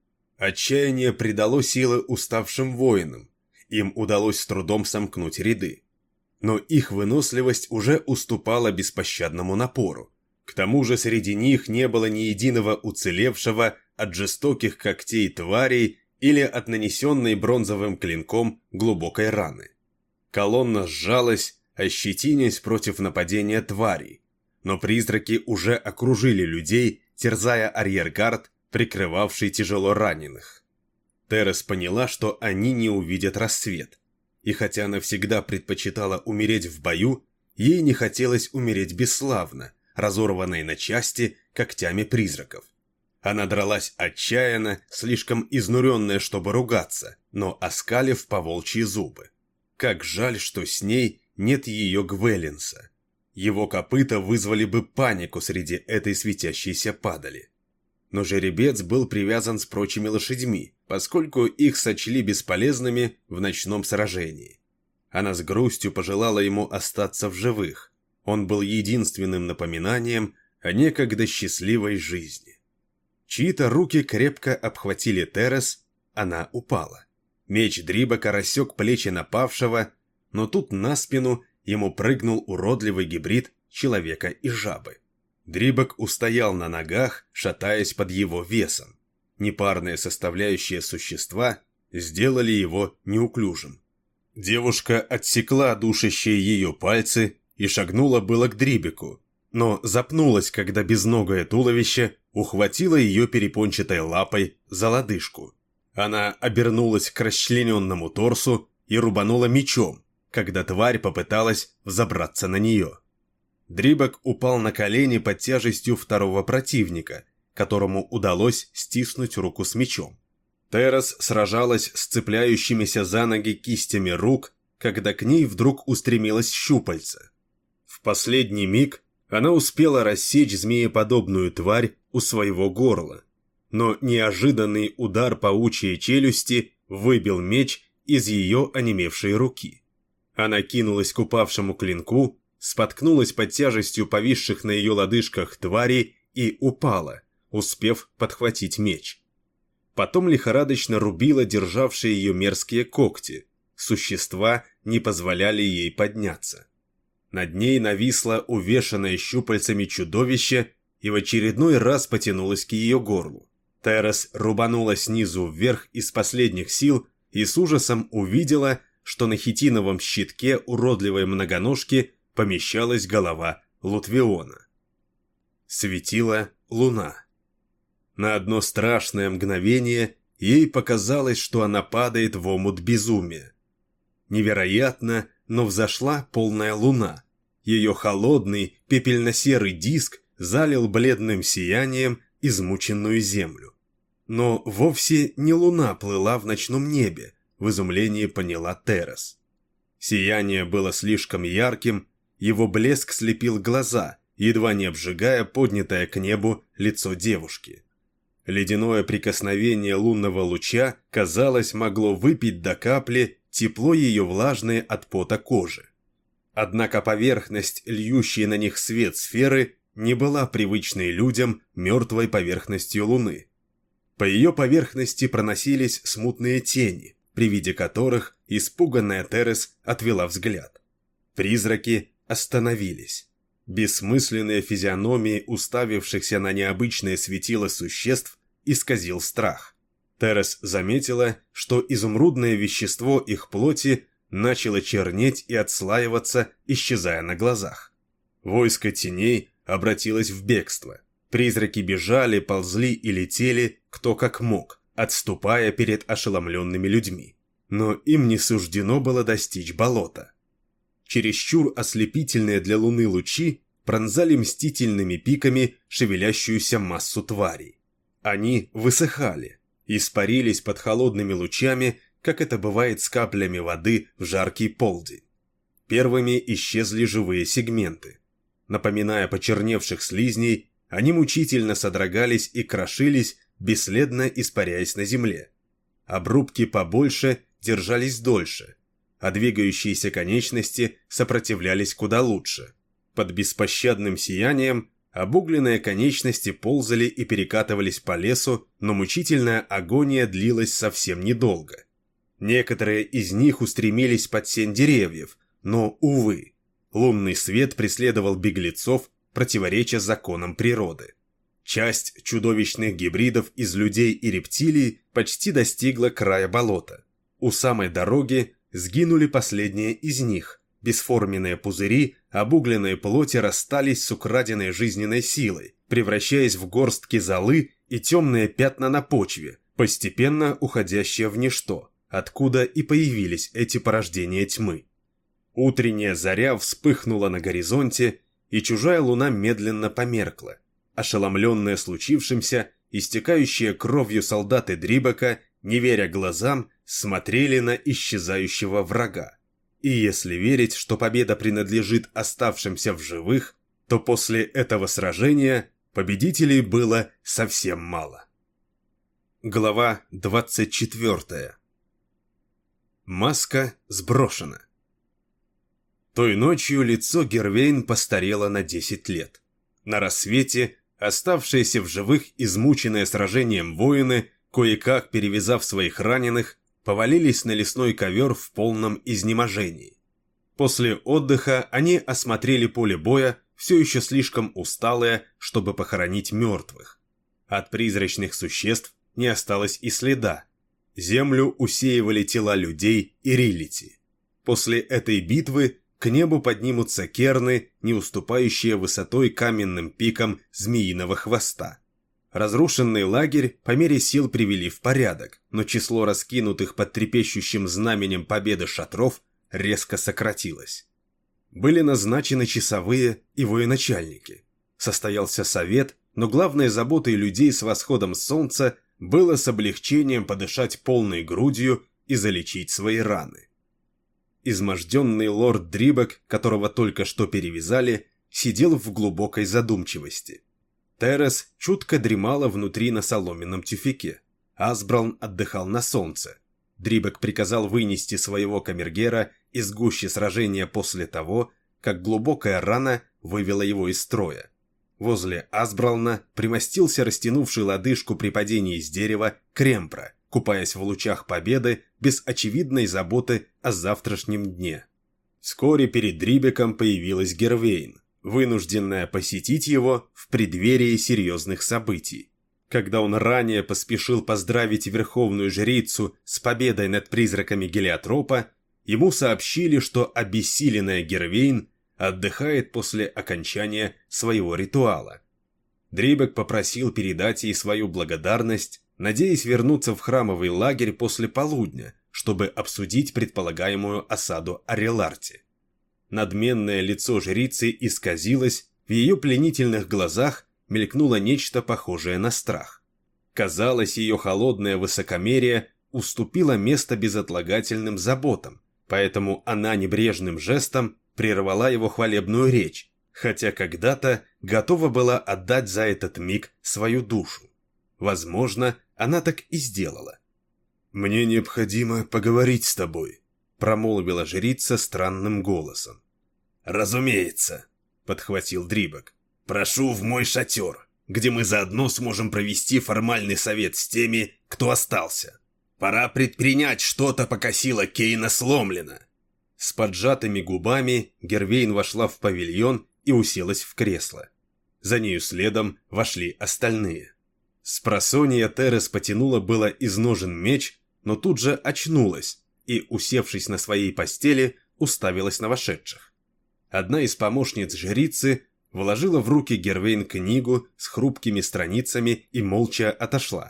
Отчаяние придало силы уставшим воинам. Им удалось с трудом сомкнуть ряды. Но их выносливость уже уступала беспощадному напору. К тому же среди них не было ни единого уцелевшего от жестоких когтей тварей или от нанесенной бронзовым клинком глубокой раны. Колонна сжалась, ощетинясь против нападения тварей, но призраки уже окружили людей, терзая арьергард, прикрывавший тяжело раненых. Терес поняла, что они не увидят рассвет, и хотя она всегда предпочитала умереть в бою, ей не хотелось умереть бесславно, разорванной на части когтями призраков. Она дралась отчаянно, слишком изнуренная, чтобы ругаться, но оскалив поволчьи зубы. Как жаль, что с ней нет ее Гвелинса. Его копыта вызвали бы панику среди этой светящейся падали. Но жеребец был привязан с прочими лошадьми, поскольку их сочли бесполезными в ночном сражении. Она с грустью пожелала ему остаться в живых. Он был единственным напоминанием о некогда счастливой жизни. Чьи-то руки крепко обхватили Терес, она упала. Меч Дрибока рассек плечи напавшего, но тут на спину ему прыгнул уродливый гибрид человека и жабы. Дрибок устоял на ногах, шатаясь под его весом. Непарные составляющие существа сделали его неуклюжим. Девушка отсекла душащие ее пальцы и шагнула было к Дрибеку, но запнулась, когда безногое туловище ухватило ее перепончатой лапой за лодыжку. Она обернулась к расчлененному торсу и рубанула мечом, когда тварь попыталась взобраться на нее. Дрибок упал на колени под тяжестью второго противника, которому удалось стиснуть руку с мечом. Терес сражалась с цепляющимися за ноги кистями рук, когда к ней вдруг устремилось щупальце. В последний миг она успела рассечь змееподобную тварь у своего горла, но неожиданный удар паучьей челюсти выбил меч из ее онемевшей руки. Она кинулась к упавшему клинку, споткнулась под тяжестью повисших на ее лодыжках тварей и упала, успев подхватить меч. Потом лихорадочно рубила державшие ее мерзкие когти. Существа не позволяли ей подняться. Над ней нависло увешанное щупальцами чудовище и в очередной раз потянулось к ее горлу. Терес рубанула снизу вверх из последних сил и с ужасом увидела, что на хитиновом щитке уродливой многоножки помещалась голова Лутвиона. Светила луна. На одно страшное мгновение ей показалось, что она падает в омут безумия. Невероятно, но взошла полная луна. Ее холодный пепельно-серый диск залил бледным сиянием измученную землю. Но вовсе не луна плыла в ночном небе, в изумлении поняла Терес. Сияние было слишком ярким, его блеск слепил глаза, едва не обжигая поднятое к небу лицо девушки. Ледяное прикосновение лунного луча, казалось, могло выпить до капли тепло ее влажной от пота кожи. Однако поверхность, льющей на них свет сферы, не была привычной людям мертвой поверхностью Луны. По ее поверхности проносились смутные тени, при виде которых испуганная Терес отвела взгляд. Призраки остановились. Бессмысленные физиономии уставившихся на необычное светило существ исказил страх. Терес заметила, что изумрудное вещество их плоти начало чернеть и отслаиваться, исчезая на глазах. Войско теней обратилась в бегство. Призраки бежали, ползли и летели, кто как мог, отступая перед ошеломленными людьми. Но им не суждено было достичь болота. Чересчур ослепительные для луны лучи пронзали мстительными пиками шевелящуюся массу тварей. Они высыхали, испарились под холодными лучами, как это бывает с каплями воды в жаркий полдень. Первыми исчезли живые сегменты. Напоминая почерневших слизней, они мучительно содрогались и крошились, бесследно испаряясь на земле. Обрубки побольше держались дольше, а двигающиеся конечности сопротивлялись куда лучше. Под беспощадным сиянием обугленные конечности ползали и перекатывались по лесу, но мучительная агония длилась совсем недолго. Некоторые из них устремились под сень деревьев, но, увы, лунный свет преследовал беглецов, противореча законам природы. Часть чудовищных гибридов из людей и рептилий почти достигла края болота. У самой дороги сгинули последние из них. Бесформенные пузыри обугленной плоти расстались с украденной жизненной силой, превращаясь в горстки золы и темные пятна на почве, постепенно уходящие в ничто, откуда и появились эти порождения тьмы. Утренняя заря вспыхнула на горизонте, и чужая луна медленно померкла. Ошеломленные случившимся, истекающие кровью солдаты Дрибака, не веря глазам, смотрели на исчезающего врага. И если верить, что победа принадлежит оставшимся в живых, то после этого сражения победителей было совсем мало. Глава 24. Маска сброшена. Той ночью лицо Гервейн постарело на 10 лет. На рассвете оставшиеся в живых измученные сражением воины, кое-как перевязав своих раненых, повалились на лесной ковер в полном изнеможении. После отдыха они осмотрели поле боя, все еще слишком усталые, чтобы похоронить мертвых. От призрачных существ не осталось и следа. Землю усеивали тела людей и рилити. После этой битвы к небу поднимутся керны, не уступающие высотой каменным пикам змеиного хвоста. Разрушенный лагерь по мере сил привели в порядок, но число раскинутых под трепещущим знаменем победы шатров резко сократилось. Были назначены часовые и военачальники. Состоялся совет, но главной заботой людей с восходом солнца было с облегчением подышать полной грудью и залечить свои раны. Изможденный лорд Дрибак, которого только что перевязали, сидел в глубокой задумчивости. Терес чутко дремала внутри на соломенном тюфяке. Асбралн отдыхал на солнце. Дрибак приказал вынести своего камергера из гущи сражения после того, как глубокая рана вывела его из строя. Возле Асбрална примостился растянувший лодыжку при падении с дерева Кремпра, купаясь в лучах победы без очевидной заботы о завтрашнем дне. Вскоре перед Дрибеком появилась Гервейн, вынужденная посетить его в преддверии серьезных событий. Когда он ранее поспешил поздравить верховную жрицу с победой над призраками Гелиотропа, ему сообщили, что обессиленная Гервейн отдыхает после окончания своего ритуала. Дрибек попросил передать ей свою благодарность, надеясь вернуться в храмовый лагерь после полудня, чтобы обсудить предполагаемую осаду Ареларти. Надменное лицо жрицы исказилось, в ее пленительных глазах мелькнуло нечто похожее на страх. Казалось, ее холодное высокомерие уступило место безотлагательным заботам, поэтому она небрежным жестом прервала его хвалебную речь, хотя когда-то готова была отдать за этот миг свою душу. Возможно, она так и сделала. «Мне необходимо поговорить с тобой», — промолвила жрица странным голосом. «Разумеется», — подхватил Дрибак. «Прошу в мой шатер, где мы заодно сможем провести формальный совет с теми, кто остался. Пора предпринять что-то, пока сила Кейна сломлена». С поджатыми губами Гервейн вошла в павильон и уселась в кресло. За нею следом вошли остальные. Спросонья Терес потянула было из ножен меч, но тут же очнулась и, усевшись на своей постели, уставилась на вошедших. Одна из помощниц жрицы Вложила в руки Гервейн книгу с хрупкими страницами и молча отошла.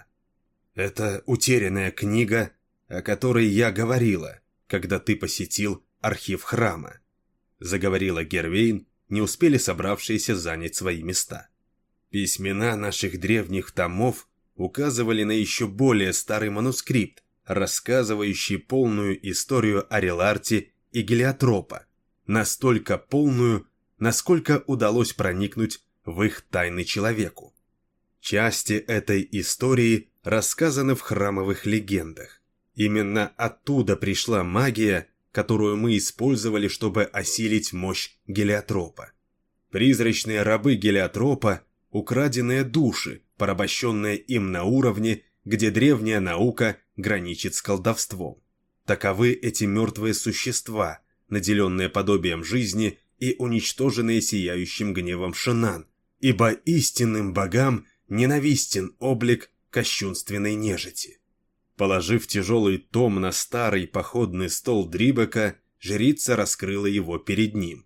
«Это утерянная книга, о которой я говорила, когда ты посетил архив храма», — заговорила Гервейн, не успели собравшиеся занять свои места. «Письмена наших древних томов указывали на еще более старый манускрипт, рассказывающий полную историю Ареларти и Гелиотропа, настолько полную, насколько удалось проникнуть в их тайны человеку. Части этой истории рассказаны в храмовых легендах. Именно оттуда пришла магия, которую мы использовали, чтобы осилить мощь Гелиотропа. Призрачные рабы Гелиотропа – украденные души, порабощенные им на уровне, где древняя наука граничит с колдовством. Таковы эти мертвые существа, наделенные подобием жизни и уничтоженные сияющим гневом Шенан, ибо истинным богам ненавистен облик кощунственной нежити. Положив тяжелый том на старый походный стол Дрибека, жрица раскрыла его перед ним.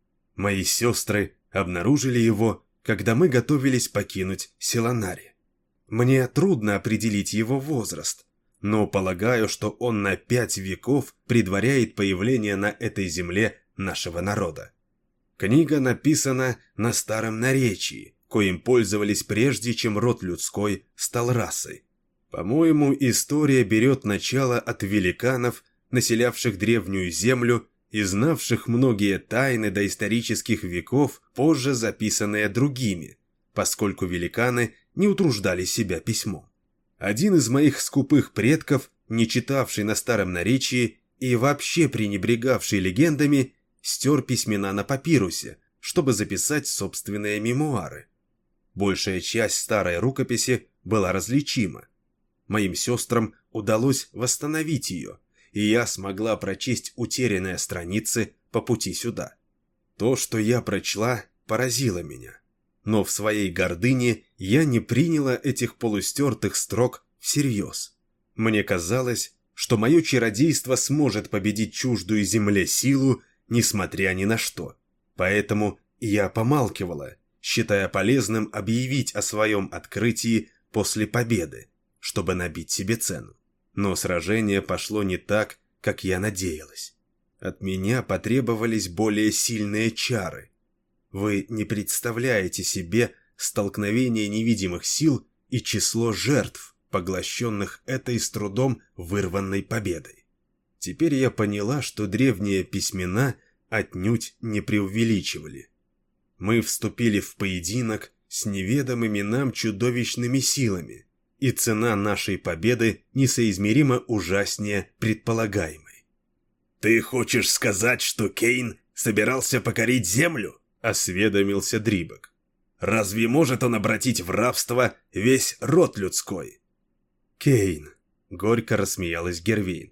Мои сестры обнаружили его, когда мы готовились покинуть Силанари. Мне трудно определить его возраст, но полагаю, что он на 5 веков предваряет появление на этой земле нашего народа. Книга написана на старом наречии, коим пользовались прежде, чем род людской стал расой. По-моему, история берет начало от великанов, населявших древнюю землю и знавших многие тайны доисторических веков, позже записанные другими, поскольку великаны не утруждали себя письмом. Один из моих скупых предков, не читавший на старом наречии и вообще пренебрегавший легендами, стер письмена на папирусе, чтобы записать собственные мемуары. Большая часть старой рукописи была различима. Моим сестрам удалось восстановить ее, и я смогла прочесть утерянные страницы по пути сюда. То, что я прочла, поразило меня. Но в своей гордыне я не приняла этих полустертых строк всерьез. Мне казалось, что мое чародейство сможет победить чуждую земле силу, несмотря ни на что. Поэтому я помалкивала, считая полезным объявить о своем открытии после победы, чтобы набить себе цену. Но сражение пошло не так, как я надеялась. От меня потребовались более сильные чары. Вы не представляете себе столкновение невидимых сил и число жертв, поглощенных этой с трудом вырванной победой. Теперь я поняла, что древние письмена отнюдь не преувеличивали. Мы вступили в поединок с неведомыми нам чудовищными силами, и цена нашей победы несоизмеримо ужаснее предполагаемой. «Ты хочешь сказать, что Кейн собирался покорить землю?» — осведомился Дрибек. «Разве может он обратить в рабство весь род людской?» «Кейн», — горько рассмеялась Гервейн.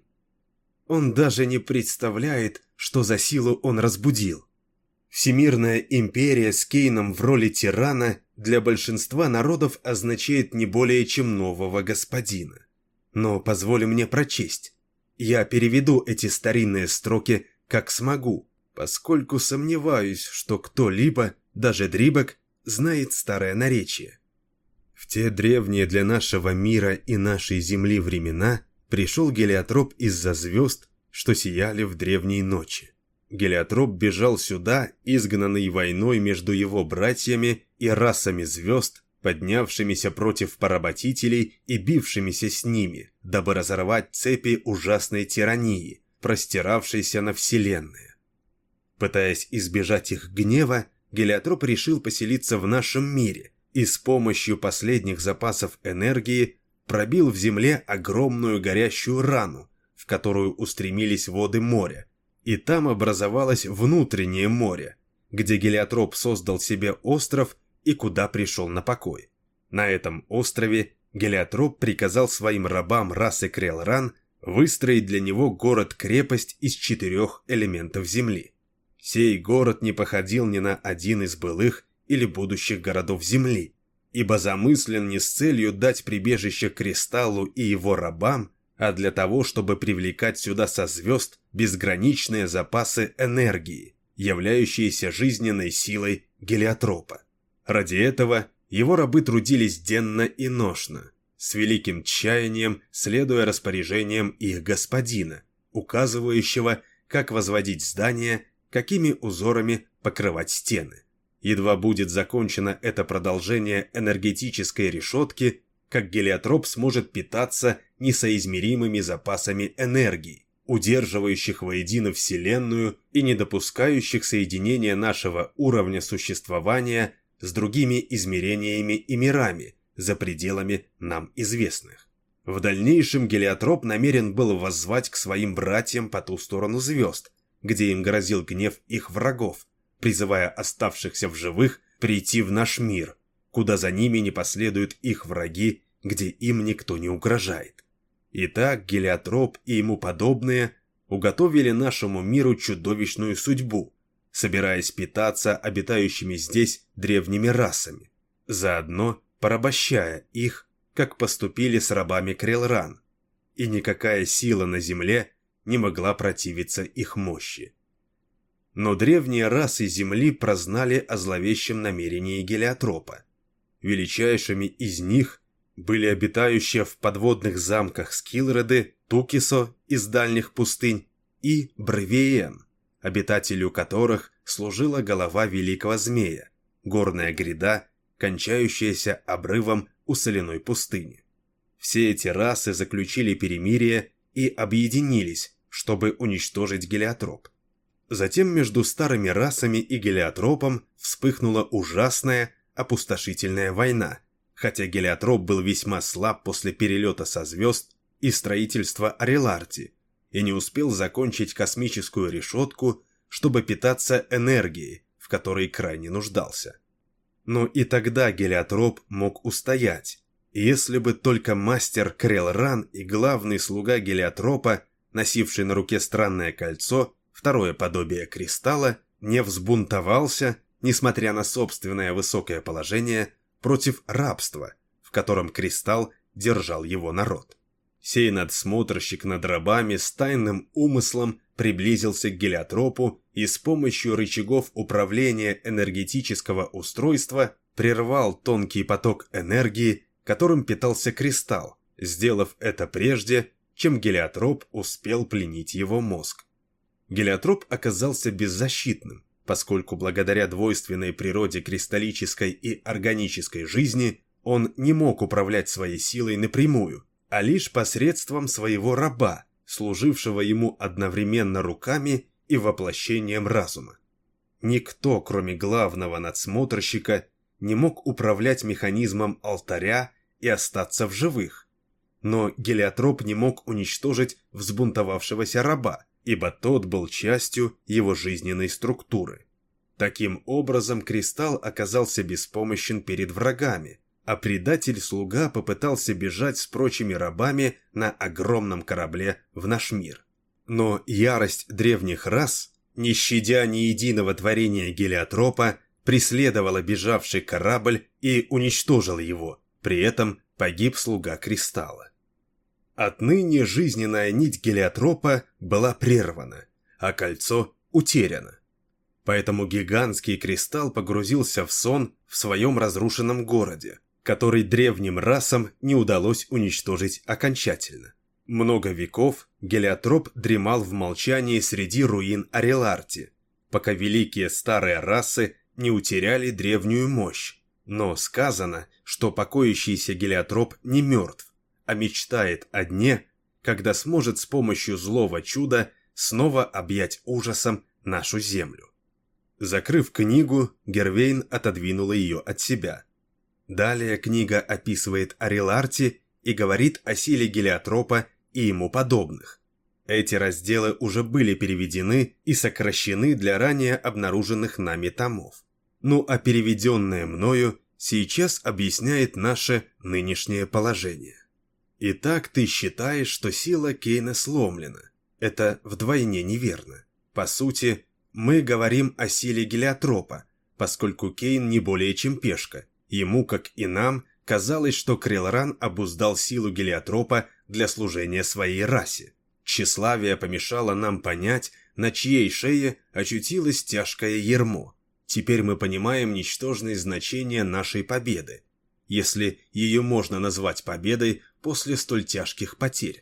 «Он даже не представляет, что за силу он разбудил. Всемирная империя с Кейном в роли тирана для большинства народов означает не более чем нового господина. Но позволь мне прочесть. Я переведу эти старинные строки как смогу, поскольку сомневаюсь, что кто-либо, даже Дрибек, знает старое наречие. В те древние для нашего мира и нашей земли времена пришел Гелиотроп из-за звезд, что сияли в древней ночи. Гелиотроп бежал сюда, изгнанный войной между его братьями и расами звезд, поднявшимися против поработителей и бившимися с ними, дабы разорвать цепи ужасной тирании, простиравшейся на вселенные. Пытаясь избежать их гнева, Гелиотроп решил поселиться в нашем мире и с помощью последних запасов энергии пробил в земле огромную горящую рану, в которую устремились воды моря, и там образовалось внутреннее море, где Гелиотроп создал себе остров и куда пришел на покой. На этом острове Гелиотроп приказал своим рабам расы Крелран выстроить для него город-крепость из 4 элементов земли. Сей город не походил ни на один из былых или будущих городов земли, ибо замыслен не с целью дать прибежище Кристаллу и его рабам, а для того, чтобы привлекать сюда со звезд безграничные запасы энергии, являющиеся жизненной силой гелиотропа. Ради этого его рабы трудились денно и ношно, с великим тщанием следуя распоряжениям их господина, указывающего, как возводить здания, какими узорами покрывать стены. Едва будет закончено это продолжение энергетической решетки, как гелиотроп сможет питаться несоизмеримыми запасами энергии, удерживающих воедино Вселенную и не допускающих соединения нашего уровня существования с другими измерениями и мирами за пределами нам известных. В дальнейшем гелиотроп намерен был воззвать к своим братьям по ту сторону звезд, где им грозил гнев их врагов, призывая оставшихся в живых прийти в наш мир, куда за ними не последуют их враги, где им никто не угрожает. Итак, гелиотроп и ему подобные уготовили нашему миру чудовищную судьбу, собираясь питаться обитающими здесь древними расами, заодно порабощая их, как поступили с рабами Крелран, и никакая сила на земле не могла противиться их мощи. Но древние расы Земли прознали о зловещем намерении гелиотропа. Величайшими из них были обитающие в подводных замках Скилреды, Тукисо из дальних пустынь и Бревиен, обитателю которых служила голова великого змея, горная гряда, кончающаяся обрывом у соляной пустыни. Все эти расы заключили перемирие и объединились, чтобы уничтожить гелиотроп. Затем между старыми расами и гелиотропом вспыхнула ужасная опустошительная война, хотя гелиотроп был весьма слаб после перелета со звезд и строительства Ареларти, и не успел закончить космическую решетку, чтобы питаться энергией, в которой крайне нуждался. Но и тогда гелиотроп мог устоять, если бы только мастер Крелран и главный слуга гелиотропа, носивший на руке странное кольцо, второе подобие кристалла, не взбунтовался, несмотря на собственное высокое положение, против рабства, в котором кристалл держал его народ. Сей надсмотрщик над рабами с тайным умыслом приблизился к гелиотропу и с помощью рычагов управления энергетического устройства прервал тонкий поток энергии, которым питался кристалл, сделав это прежде, чем гелиотроп успел пленить его мозг. Гелиотроп оказался беззащитным, поскольку благодаря двойственной природе кристаллической и органической жизни он не мог управлять своей силой напрямую, а лишь посредством своего раба, служившего ему одновременно руками и воплощением разума. Никто, кроме главного надсмотрщика, не мог управлять механизмом алтаря и остаться в живых. Но гелиотроп не мог уничтожить взбунтовавшегося раба, ибо тот был частью его жизненной структуры. Таким образом, кристалл оказался беспомощен перед врагами, а предатель-слуга попытался бежать с прочими рабами на огромном корабле в наш мир. Но ярость древних рас, не щадя ни единого творения гелиотропа, преследовала бежавший корабль и уничтожила его, при этом погиб слуга кристалла. Отныне жизненная нить гелиотропа была прервана, а кольцо утеряно. Поэтому гигантский кристалл погрузился в сон в своем разрушенном городе, который древним расам не удалось уничтожить окончательно. Много веков гелиотроп дремал в молчании среди руин Ареларти, пока великие старые расы не утеряли древнюю мощь. Но сказано, что покоящийся гелиотроп не мертв, а мечтает о дне, когда сможет с помощью злого чуда снова объять ужасом нашу землю. Закрыв книгу, Гервейн отодвинула ее от себя. Далее книга описывает Ареларти и говорит о силе гелиотропа и ему подобных. Эти разделы уже были переведены и сокращены для ранее обнаруженных нами томов. Ну а переведенное мною сейчас объясняет наше нынешнее положение. Итак, ты считаешь, что сила Кейна сломлена. Это вдвойне неверно. По сути, мы говорим о силе гелиотропа, поскольку Кейн не более чем пешка. Ему, как и нам, казалось, что Крелран обуздал силу гелиотропа для служения своей расе. Тщеславие помешало нам понять, на чьей шее очутилось тяжкое ярмо. Теперь мы понимаем ничтожное значение нашей победы, если ее можно назвать победой после столь тяжких потерь.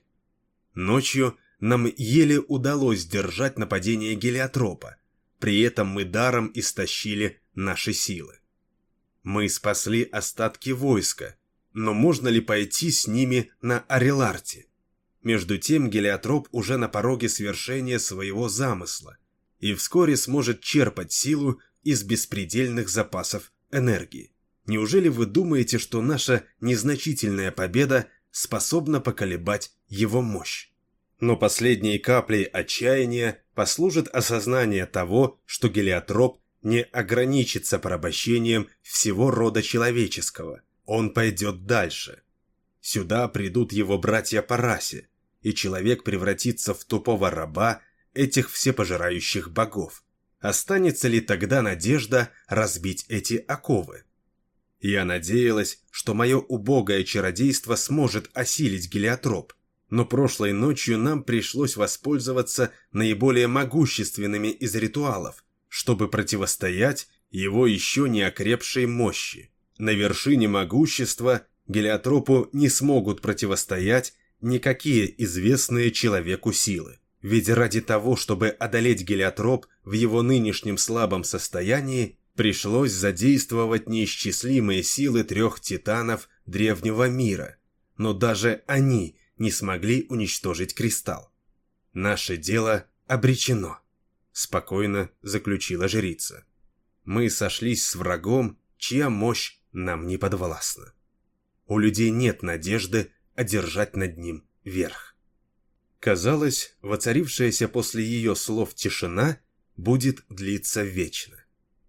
Ночью нам еле удалось сдержать нападение гелиотропа, при этом мы даром истощили наши силы. Мы спасли остатки войска, но можно ли пойти с ними на Ареларте? Между тем гелиотроп уже на пороге свершения своего замысла и вскоре сможет черпать силу из беспредельных запасов энергии. Неужели вы думаете, что наша незначительная победа способна поколебать его мощь? Но последней каплей отчаяния послужит осознание того, что гелиотроп не ограничится порабощением всего рода человеческого. Он пойдет дальше. Сюда придут его братья по расе, и человек превратится в тупого раба этих всепожирающих богов. Останется ли тогда надежда разбить эти оковы? Я надеялась, что мое убогое чародейство сможет осилить гелиотроп, но прошлой ночью нам пришлось воспользоваться наиболее могущественными из ритуалов, чтобы противостоять его еще не окрепшей мощи. На вершине могущества гелиотропу не смогут противостоять никакие известные человеку силы. Ведь ради того, чтобы одолеть гелиотроп в его нынешнем слабом состоянии, пришлось задействовать неисчислимые силы 3 титанов древнего мира. Но даже они не смогли уничтожить кристалл. Наше дело обречено, спокойно заключила жрица. Мы сошлись с врагом, чья мощь нам не подвластна. У людей нет надежды одержать над ним верх. Казалось, воцарившаяся после ее слов тишина будет длиться вечно.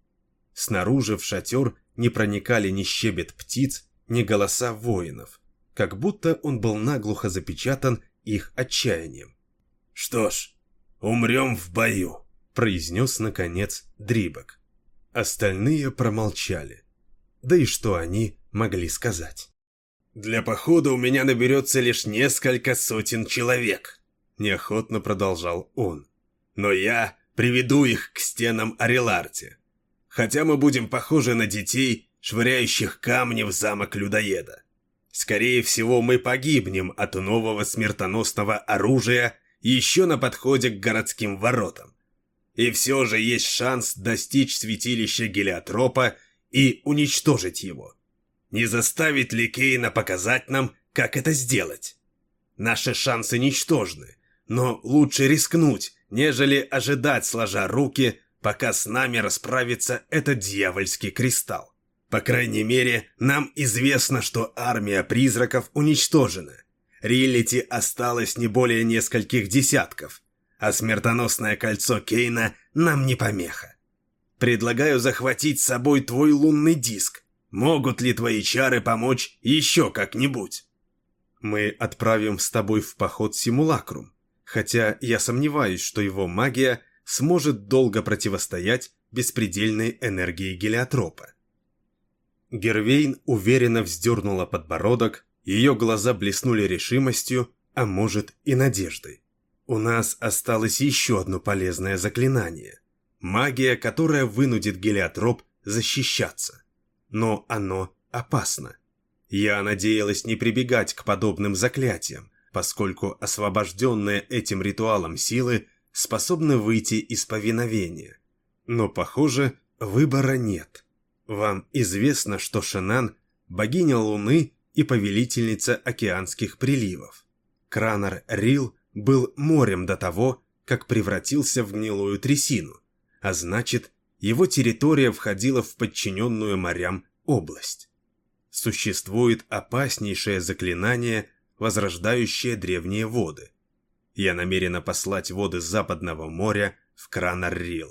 Снаружи в шатер не проникали ни щебет птиц, ни голоса воинов, как будто он был наглухо запечатан их отчаянием. «Что ж, умрем в бою», — произнес наконец Дрибок. Остальные промолчали. Да и что они могли сказать? «Для похода у меня наберется лишь несколько сотен человек», — неохотно продолжал он. «Но я приведу их к стенам Ареларте. Хотя мы будем похожи на детей, швыряющих камни в замок людоеда. Скорее всего, мы погибнем от нового смертоносного оружия еще на подходе к городским воротам. И все же есть шанс достичь святилища гелиотропа и уничтожить его. Не заставит ли Кейна показать нам, как это сделать? Наши шансы ничтожны, но лучше рискнуть, нежели ожидать, сложа руки, пока с нами расправится этот дьявольский кристалл. По крайней мере, нам известно, что армия призраков уничтожена. Риллити осталось не более нескольких десятков, а смертоносное кольцо Кейна нам не помеха. Предлагаю захватить с собой твой лунный диск. Могут ли твои чары помочь еще как-нибудь? Мы отправим с тобой в поход Симулакрум, хотя я сомневаюсь, что его магия сможет долго противостоять беспредельной энергии гелиотропа. Гервейн уверенно вздернула подбородок, ее глаза блеснули решимостью, а может и надеждой. У нас осталось еще одно полезное заклинание. Магия, которая вынудит гелиотроп защищаться. Но оно опасно. Я надеялась не прибегать к подобным заклятиям, поскольку освобожденные этим ритуалом силы способны выйти из повиновения. Но, похоже, выбора нет. Вам известно, что Шенан – богиня Луны и повелительница океанских приливов. Кранар Рил был морем до того, как превратился в гнилую трясину, а значит, его территория входила в подчиненную морям область. Существует опаснейшее заклинание, возрождающее древние воды. Я намерена послать воды Западного моря в Кранар-Рил.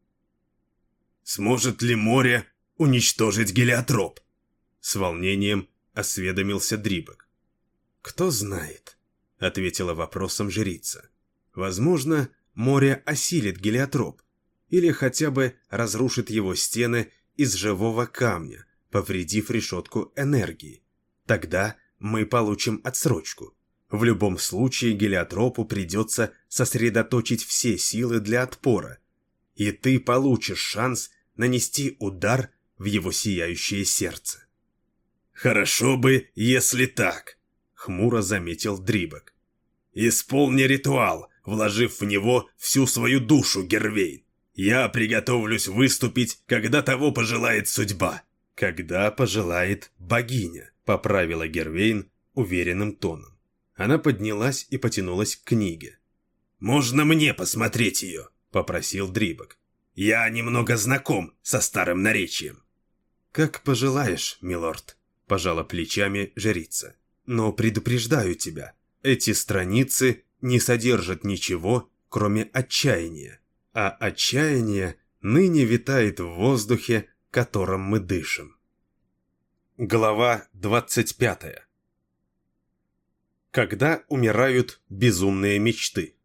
«Сможет ли море уничтожить гелиотроп?» С волнением осведомился Дрибок. «Кто знает», — ответила вопросом жрица. «Возможно, море осилит гелиотроп, или хотя бы разрушит его стены из живого камня, повредив решетку энергии. Тогда мы получим отсрочку. В любом случае гелиотропу придется сосредоточить все силы для отпора, и ты получишь шанс нанести удар в его сияющее сердце. «Хорошо бы, если так», — хмуро заметил Дрибок. «Исполни ритуал, вложив в него всю свою душу, Гервейн. Я приготовлюсь выступить, когда того пожелает судьба». «Когда пожелает богиня», — поправила Гервейн уверенным тоном. Она поднялась и потянулась к книге. «Можно мне посмотреть ее?» — попросил Дрибок. «Я немного знаком со старым наречием». «Как пожелаешь, милорд», — пожала плечами жрица. «Но предупреждаю тебя, эти страницы не содержат ничего, кроме отчаяния. А отчаяние ныне витает в воздухе, которым мы дышим». Глава 25. Когда умирают безумные мечты.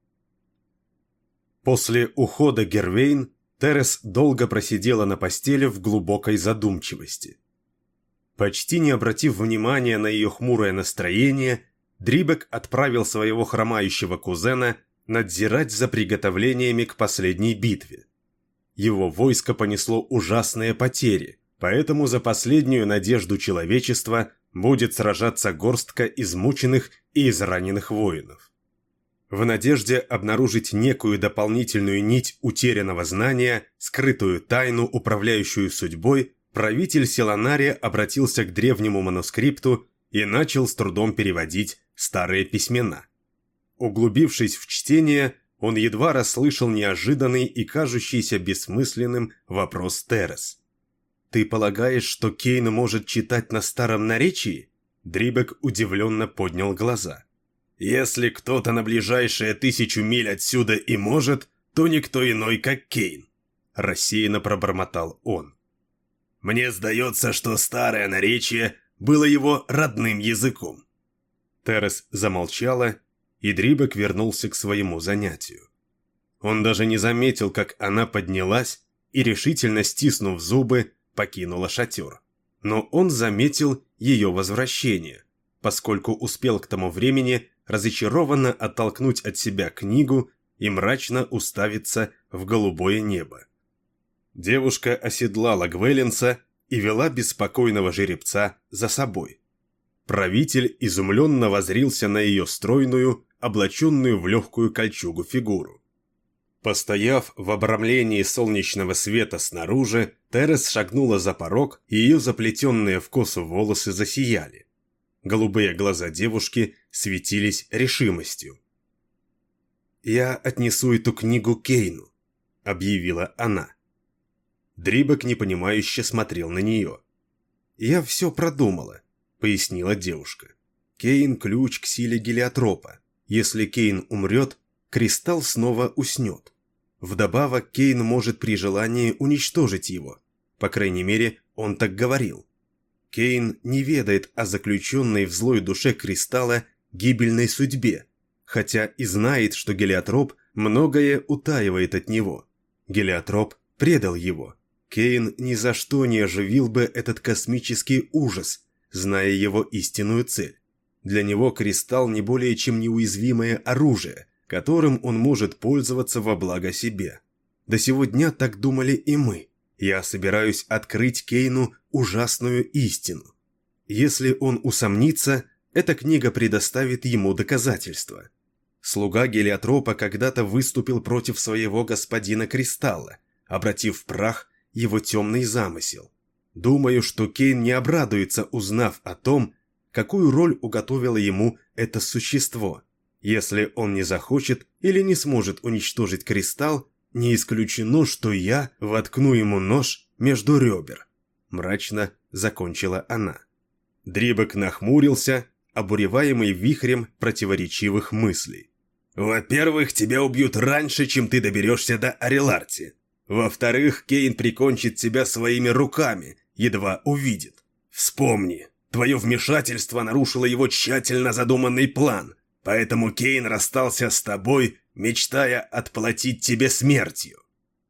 После ухода Гервейн Терес долго просидела на постели в глубокой задумчивости. Почти не обратив внимания на ее хмурое настроение, Дрибек отправил своего хромающего кузена надзирать за приготовлениями к последней битве. Его войско понесло ужасные потери, поэтому за последнюю надежду человечества будет сражаться горстка измученных и израненных воинов. В надежде обнаружить некую дополнительную нить утерянного знания, скрытую тайну, управляющую судьбой, правитель Селанария обратился к древнему манускрипту и начал с трудом переводить старые письмена. Углубившись в чтение, он едва расслышал неожиданный и кажущийся бессмысленным вопрос Терес. «Ты полагаешь, что Кейн может читать на старом наречии?» Дрибек удивленно поднял глаза. «Если кто-то на ближайшие 1000 миль отсюда и может, то никто иной, как Кейн», — рассеянно пробормотал он. «Мне сдается, что старое наречие было его родным языком». Терес замолчала, и Дрибек вернулся к своему занятию. Он даже не заметил, как она поднялась и, решительно стиснув зубы, покинула шатер. Но он заметил ее возвращение, поскольку успел к тому времени разочарованно оттолкнуть от себя книгу и мрачно уставиться в голубое небо. Девушка оседлала Гвелинса и вела беспокойного жеребца за собой. Правитель изумленно воззрился на ее стройную, облаченную в легкую кольчугу фигуру. Постояв в обрамлении солнечного света снаружи, Терес шагнула за порог, и ее заплетенные в косу волосы засияли. Голубые глаза девушки светились решимостью. «Я отнесу эту книгу Кейну», — объявила она. Дрибек непонимающе смотрел на нее. «Я все продумала», — пояснила девушка. «Кейн — ключ к силе гелиотропа. Если Кейн умрет, кристалл снова уснет. Вдобавок, Кейн может при желании уничтожить его. По крайней мере, он так говорил. Кейн не ведает о заключенной в злой душе кристалла гибельной судьбе, хотя и знает, что гелиотроп многое утаивает от него. Гелиотроп предал его. Кейн ни за что не оживил бы этот космический ужас, зная его истинную цель. Для него кристалл не более чем неуязвимое оружие, которым он может пользоваться во благо себе. До сего дня так думали и мы. Я собираюсь открыть Кейну ужасную истину. Если он усомнится, эта книга предоставит ему доказательства. Слуга гелиотропа когда-то выступил против своего господина Кристалла, обратив в прах его темный замысел. Думаю, что Кейн не обрадуется, узнав о том, какую роль уготовило ему это существо. Если он не захочет или не сможет уничтожить кристалл, не исключено, что я воткну ему нож между ребер. Мрачно закончила она. Дрибек нахмурился, обуреваемый вихрем противоречивых мыслей. «Во-первых, тебя убьют раньше, чем ты доберешься до Ареларти. Во-вторых, Кейн прикончит тебя своими руками, едва увидит. Вспомни, твое вмешательство нарушило его тщательно задуманный план, поэтому Кейн расстался с тобой, мечтая отплатить тебе смертью».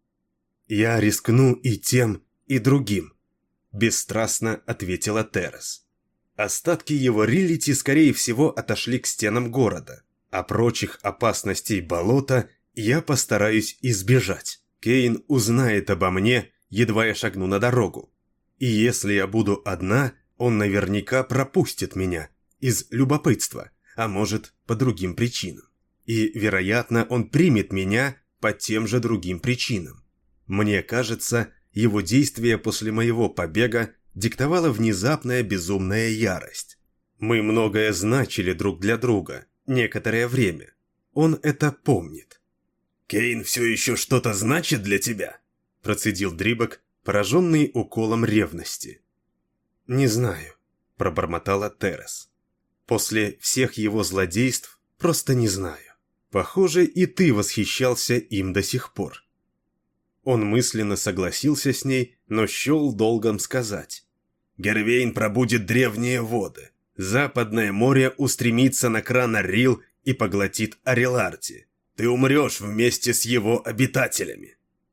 «Я рискну и тем, и другим», — бесстрастно ответила Терес. Остатки его риллити, скорее всего, отошли к стенам города, а прочих опасностей болота я постараюсь избежать. Кейн узнает обо мне едва я шагну на дорогу. И если я буду одна, он наверняка пропустит меня из любопытства, а может, по другим причинам. И, вероятно, он примет меня по тем же другим причинам. Мне кажется, его действие после моего побега диктовала внезапная безумная ярость. Мы многое значили друг для друга, некоторое время. Он это помнит. «Кейн все еще что-то значит для тебя?» Процедил Дрибок, пораженный уколом ревности. «Не знаю», – пробормотала Террес. «После всех его злодейств просто не знаю. Похоже, и ты восхищался им до сих пор». Он мысленно согласился с ней, но счел долгом сказать. «Гервейн пробудет древние воды. Западное море устремится на Кранар-Рил и поглотит Ареларти. Ты умрешь вместе с его обитателями».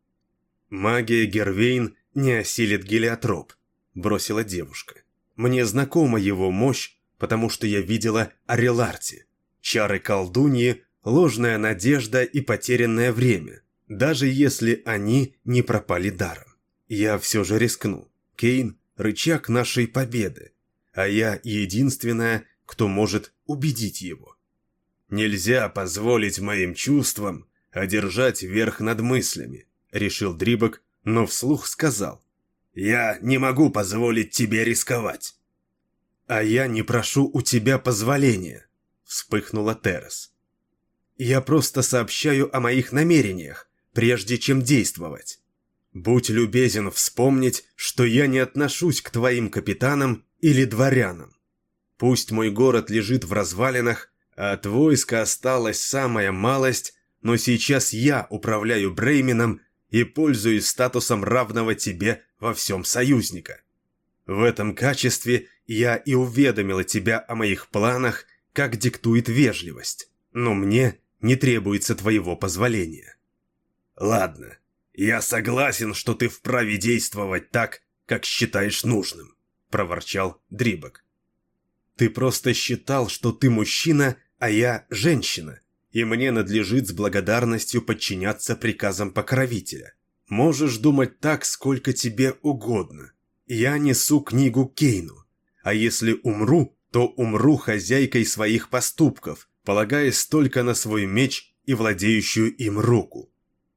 «Магия Гервейн не осилит Гелиотроп», – бросила девушка. «Мне знакома его мощь, потому что я видела Ареларти. Чары колдуньи, ложная надежда и потерянное время, даже если они не пропали даром. Я все же рискну. Кейн – рычаг нашей победы, а я единственная, кто может убедить его». «Нельзя позволить моим чувствам одержать верх над мыслями», — решил Дрибок, но вслух сказал. «Я не могу позволить тебе рисковать». «А я не прошу у тебя позволения», — вспыхнула Террес. «Я просто сообщаю о моих намерениях, прежде чем действовать. Будь любезен вспомнить, что я не отношусь к твоим капитанам или дворянам. Пусть мой город лежит в развалинах, а от войска осталась самая малость, но сейчас я управляю Брейменом и пользуюсь статусом равного тебе во всем союзника. В этом качестве я и уведомила тебя о моих планах, как диктует вежливость, но мне не требуется твоего позволения». «Ладно, я согласен, что ты вправе действовать так, как считаешь нужным», — проворчал Дрибок. «Ты просто считал, что ты мужчина, а я женщина, и мне надлежит с благодарностью подчиняться приказам покровителя. Можешь думать так, сколько тебе угодно. Я несу книгу Кейну, а если умру, то умру хозяйкой своих поступков, полагаясь только на свой меч и владеющую им руку».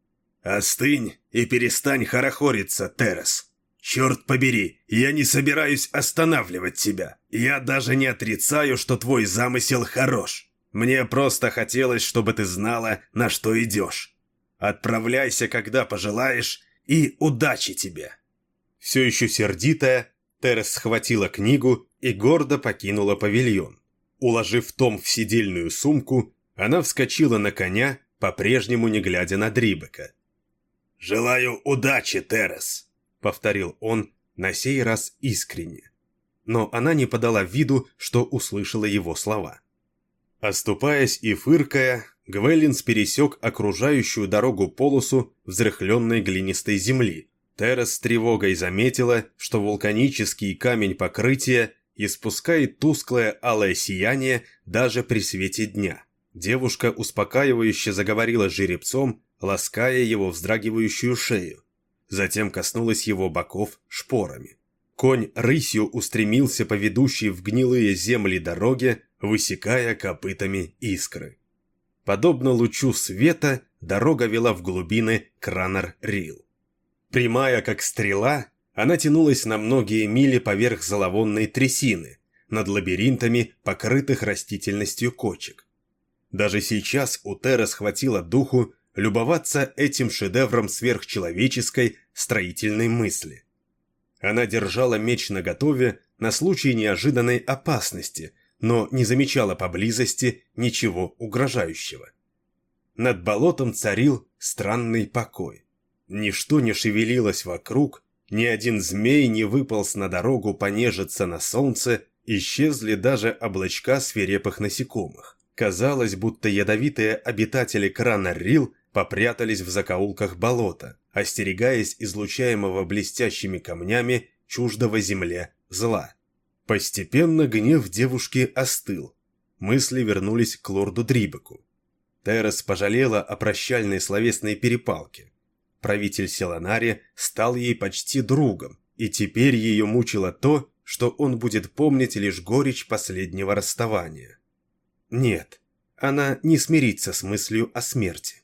«Остынь и перестань хорохориться, Террес. Черт побери, я не собираюсь останавливать тебя. Я даже не отрицаю, что твой замысел хорош. Мне просто хотелось, чтобы ты знала, на что идешь. Отправляйся, когда пожелаешь, и удачи тебе». Все еще сердитая, Террес схватила книгу и гордо покинула павильон. Уложив том в сидельную сумку, она вскочила на коня, по-прежнему не глядя на Дрибека. «Желаю удачи, Террес», — повторил он, на сей раз искренне. Но она не подала виду, что услышала его слова. Оступаясь и фыркая, Гвеллинс пересек окружающую дорогу полосу взрыхленной глинистой земли. Террес с тревогой заметила, что вулканический камень покрытия испускает тусклое алое сияние даже при свете дня. Девушка успокаивающе заговорила с жеребцом, лаская его вздрагивающую шею. Затем коснулась его боков шпорами. Конь рысью устремился по ведущей в гнилые земли дороге, высекая копытами искры. Подобно лучу света, дорога вела в глубины Кранар-Рил. Прямая, как стрела, она тянулась на многие мили поверх зловонной трясины, над лабиринтами, покрытых растительностью кочек. Даже сейчас у Террес хватило духу любоваться этим шедевром сверхчеловеческой строительной мысли. Она держала меч наготове на случай неожиданной опасности, но не замечала поблизости ничего угрожающего. Над болотом царил странный покой. Ничто не шевелилось вокруг, ни один змей не выполз на дорогу понежиться на солнце, исчезли даже облачка свирепых насекомых. Казалось, будто ядовитые обитатели Кранар-Рил попрятались в закоулках болота, остерегаясь излучаемого блестящими камнями чуждого земле зла. Постепенно гнев девушки остыл. Мысли вернулись к лорду Дрибеку. Террес пожалела о прощальной словесной перепалке. Правитель Селанари стал ей почти другом, и теперь ее мучило то, что он будет помнить лишь горечь последнего расставания. Нет, она не смирится с мыслью о смерти.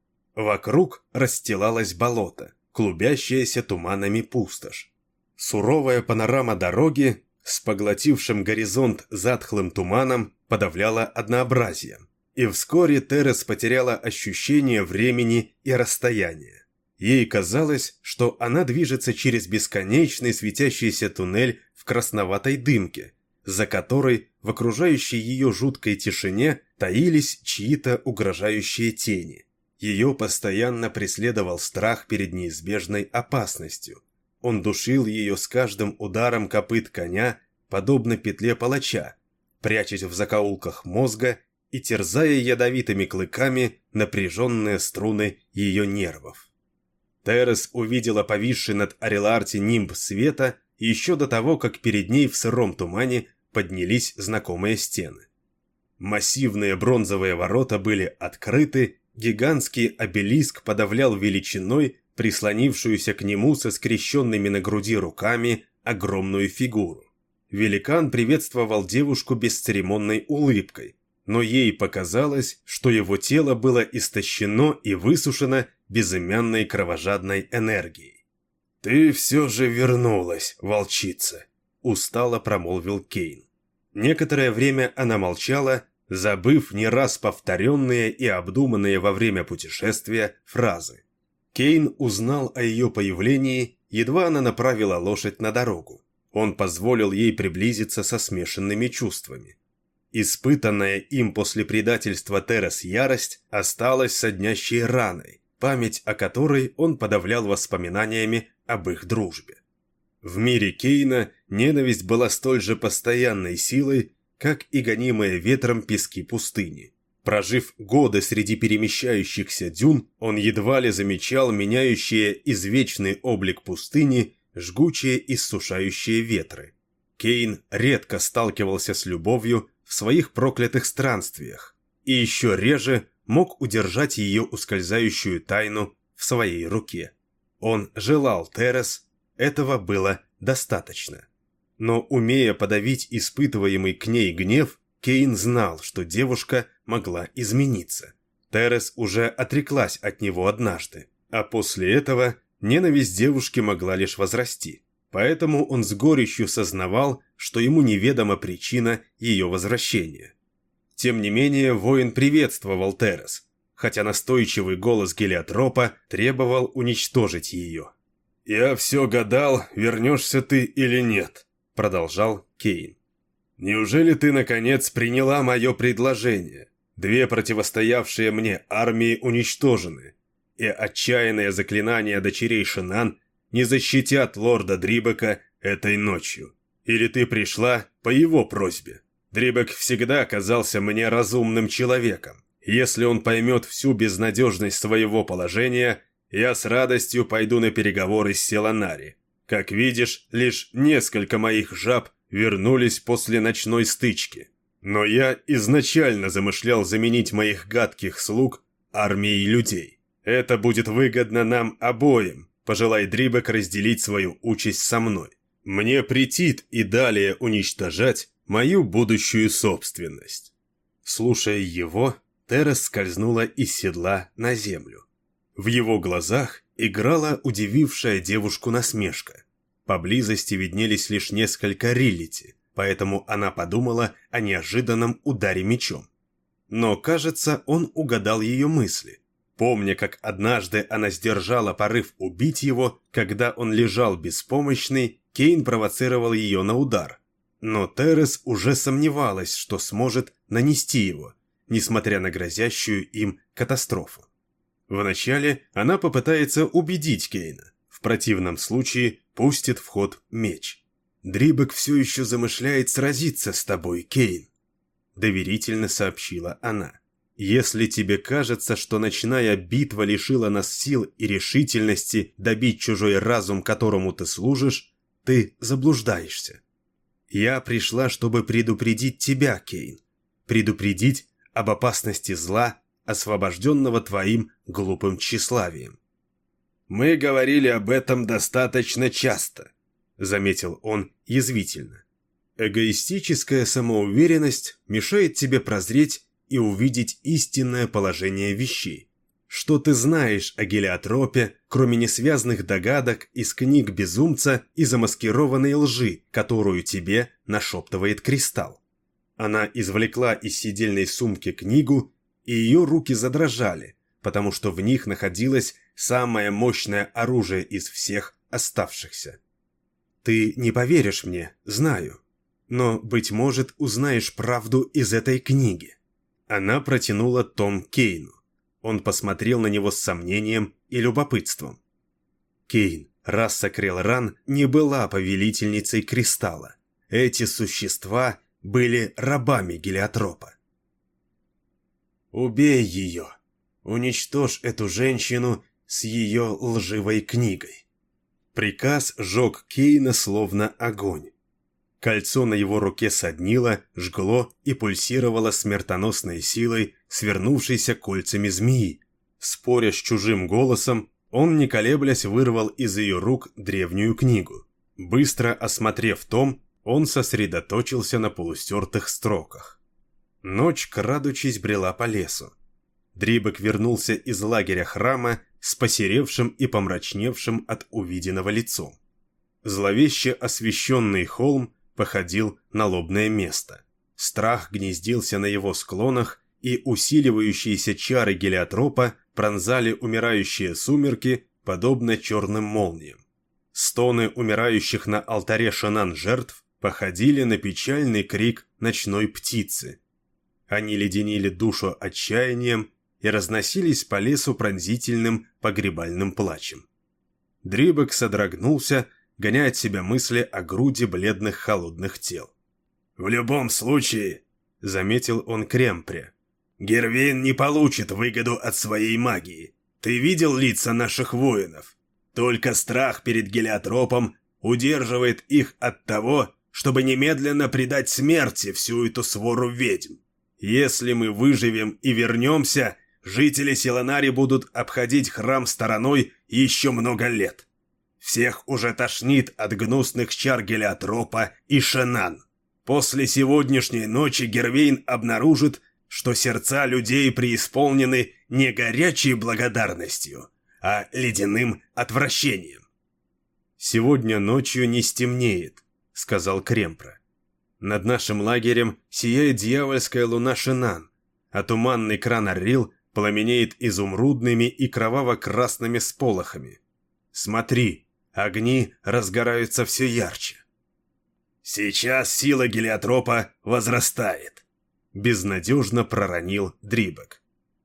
Вокруг расстилалось болото, клубящаяся туманами пустошь. Суровая панорама дороги с поглотившим горизонт затхлым туманом подавляла однообразие, и вскоре Терес потеряла ощущение времени и расстояния. Ей казалось, что она движется через бесконечный светящийся туннель в красноватой дымке, за которой в окружающей ее жуткой тишине таились чьи-то угрожающие тени. Ее постоянно преследовал страх перед неизбежной опасностью. Он душил ее с каждым ударом копыт коня, подобно петле палача, прячась в закоулках мозга и терзая ядовитыми клыками напряженные струны ее нервов. Терес увидела повисший над Ареларти нимб света еще до того, как перед ней в сыром тумане поднялись знакомые стены. Массивные бронзовые ворота были открыты, гигантский обелиск подавлял величиной прислонившуюся к нему со скрещенными на груди руками огромную фигуру. Великан приветствовал девушку бесцеремонной улыбкой, но ей показалось, что его тело было истощено и высушено безымянной кровожадной энергией. «Ты все же вернулась, волчица», — устало промолвил Кейн. Некоторое время она молчала, забыв не раз повторенные и обдуманные во время путешествия фразы. Кейн узнал о ее появлении, едва она направила лошадь на дорогу. Он позволил ей приблизиться со смешанными чувствами. Испытанная им после предательства Терес ярость осталась соднящей раной, память о которой он подавлял воспоминаниями об их дружбе. В мире Кейна ненависть была столь же постоянной силой, как и гонимые ветром пески пустыни. Прожив годы среди перемещающихся дюн, он едва ли замечал меняющие извечный облик пустыни жгучие и иссушающие ветры. Кейн редко сталкивался с любовью в своих проклятых странствиях, и еще реже мог удержать ее ускользающую тайну в своей руке. Он желал Терес, этого было достаточно. Но, умея подавить испытываемый к ней гнев, Кейн знал, что девушка могла измениться. Терес уже отреклась от него однажды, а после этого ненависть девушки могла лишь возрасти. Поэтому он с горечью сознавал, что ему неведома причина ее возвращения. Тем не менее, воин приветствовал Терес, хотя настойчивый голос Гелиотропа требовал уничтожить ее. «Я все гадал, вернешься ты или нет», — продолжал Кейн. «Неужели ты, наконец, приняла мое предложение? Две противостоявшие мне армии уничтожены, и отчаянные заклинания дочерей Шинан не защитят лорда Дрибека этой ночью. Или ты пришла по его просьбе? Дрибек всегда казался мне разумным человеком. Если он поймет всю безнадежность своего положения, я с радостью пойду на переговоры с Селанари. Как видишь, лишь несколько моих жаб вернулись после ночной стычки. Но я изначально замышлял заменить моих гадких слуг армией людей. Это будет выгодно нам обоим, пожелай Дрибек разделить свою участь со мной. Мне претит и далее уничтожать мою будущую собственность». Слушая его, Терес скользнула из седла на землю. В его глазах играла удивившая девушку насмешка. Поблизости виднелись лишь несколько риллити, поэтому она подумала о неожиданном ударе мечом. Но, кажется, он угадал ее мысли. Помня, как однажды она сдержала порыв убить его, когда он лежал беспомощный, Кейн провоцировал ее на удар. Но Терес уже сомневалась, что сможет нанести его, несмотря на грозящую им катастрофу. Вначале она попытается убедить Кейна, в противном случае пустит в ход меч. «Дрибек все еще замышляет сразиться с тобой, Кейн», — доверительно сообщила она. «Если тебе кажется, что ночная битва лишила нас сил и решительности добить чужой разум, которому ты служишь, ты заблуждаешься. Я пришла, чтобы предупредить тебя, Кейн, предупредить об опасности зла, освобожденного твоим глупым тщеславием». Мы говорили об этом достаточно часто», — заметил он язвительно. «Эгоистическая самоуверенность мешает тебе прозреть и увидеть истинное положение вещей. Что ты знаешь о гелиотропе, кроме несвязных догадок из книг безумца и замаскированной лжи, которую тебе нашептывает кристалл?» Она извлекла из сидельной сумки книгу, и ее руки задрожали, потому что в них находилось самое мощное оружие из всех оставшихся. «Ты не поверишь мне, знаю, но, быть может, узнаешь правду из этой книги». Она протянула том Кейну. Он посмотрел на него с сомнением и любопытством. Кейн, раса Крелран не была повелительницей кристалла. Эти существа были рабами гелиотропа. «Убей ее! Уничтожь эту женщину с ее лживой книгой!» Приказ жег Кейна словно огонь. Кольцо на его руке соднило, жгло и пульсировало смертоносной силой, свернувшейся кольцами змеи. Споря с чужим голосом, он, не колеблясь, вырвал из ее рук древнюю книгу. Быстро осмотрев том, он сосредоточился на полустертых строках. Ночь, крадучись, брела по лесу. Дрибек вернулся из лагеря храма с посеревшим и помрачневшим от увиденного лицом. Зловеще освещенный холм походил на лобное место. Страх гнездился на его склонах, и усиливающиеся чары гелиотропа пронзали умирающие сумерки, подобно черным молниям. Стоны умирающих на алтаре Шенан жертв походили на печальный крик ночной птицы. Они леденили душу отчаянием и разносились по лесу пронзительным погребальным плачем. Дрибек содрогнулся, гоняя от себя мысли о груди бледных холодных тел. «В любом случае», — заметил он Кремпре, — «Гервейн не получит выгоду от своей магии. Ты видел лица наших воинов? Только страх перед гелиотропом удерживает их от того, чтобы немедленно предать смерти всю эту свору ведьм. Если мы выживем и вернемся, жители Силанари будут обходить храм стороной еще много лет. Всех уже тошнит от гнусных чар гелиотропа и Шенан. После сегодняшней ночи Гервейн обнаружит, что сердца людей преисполнены не горячей благодарностью, а ледяным отвращением. «Сегодня ночью не стемнеет», — сказал Кремпра. «Над нашим лагерем сияет дьявольская луна Шенан, а туманный кран Аррил пламенеет изумрудными и кроваво-красными сполохами. Смотри, огни разгораются все ярче». «Сейчас сила гелиотропа возрастает», — безнадежно проронил Дрибек.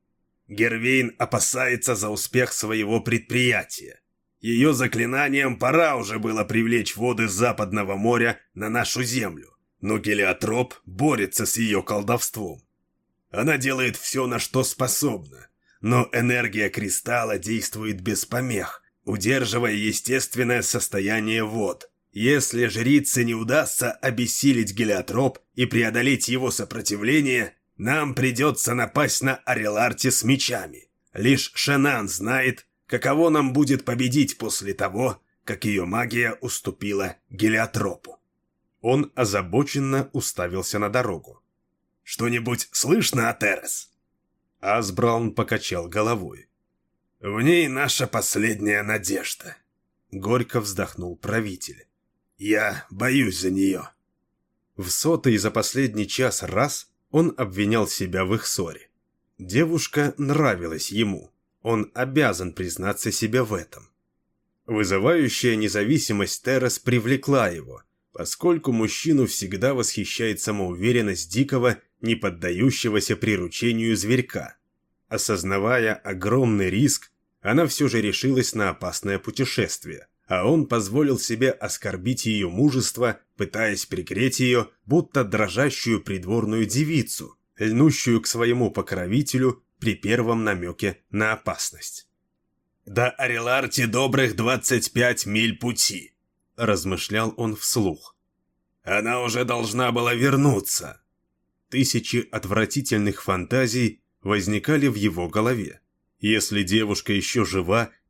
Гервейн опасается за успех своего предприятия. Ее заклинанием пора уже было привлечь воды Западного моря на нашу землю, но гелиотроп борется с ее колдовством. Она делает все, на что способна, но энергия кристалла действует без помех, удерживая естественное состояние вод. Если жрице не удастся обессилить гелиотроп и преодолеть его сопротивление, нам придется напасть на Ареларти с мечами. Лишь Шенан знает, каково нам будет победить после того, как ее магия уступила гелиотропу. Он озабоченно уставился на дорогу. «Что-нибудь слышно о Терес?» Асбраун покачал головой. «В ней наша последняя надежда», — горько вздохнул правитель. «Я боюсь за нее». В 100-й за последний час раз он обвинял себя в их ссоре. Девушка нравилась ему, он обязан признаться себе в этом. Вызывающая независимость Терес привлекла его, поскольку мужчину всегда восхищает самоуверенность дикого, не поддающегося приручению зверька. Осознавая огромный риск, она все же решилась на опасное путешествие, а он позволил себе оскорбить ее мужество, пытаясь прикрыть ее, будто дрожащую придворную девицу, льнущую к своему покровителю при первом намеке на опасность. «До Ареларти добрых 25 миль пути», — размышлял он вслух. «Она уже должна была вернуться». Тысячи отвратительных фантазий возникали в его голове. Если девушка еще жива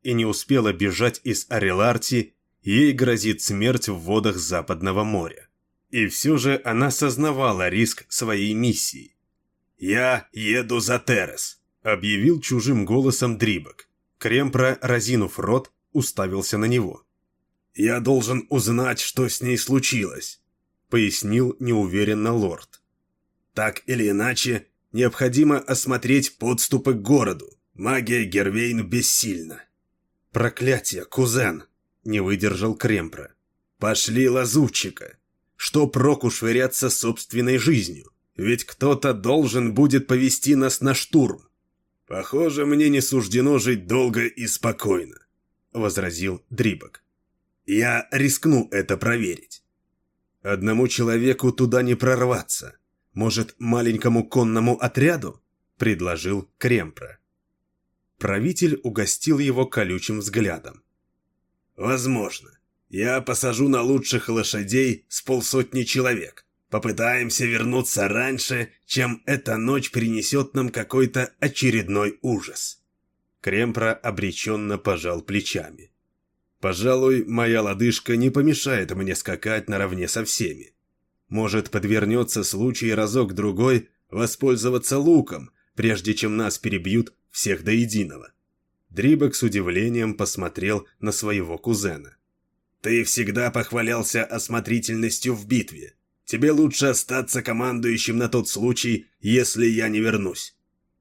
и не успела бежать из Ареларти, ей грозит смерть в водах Западного моря. И все же она сознавала риск своей миссии. «Я еду за Террес», — объявил чужим голосом Дрибок. Кремпра, разинув рот, уставился на него. «Я должен узнать, что с ней случилось», — пояснил неуверенно лорд. «Так или иначе, необходимо осмотреть подступы к городу. Магия Гервейн бессильна». «Проклятие, кузен!» — не выдержал Кремпра. «Пошли лазутчика. Что проку швыряться собственной жизнью? Ведь кто-то должен будет повести нас на штурм. Похоже, мне не суждено жить долго и спокойно», — возразил Дрибок. «Я рискну это проверить. Одному человеку туда не прорваться. Может, маленькому конному отряду?» — предложил Кремпра. Правитель угостил его колючим взглядом. «Возможно. Я посажу на лучших лошадей с 50 человек. Попытаемся вернуться раньше, чем эта ночь принесет нам какой-то очередной ужас». Кремпра обреченно пожал плечами. «Пожалуй, моя лодыжка не помешает мне скакать наравне со всеми. Может, подвернется случай разок-другой воспользоваться луком, прежде чем нас перебьют всех до единого». Дрибок с удивлением посмотрел на своего кузена. «Ты всегда похвалялся осмотрительностью в битве. Тебе лучше остаться командующим на тот случай, если я не вернусь».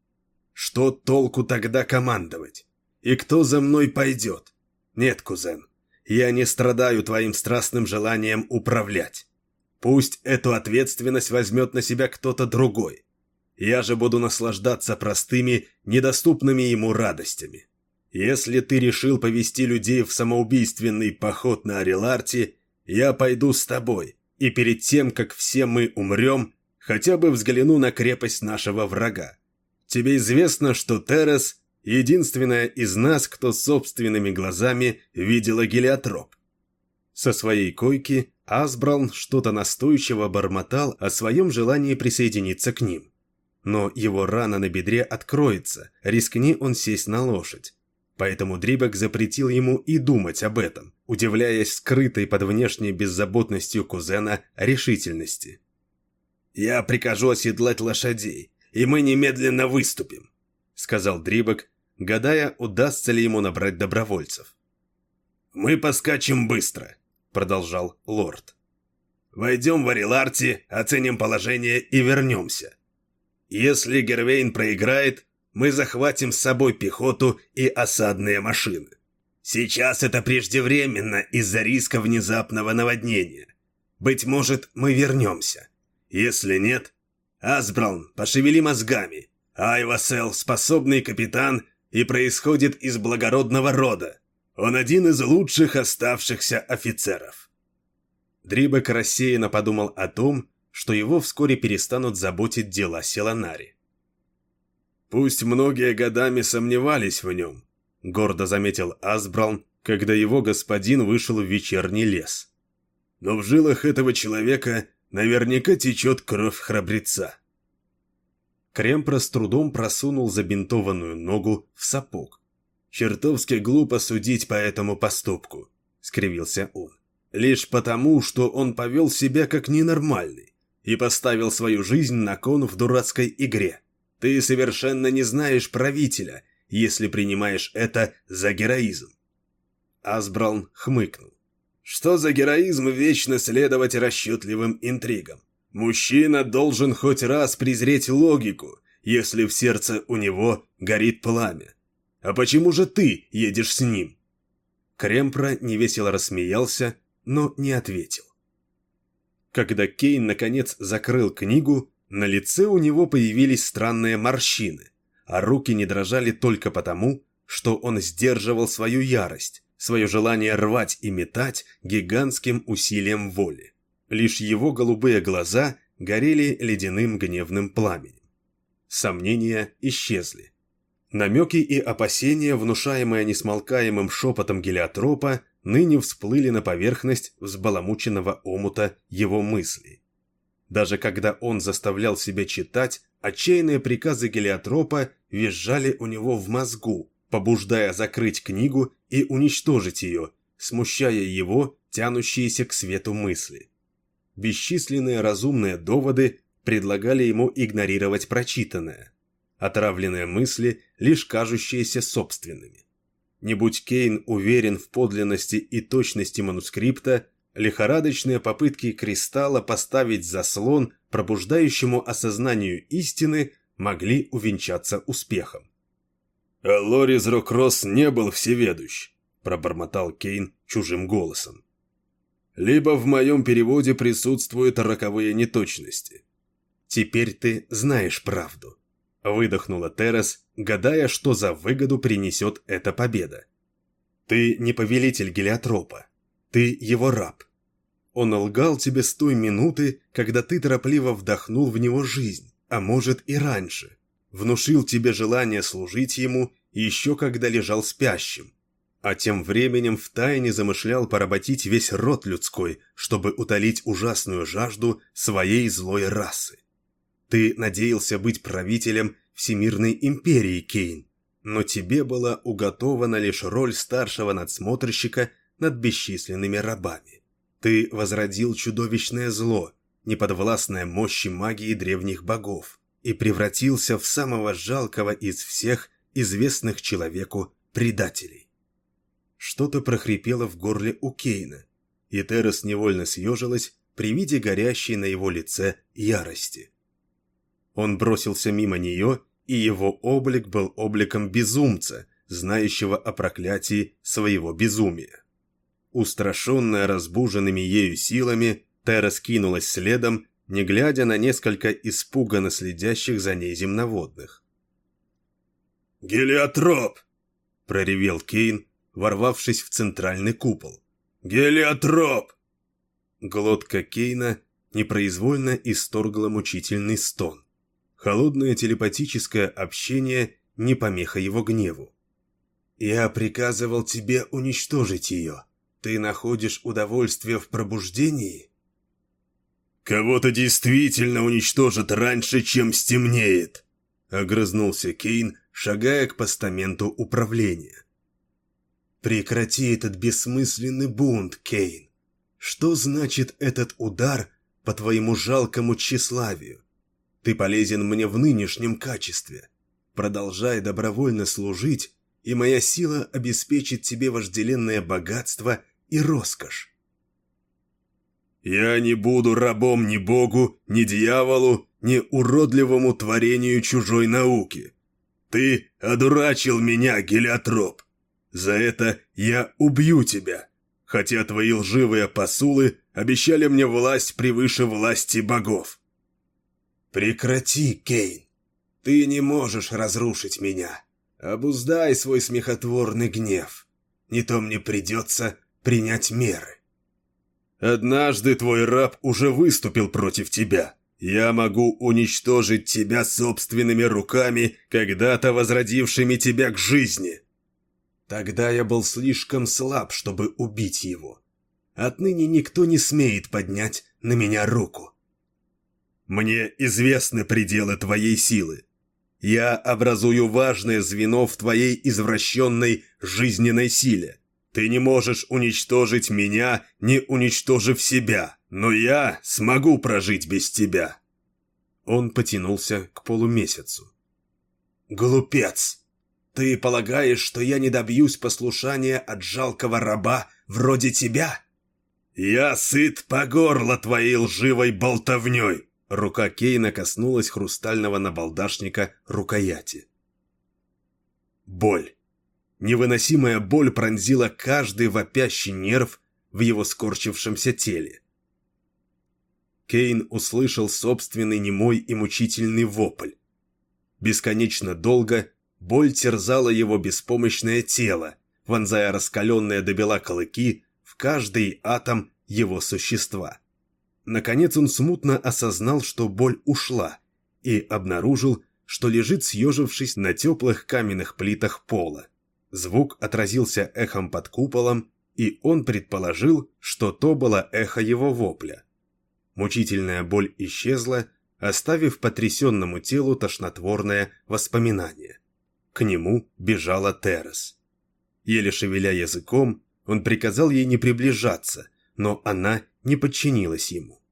«Что толку тогда командовать? И кто за мной пойдет? Нет, кузен, я не страдаю твоим страстным желанием управлять. Пусть эту ответственность возьмет на себя кто-то другой. Я же буду наслаждаться простыми, недоступными ему радостями. Если ты решил повести людей в самоубийственный поход на Ареларти, я пойду с тобой, и перед тем, как все мы умрем, хотя бы взгляну на крепость нашего врага. Тебе известно, что Террес — единственная из нас, кто собственными глазами видела гелиотроп». Со своей койки Асбралн что-то настойчиво бормотал о своем желании присоединиться к ним. Но его рана на бедре откроется, рискни он сесть на лошадь. Поэтому Дрибок запретил ему и думать об этом, удивляясь скрытой под внешней беззаботностью кузена решительности. «Я прикажу оседлать лошадей, и мы немедленно выступим», — сказал Дрибок, гадая, удастся ли ему набрать добровольцев. «Мы поскачем быстро», — продолжал лорд. «Войдем в Ареларти, оценим положение и вернемся. Если Гервейн проиграет, мы захватим с собой пехоту и осадные машины. Сейчас это преждевременно из-за риска внезапного наводнения. Быть может, мы вернемся. Если нет, Асбралн, пошевели мозгами. Айвасел — способный капитан и происходит из благородного рода. Он один из лучших оставшихся офицеров». Дрибок рассеянно подумал о том, что его вскоре перестанут заботить дела Селанари. «Пусть многие годами сомневались в нем», — гордо заметил Асбралн, когда его господин вышел в вечерний лес. «Но в жилах этого человека наверняка течет кровь храбреца». Кремпра с трудом просунул забинтованную ногу в сапог. «Чертовски глупо судить по этому поступку», — скривился он. «Лишь потому, что он повел себя как ненормальный и поставил свою жизнь на кон в дурацкой игре. Ты совершенно не знаешь правителя, если принимаешь это за героизм». Асбралн хмыкнул. «Что за героизм вечно следовать расчетливым интригам? Мужчина должен хоть раз презреть логику, если в сердце у него горит пламя. А почему же ты едешь с ним?» Кремпра невесело рассмеялся, но не ответил. Когда Кейн наконец закрыл книгу, на лице у него появились странные морщины, а руки не дрожали только потому, что он сдерживал свою ярость, свое желание рвать и метать гигантским усилием воли. Лишь его голубые глаза горели ледяным гневным пламенем. Сомнения исчезли. Намеки и опасения, внушаемые несмолкаемым шепотом гелиотропа, ныне всплыли на поверхность взбаламученного омута его мыслей. Даже когда он заставлял себя читать, отчаянные приказы гелиотропа визжали у него в мозгу, побуждая закрыть книгу и уничтожить ее, смущая его тянущиеся к свету мысли. Бесчисленные разумные доводы предлагали ему игнорировать прочитанное, отравленные мысли, лишь кажущиеся собственными. Не будь Кейн уверен в подлинности и точности манускрипта, лихорадочные попытки Кристалла поставить заслон пробуждающему осознанию истины могли увенчаться успехом. «А Лорис Рокросс не был всеведущ», – пробормотал Кейн чужим голосом. «Либо в моем переводе присутствуют роковые неточности». «Теперь ты знаешь правду», – выдохнула Террес, гадая, что за выгоду принесет эта победа. «Ты не повелитель Гелиотропа. Ты его раб. Он лгал тебе с той минуты, когда ты торопливо вдохнул в него жизнь, а может и раньше. Внушил тебе желание служить ему еще когда лежал спящим. А тем временем втайне замышлял поработить весь род людской, чтобы утолить ужасную жажду своей злой расы. Ты надеялся быть правителем Всемирной империи, Кейн, но тебе была уготована лишь роль старшего надсмотрщика над бесчисленными рабами. Ты возродил чудовищное зло, неподвластное мощи магии древних богов, и превратился в самого жалкого из всех известных человеку предателей. Что-то прохрипело в горле у Кейна, и Террес невольно съежилась при виде горящей на его лице ярости. Он бросился мимо нее, и его облик был обликом безумца, знающего о проклятии своего безумия. Устрашенная разбуженными ею силами, Террес кинулась следом, не глядя на несколько испуганно следящих за ней земноводных. «Гелиотроп!» – проревел Кейн, ворвавшись в центральный купол. «Гелиотроп!» Глотка Кейна непроизвольно исторгла мучительный стон. Холодное телепатическое общение не помеха его гневу. «Я приказывал тебе уничтожить ее. Ты находишь удовольствие в пробуждении?» «Кого-то действительно уничтожат раньше, чем стемнеет!» — огрызнулся Кейн, шагая к постаменту управления. «Прекрати этот бессмысленный бунт, Кейн. Что значит этот удар по твоему жалкому тщеславию? Ты полезен мне в нынешнем качестве. Продолжай добровольно служить, и моя сила обеспечит тебе вожделенное богатство и роскошь». «Я не буду рабом ни богу, ни дьяволу, ни уродливому творению чужой науки. Ты одурачил меня, Гелиотроп. За это я убью тебя, хотя твои лживые посулы обещали мне власть превыше власти богов». «Прекрати, Кейн. Ты не можешь разрушить меня. Обуздай свой смехотворный гнев. Не то мне придется принять меры». «Однажды твой раб уже выступил против тебя. Я могу уничтожить тебя собственными руками, когда-то возродившими тебя к жизни». «Тогда я был слишком слаб, чтобы убить его. Отныне никто не смеет поднять на меня руку». «Мне известны пределы твоей силы. Я образую важное звено в твоей извращенной жизненной силе. Ты не можешь уничтожить меня, не уничтожив себя, но я смогу прожить без тебя». Он потянулся к полумесяцу. «Глупец! Ты полагаешь, что я не добьюсь послушания от жалкого раба вроде тебя?» «Я сыт по горло твоей лживой болтовней!» Рука Кейна коснулась хрустального набалдашника рукояти. Боль. Невыносимая боль пронзила каждый вопящий нерв в его скорчившемся теле. Кейн услышал собственный немой и мучительный вопль. Бесконечно долго боль терзала его беспомощное тело, вонзая раскаленные до бела клыки в каждый атом его существа. Наконец он смутно осознал, что боль ушла, и обнаружил, что лежит съежившись на теплых каменных плитах пола. Звук отразился эхом под куполом, и он предположил, что то было эхо его вопля. Мучительная боль исчезла, оставив потрясенному телу тошнотворное воспоминание. К нему бежала Террес. Еле шевеля языком, он приказал ей не приближаться, но она не подчинилась ему.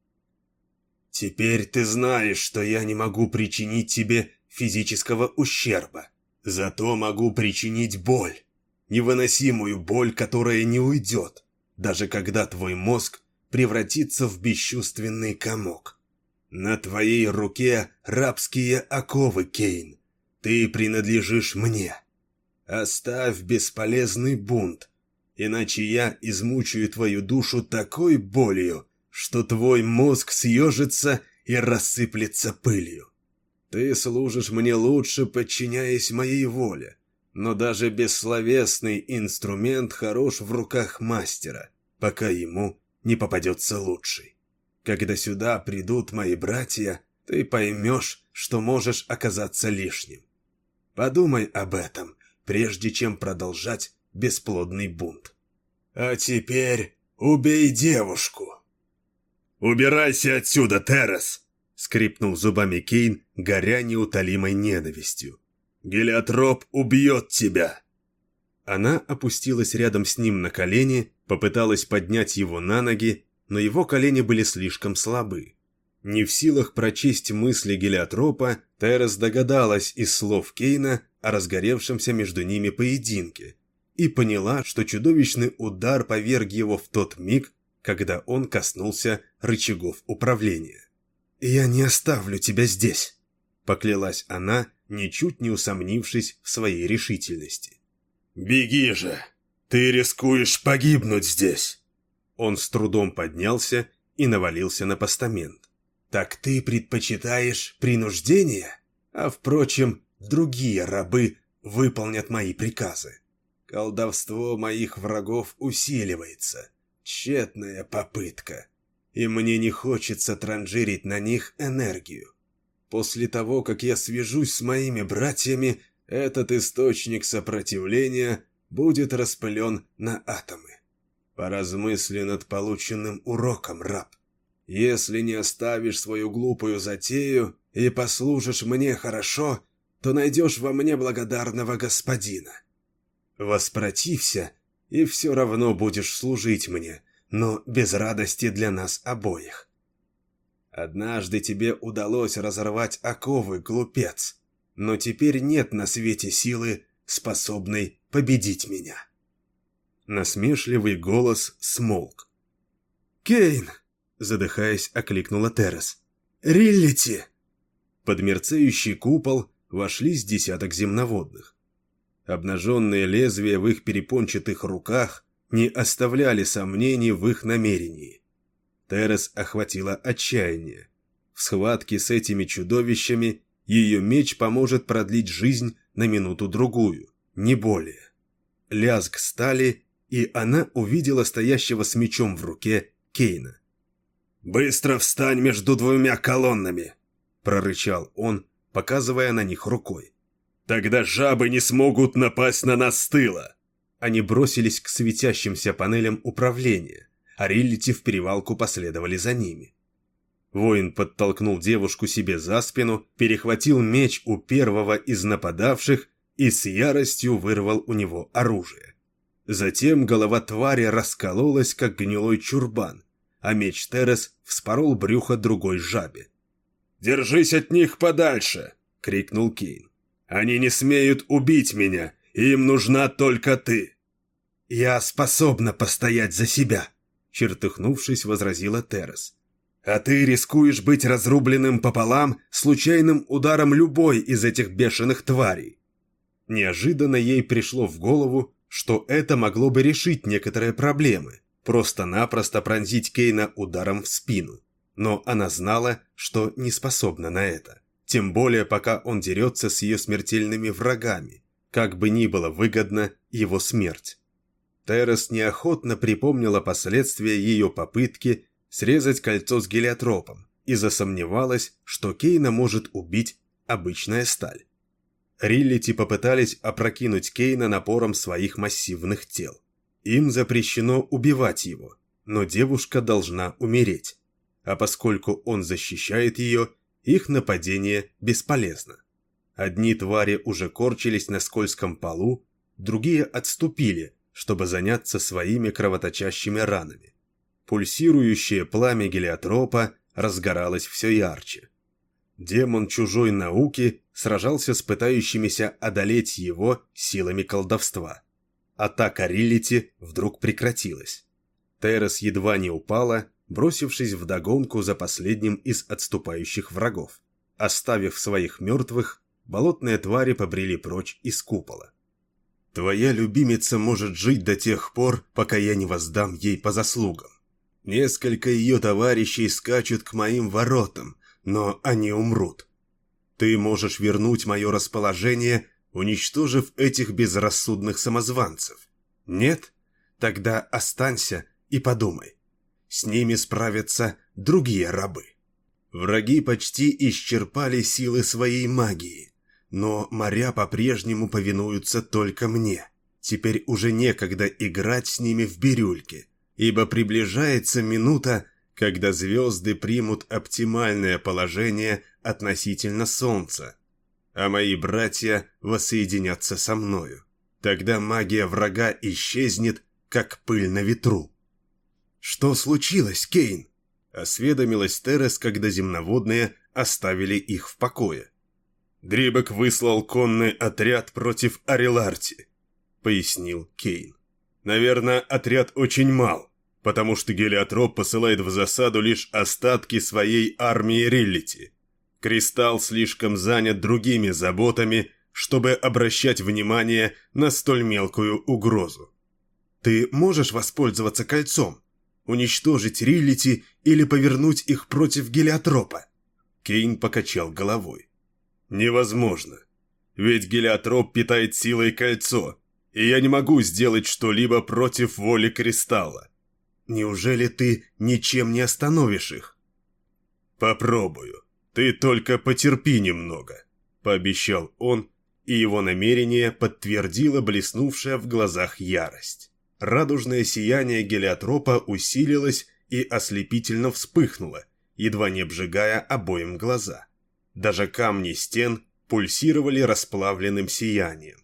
«Теперь ты знаешь, что я не могу причинить тебе физического ущерба. Зато могу причинить боль. Невыносимую боль, которая не уйдет, даже когда твой мозг превратится в бесчувственный комок. На твоей руке рабские оковы, Кейн. Ты принадлежишь мне. Оставь бесполезный бунт, иначе я измучаю твою душу такой болью, что твой мозг съежится и рассыплется пылью. Ты служишь мне лучше, подчиняясь моей воле, но даже бессловесный инструмент хорош в руках мастера, пока ему не попадется лучший. Когда сюда придут мои братья, ты поймешь, что можешь оказаться лишним. Подумай об этом, прежде чем продолжать бесплодный бунт. А теперь убей девушку!» «Убирайся отсюда, Террес!» — скрипнул зубами Кейн, горя неутолимой ненавистью. «Гелиотроп убьет тебя!» Она опустилась рядом с ним на колени, попыталась поднять его на ноги, но его колени были слишком слабы. Не в силах прочесть мысли Гелиотропа, Террес догадалась из слов Кейна о разгоревшемся между ними поединке и поняла, что чудовищный удар поверг его в тот миг, когда он коснулся рычагов управления. «Я не оставлю тебя здесь», — поклялась она, ничуть не усомнившись в своей решительности. «Беги же! Ты рискуешь погибнуть здесь!» Он с трудом поднялся и навалился на постамент. «Так ты предпочитаешь принуждение? А, впрочем, другие рабы выполнят мои приказы. Колдовство моих врагов усиливается. Тщетная попытка. И мне не хочется транжирить на них энергию. После того, как я свяжусь с моими братьями, этот источник сопротивления будет распылен на атомы. Поразмысли над полученным уроком, раб. Если не оставишь свою глупую затею и послужишь мне хорошо, то найдешь во мне благодарного господина. Воспротився, и все равно будешь служить мне, но без радости для нас обоих. Однажды тебе удалось разорвать оковы, глупец, но теперь нет на свете силы, способной победить меня». Насмешливый голос смолк. «Кейн!» — задыхаясь, окликнула Террес. «Риллити!» Под мерцающий купол вошли с десяток земноводных. Обнаженные лезвия в их перепончатых руках не оставляли сомнений в их намерении. Террес охватило отчаяние. В схватке с этими чудовищами ее меч поможет продлить жизнь на минуту-другую, не более. Лязг стали, и она увидела стоящего с мечом в руке Кейна. «Быстро встань между двумя колоннами!» — прорычал он, показывая на них рукой. «Тогда жабы не смогут напасть на нас с тыла!» Они бросились к светящимся панелям управления, а Риллити в перевалку последовали за ними. Воин подтолкнул девушку себе за спину, перехватил меч у первого из нападавших и с яростью вырвал у него оружие. Затем голова твари раскололась, как гнилой чурбан, а меч Террес вспорол брюхо другой жабе. «Держись от них подальше!» — крикнул Кейн. «Они не смеют убить меня, им нужна только ты!» «Я способна постоять за себя!» — чертыхнувшись, возразила Террес. «А ты рискуешь быть разрубленным пополам случайным ударом любой из этих бешеных тварей!» Неожиданно ей пришло в голову, что это могло бы решить некоторые проблемы, просто-напросто пронзить Кейна ударом в спину. Но она знала, что не способна на это. Тем более, пока он дерется с ее смертельными врагами, как бы ни было выгодна его смерть. Террес неохотно припомнила последствия ее попытки срезать кольцо с гелиотропом и засомневалась, что Кейна может убить обычная сталь. Риллити попытались опрокинуть Кейна напором своих массивных тел. Им запрещено убивать его, но девушка должна умереть. А поскольку он защищает ее, их нападение бесполезно. Одни твари уже корчились на скользком полу, другие отступили, чтобы заняться своими кровоточащими ранами. Пульсирующее пламя гелиотропа разгоралось все ярче. Демон чужой науки сражался с пытающимися одолеть его силами колдовства. Атака Риллити вдруг прекратилась. Террас едва не упала, бросившись вдогонку за последним из отступающих врагов. Оставив своих мертвых, болотные твари побрели прочь из купола. «Твоя любимица может жить до тех пор, пока я не воздам ей по заслугам. Несколько ее товарищей скачут к моим воротам, но они умрут. Ты можешь вернуть мое расположение, уничтожив этих безрассудных самозванцев. Нет? Тогда останься и подумай. С ними справятся другие рабы». Враги почти исчерпали силы своей магии, но моря по-прежнему повинуются только мне. Теперь уже некогда играть с ними в бирюльки, ибо приближается минута, когда звезды примут оптимальное положение относительно Солнца, а мои братья воссоединятся со мною. Тогда магия врага исчезнет, как пыль на ветру. «Что случилось, Кейн?» — осведомилась Террас, когда земноводные оставили их в покое. «Дрибок выслал конный отряд против Ариларти», — пояснил Кейн. «Наверное, отряд очень мал, потому что Гелиотроп посылает в засаду лишь остатки своей армии Риллити. Кристалл слишком занят другими заботами, чтобы обращать внимание на столь мелкую угрозу. Ты можешь воспользоваться кольцом, уничтожить Риллити или повернуть их против Гелиотропа?» Кейн покачал головой. «Невозможно. Ведь Гелиотроп питает силой кольцо, и я не могу сделать что-либо против воли Кристалла. Неужели ты ничем не остановишь их?» «Попробую. Ты только потерпи немного», — пообещал он, и его намерение подтвердила блеснувшая в глазах ярость. Радужное сияние Гелиотропа усилилось и ослепительно вспыхнуло, едва не обжигая обоим глаза. Даже камни стен пульсировали расплавленным сиянием.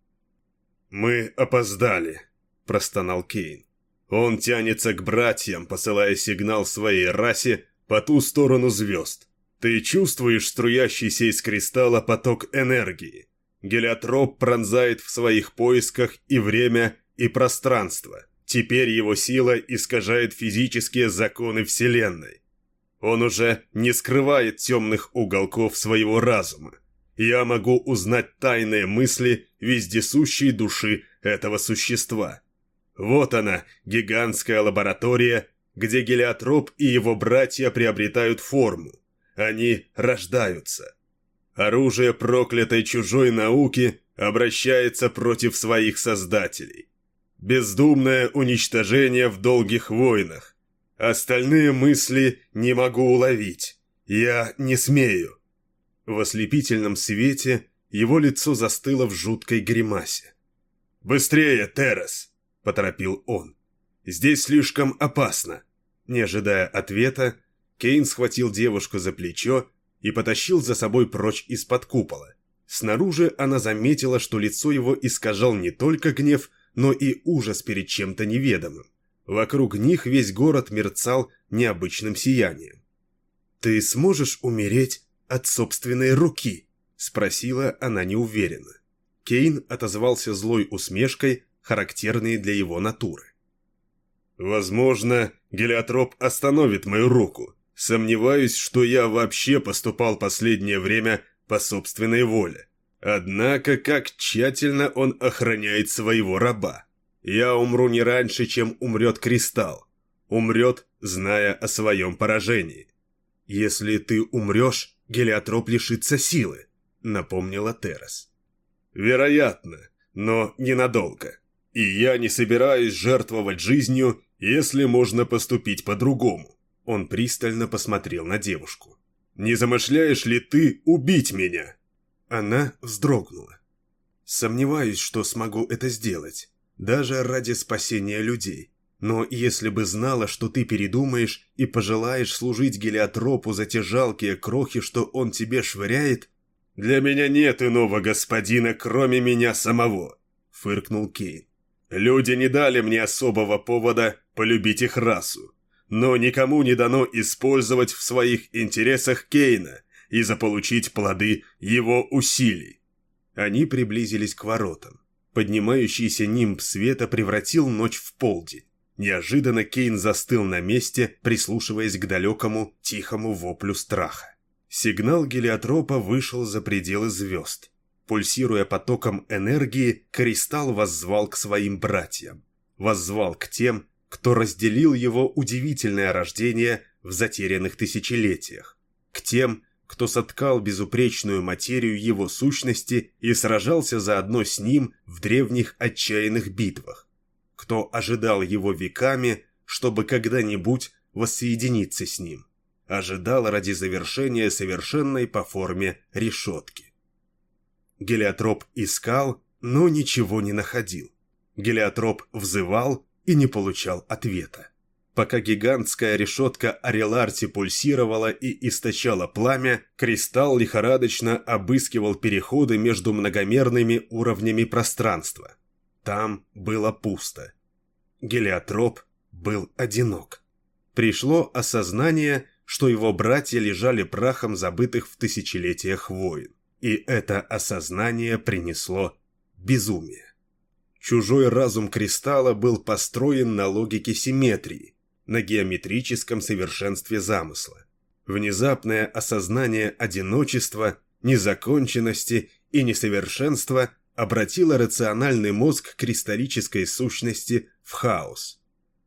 «Мы опоздали», — простонал Кейн. «Он тянется к братьям, посылая сигнал своей расе по ту сторону звезд. Ты чувствуешь струящийся из кристалла поток энергии? Гелиотроп пронзает в своих поисках и время, и пространство. Теперь его сила искажает физические законы Вселенной. Он уже не скрывает темных уголков своего разума. Я могу узнать тайные мысли вездесущей души этого существа. Вот она, гигантская лаборатория, где Гелиотроп и его братья приобретают форму. Они рождаются. Оружие проклятой чужой науки обращается против своих создателей. Бездумное уничтожение в долгих войнах. Остальные мысли не могу уловить. Я не смею». В ослепительном свете его лицо застыло в жуткой гримасе. «Быстрее, Террас!» — поторопил он. «Здесь слишком опасно». Не ожидая ответа, Кейн схватил девушку за плечо и потащил за собой прочь из-под купола. Снаружи она заметила, что лицо его искажал не только гнев, но и ужас перед чем-то неведомым. Вокруг них весь город мерцал необычным сиянием. «Ты сможешь умереть от собственной руки?» — спросила она неуверенно. Кейн отозвался злой усмешкой, характерной для его натуры. «Возможно, Гелиотроп остановит мою руку. Сомневаюсь, что я вообще поступал последнее время по собственной воле. Однако, как тщательно он охраняет своего раба. Я умру не раньше, чем умрет Кристалл. Умрет, зная о своем поражении. Если ты умрешь, Гелиотроп лишится силы», — напомнила Террас. «Вероятно, но ненадолго. И я не собираюсь жертвовать жизнью, если можно поступить по-другому». Он пристально посмотрел на девушку. «Не замышляешь ли ты убить меня?» Она вздрогнула. «Сомневаюсь, что смогу это сделать, даже ради спасения людей. Но если бы знала, что ты передумаешь и пожелаешь служить Гелиотропу за те жалкие крохи, что он тебе швыряет...» «Для меня нет иного господина, кроме меня самого», — фыркнул Кейн. «Люди не дали мне особого повода полюбить их расу, но никому не дано использовать в своих интересах Кейна и заполучить плоды его усилий». Они приблизились к воротам. Поднимающийся нимб света превратил ночь в полдень. Неожиданно Кейн застыл на месте, прислушиваясь к далекому, тихому воплю страха. Сигнал гелиотропа вышел за пределы звезд. Пульсируя потоком энергии, Кристалл воззвал к своим братьям. Воззвал к тем, кто разделил его удивительное рождение в затерянных тысячелетиях. К тем, кто соткал безупречную материю его сущности и сражался заодно с ним в древних отчаянных битвах. Кто ожидал его веками, чтобы когда-нибудь воссоединиться с ним. Ожидал ради завершения совершенной по форме решетки. Гелиотроп искал, но ничего не находил. Гелиотроп взывал и не получал ответа. Пока гигантская решетка Ареларти пульсировала и источала пламя, Кристалл лихорадочно обыскивал переходы между многомерными уровнями пространства. Там было пусто. Гелиотроп был одинок. Пришло осознание, что его братья лежали прахом забытых в тысячелетиях войн. И это осознание принесло безумие. Чужой разум Кристалла был построен на логике симметрии, на геометрическом совершенстве замысла. Внезапное осознание одиночества, незаконченности и несовершенства обратило рациональный мозг кристаллической сущности в хаос.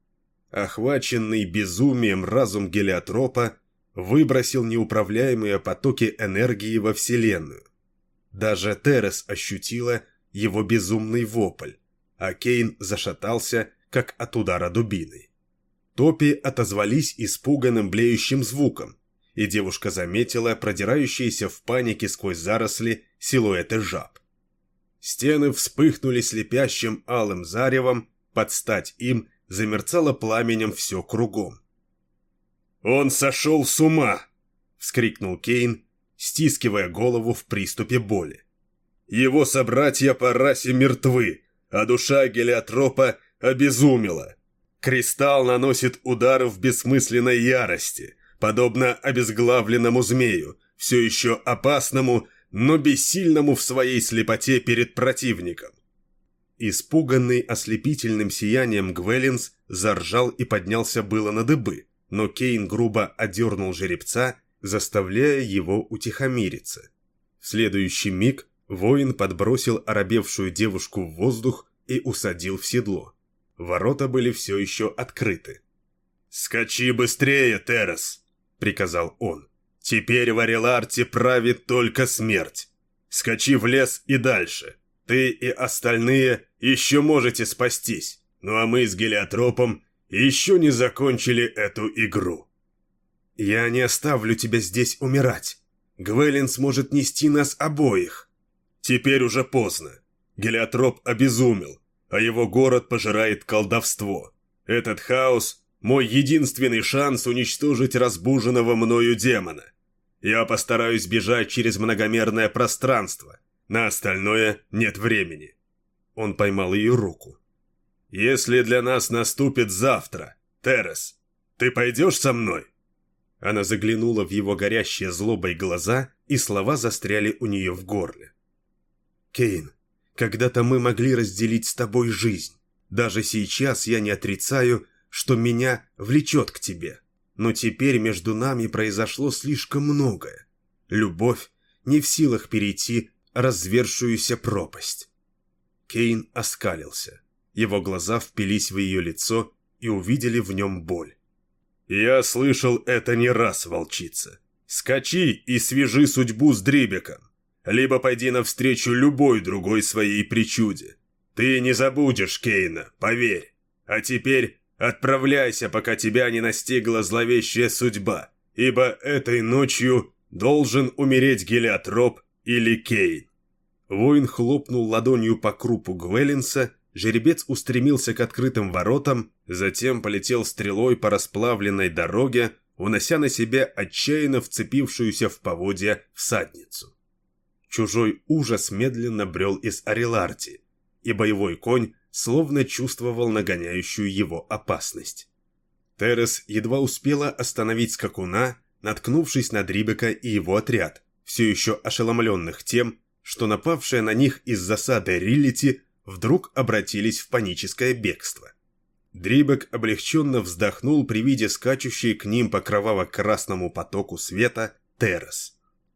Охваченный безумием разум гелиотропа выбросил неуправляемые потоки энергии во Вселенную. Даже Терес ощутила его безумный вопль, а Кейн зашатался, как от удара дубиной. Топи отозвались испуганным блеющим звуком, и девушка заметила продирающиеся в панике сквозь заросли силуэты жаб. Стены вспыхнули слепящим алым заревом, под стать им замерцало пламенем все кругом. «Он сошел с ума!» — вскрикнул Кейн, стискивая голову в приступе боли. «Его собратья по расе мертвы, а душа гелиотропа обезумела. Кристалл наносит удары в бессмысленной ярости, подобно обезглавленному змею, все еще опасному, но бессильному в своей слепоте перед противником». Испуганный ослепительным сиянием Гвелинс заржал и поднялся было на дыбы, но Кейн грубо одернул жеребца, заставляя его утихомириться. В следующий миг воин подбросил оробевшую девушку в воздух и усадил в седло. Ворота были все еще открыты. «Скачи быстрее, Терес!» — приказал он. «Теперь в Ареларте правит только смерть. Скачи в лес и дальше. Ты и остальные еще можете спастись, ну а мы с гелиотропом еще не закончили эту игру». «Я не оставлю тебя здесь умирать. Гвелин сможет нести нас обоих». «Теперь уже поздно. Гелиотроп обезумел, а его город пожирает колдовство. Этот хаос – мой единственный шанс уничтожить разбуженного мною демона. Я постараюсь бежать через многомерное пространство. На остальное нет времени». Он поймал ее руку. «Если для нас наступит завтра, Терес, ты пойдешь со мной?» Она заглянула в его горящие злобой глаза, и слова застряли у нее в горле. «Кейн, когда-то мы могли разделить с тобой жизнь. Даже сейчас я не отрицаю, что меня влечет к тебе. Но теперь между нами произошло слишком многое. Любовь не в силах перейти развершуюся пропасть». Кейн оскалился. Его глаза впились в ее лицо и увидели в нем боль. «Я слышал это не раз, волчица. Скачи и свяжи судьбу с Дрибеком. Либо пойди навстречу любой другой своей причуде. Ты не забудешь Кейна, поверь. А теперь отправляйся, пока тебя не настигла зловещая судьба, ибо этой ночью должен умереть гелиотроп или Кейн». Воин хлопнул ладонью по крупу Гвелинса, жеребец устремился к открытым воротам, затем полетел стрелой по расплавленной дороге, унося на себе отчаянно вцепившуюся в поводья всадницу. Чужой ужас медленно брел из Ариларти, и боевой конь словно чувствовал нагоняющую его опасность. Терес едва успела остановить скакуна, наткнувшись на Дрибека и его отряд, все еще ошеломленных тем, что напавшие на них из засады Риллити вдруг обратились в паническое бегство. Дрибек облегченно вздохнул при виде скачущей к ним по кроваво-красному потоку света Терес.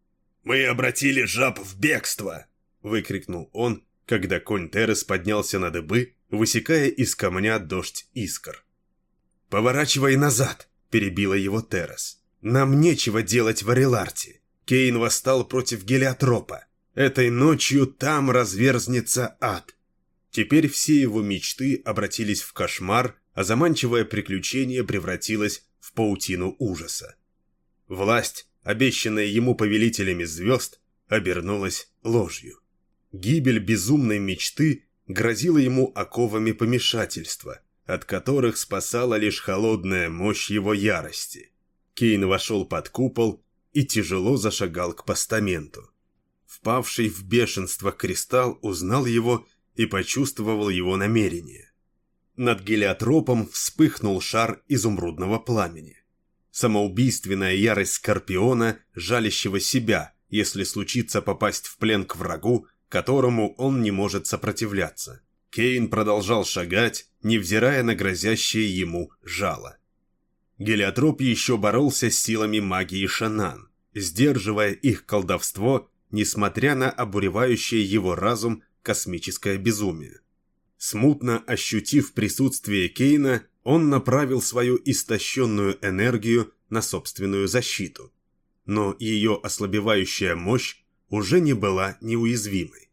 «Мы обратили жаб в бегство!» — выкрикнул он, когда конь Терес поднялся на дыбы, высекая из камня дождь искр. «Поворачивай назад!» — перебила его Терес. «Нам нечего делать в Ариларти. Кейн восстал против Гелиотропа. Этой ночью там разверзнется ад». Теперь все его мечты обратились в кошмар, а заманчивое приключение превратилось в паутину ужаса. Власть, обещанная ему повелителями звезд, обернулась ложью. Гибель безумной мечты грозила ему оковами помешательства, от которых спасала лишь холодная мощь его ярости. Кейн вошел под купол и тяжело зашагал к постаменту. Впавший в бешенство Кристалл узнал его и почувствовал его намерение. Над Гелиотропом вспыхнул шар изумрудного пламени. Самоубийственная ярость Скорпиона, жалящего себя, если случится попасть в плен к врагу, которому он не может сопротивляться. Кейн продолжал шагать, невзирая на грозящее ему жало. Гелиотроп еще боролся с силами магии Шанан, сдерживая их колдовство, несмотря на обуревающее его разум космическое безумие. Смутно ощутив присутствие Кейна, он направил свою истощенную энергию на собственную защиту. Но ее ослабевающая мощь уже не была неуязвимой.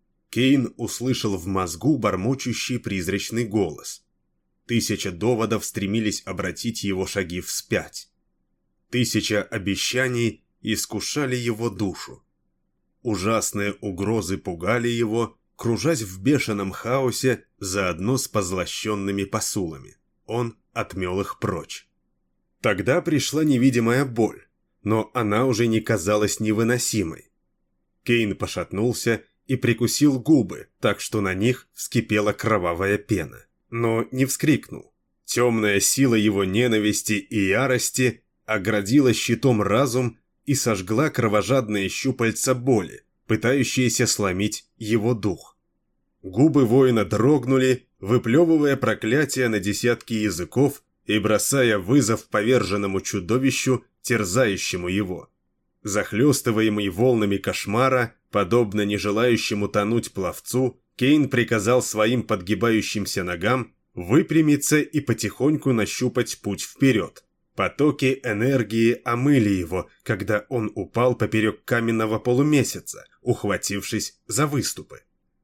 Кейн услышал в мозгу бормочущий призрачный голос. 1000 доводов стремились обратить его шаги вспять. 1000 обещаний искушали его душу. Ужасные угрозы пугали его, кружась в бешеном хаосе заодно с позлощенными посулами. Он отмел их прочь. Тогда пришла невидимая боль, но она уже не казалась невыносимой. Кейн пошатнулся и прикусил губы, так что на них вскипела кровавая пена. Но не вскрикнул. Темная сила его ненависти и ярости оградила щитом разум и сожгла кровожадные щупальца боли, пытающиеся сломить его дух. Губы воина дрогнули, выплевывая проклятия на десятки языков и бросая вызов поверженному чудовищу, терзающему его. Захлестываемый волнами кошмара, подобно не желающему тонуть пловцу, Кейн приказал своим подгибающимся ногам выпрямиться и потихоньку нащупать путь вперед. Потоки энергии омыли его, когда он упал поперек каменного полумесяца, ухватившись за выступы.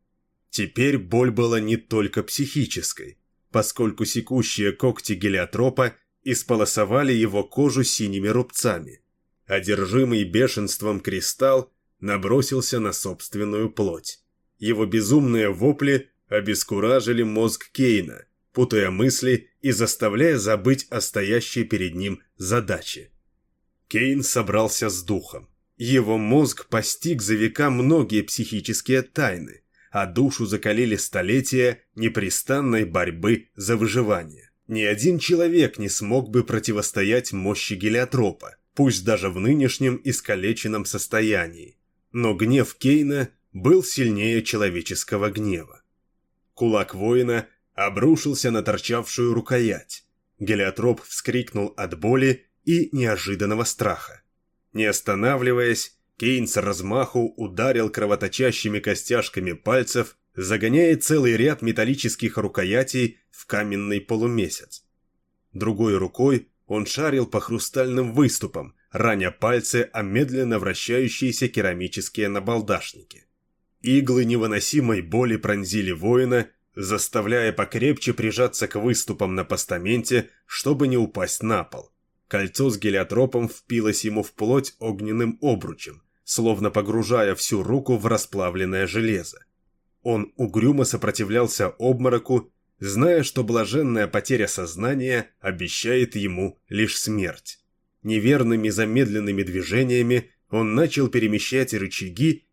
Теперь боль была не только психической, поскольку секущие когти Гелиотропа исполосовали его кожу синими рубцами. Одержимый бешенством Кристалл набросился на собственную плоть. Его безумные вопли обескуражили мозг Кейна, путая мысли и заставляя забыть о стоящей перед ним задаче. Кейн собрался с духом. Его мозг постиг за века многие психические тайны, а душу закалили столетия непрестанной борьбы за выживание. Ни один человек не смог бы противостоять мощи Гелиотропа, пусть даже в нынешнем искалеченном состоянии. Но гнев Кейна был сильнее человеческого гнева. Кулак воина обрушился на торчавшую рукоять. Гелиотроп вскрикнул от боли и неожиданного страха. Не останавливаясь, Кейн с размаху ударил кровоточащими костяшками пальцев, загоняя целый ряд металлических рукоятей в каменный полумесяц. Другой рукой он шарил по хрустальным выступам, раня пальцы о медленно вращающиеся керамические набалдашники. Иглы невыносимой боли пронзили воина, заставляя покрепче прижаться к выступам на постаменте, чтобы не упасть на пол. Кольцо с Гелиотропом впилось ему в плоть огненным обручем, словно погружая всю руку в расплавленное железо. Он угрюмо сопротивлялся обмороку, зная, что блаженная потеря сознания обещает ему лишь смерть. Неверными замедленными движениями он начал перемещать рычаги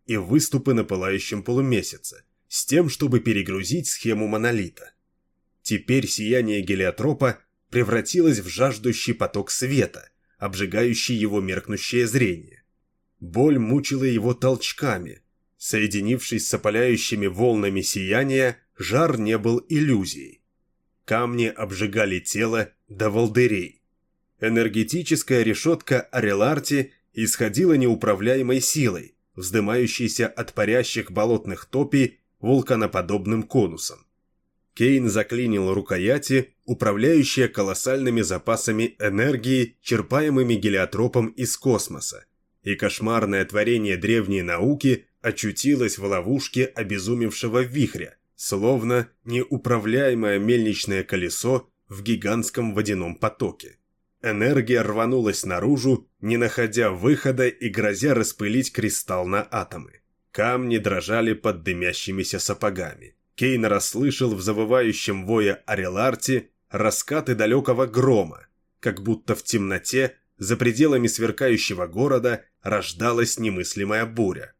и выступы на пылающем полумесяце, с тем, чтобы перегрузить схему монолита. Теперь сияние гелиотропа превратилось в жаждущий поток света, обжигающий его меркнущее зрение. Боль мучила его толчками. Соединившись с опаляющими волнами сияния, жар не был иллюзией. Камни обжигали тело до волдырей. Энергетическая решетка Ареларти исходила неуправляемой силой, вздымающейся от парящих болотных топий вулканоподобным конусом. Кейн заклинил рукояти, управляющие колоссальными запасами энергии, черпаемыми гелиотропом из космоса, и кошмарное творение древней науки очутилось в ловушке обезумевшего вихря, словно неуправляемое мельничное колесо в гигантском водяном потоке. Энергия рванулась наружу, не находя выхода и грозя распылить кристалл на атомы. Камни дрожали под дымящимися сапогами. Кейн расслышал в завывающем вое Ареларти раскаты далекого грома, как будто в темноте, за пределами сверкающего города, рождалась немыслимая буря.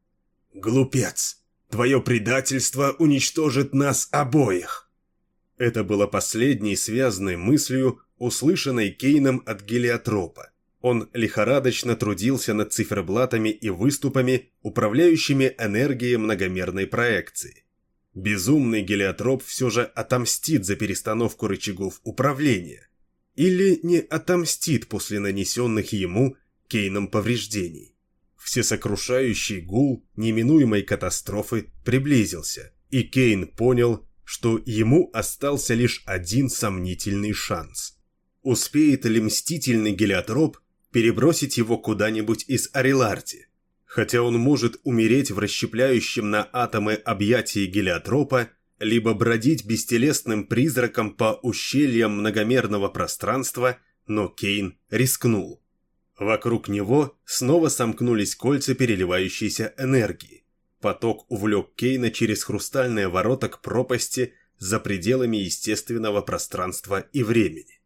«Глупец! Твое предательство уничтожит нас обоих!» Это было последней связанной мыслью, услышанной Кейном от гелиотропа. Он лихорадочно трудился над циферблатами и выступами, управляющими энергией многомерной проекции. Безумный гелиотроп все же отомстит за перестановку рычагов управления. Или не отомстит после нанесенных ему Кейном повреждений. Всесокрушающий гул неминуемой катастрофы приблизился, и Кейн понял, что ему остался лишь один сомнительный шанс. Успеет ли мстительный гелиотроп перебросить его куда-нибудь из Ареларти? Хотя он может умереть в расщепляющем на атомы объятии гелиотропа, либо бродить бестелесным призраком по ущельям многомерного пространства, но Кейн рискнул. Вокруг него снова сомкнулись кольца переливающейся энергии. Поток увлек Кейна через хрустальные ворота к пропасти за пределами естественного пространства и времени.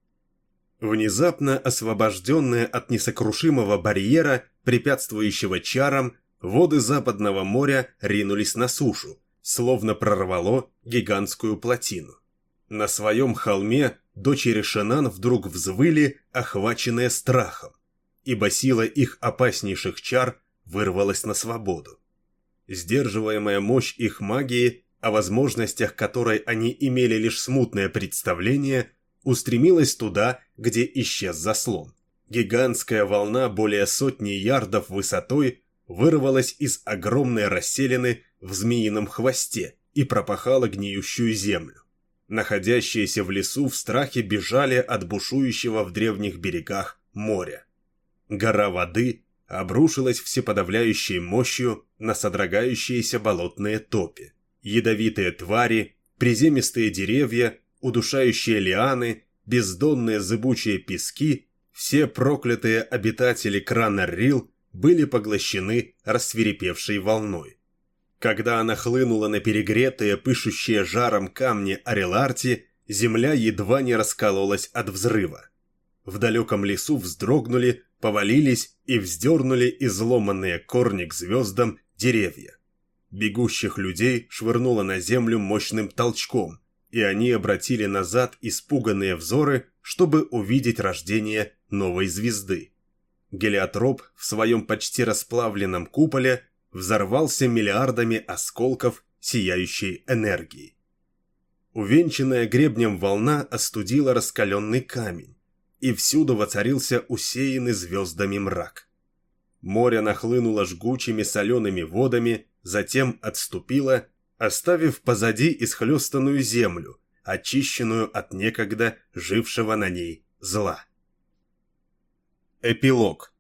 Внезапно освобожденные от несокрушимого барьера, препятствующего чарам, воды Западного моря ринулись на сушу, словно прорвало гигантскую плотину. На своем холме дочери Шенан вдруг взвыли, охваченные страхом, ибо сила их опаснейших чар вырвалась на свободу. Сдерживаемая мощь их магии, о возможностях которой они имели лишь смутное представление, устремилась туда, где исчез заслон. Гигантская волна более сотни ярдов высотой вырвалась из огромной расселины в змеином хвосте и пропахала гниющую землю. Находящиеся в лесу в страхе бежали от бушующего в древних берегах моря. Гора воды обрушилась всеподавляющей мощью на содрогающиеся болотные топи. Ядовитые твари, приземистые деревья, удушающие лианы, бездонные зыбучие пески, все проклятые обитатели крана Рил были поглощены рассвирепевшей волной. Когда она хлынула на перегретые, пышущие жаром камни Ареларти, земля едва не раскололась от взрыва. В далеком лесу вздрогнули, повалились и вздернули изломанные корни к звездам деревья. Бегущих людей швырнуло на землю мощным толчком, и они обратили назад испуганные взоры, чтобы увидеть рождение новой звезды. Гелиотроп в своем почти расплавленном куполе взорвался миллиардами осколков сияющей энергии. Увенчанная гребнем волна остудила раскаленный камень, и всюду воцарился усеянный звездами мрак. Море нахлынуло жгучими солеными водами, затем отступило, оставив позади исхлестанную землю, очищенную от некогда жившего на ней зла. Эпилог.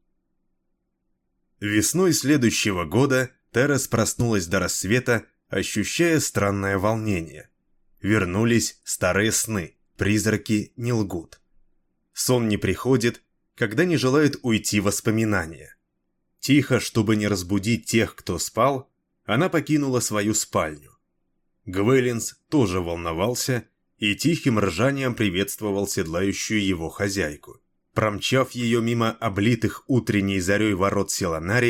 Весной следующего года Террас проснулась до рассвета, ощущая странное волнение. Вернулись старые сны, призраки не лгут. Сон не приходит, когда не желают уйти воспоминания. Тихо, чтобы не разбудить тех, кто спал, она покинула свою спальню. Гвелинс тоже волновался и тихим ржанием приветствовал седлающую его хозяйку. Промчав ее мимо облитых утренней зарей ворот Селанари,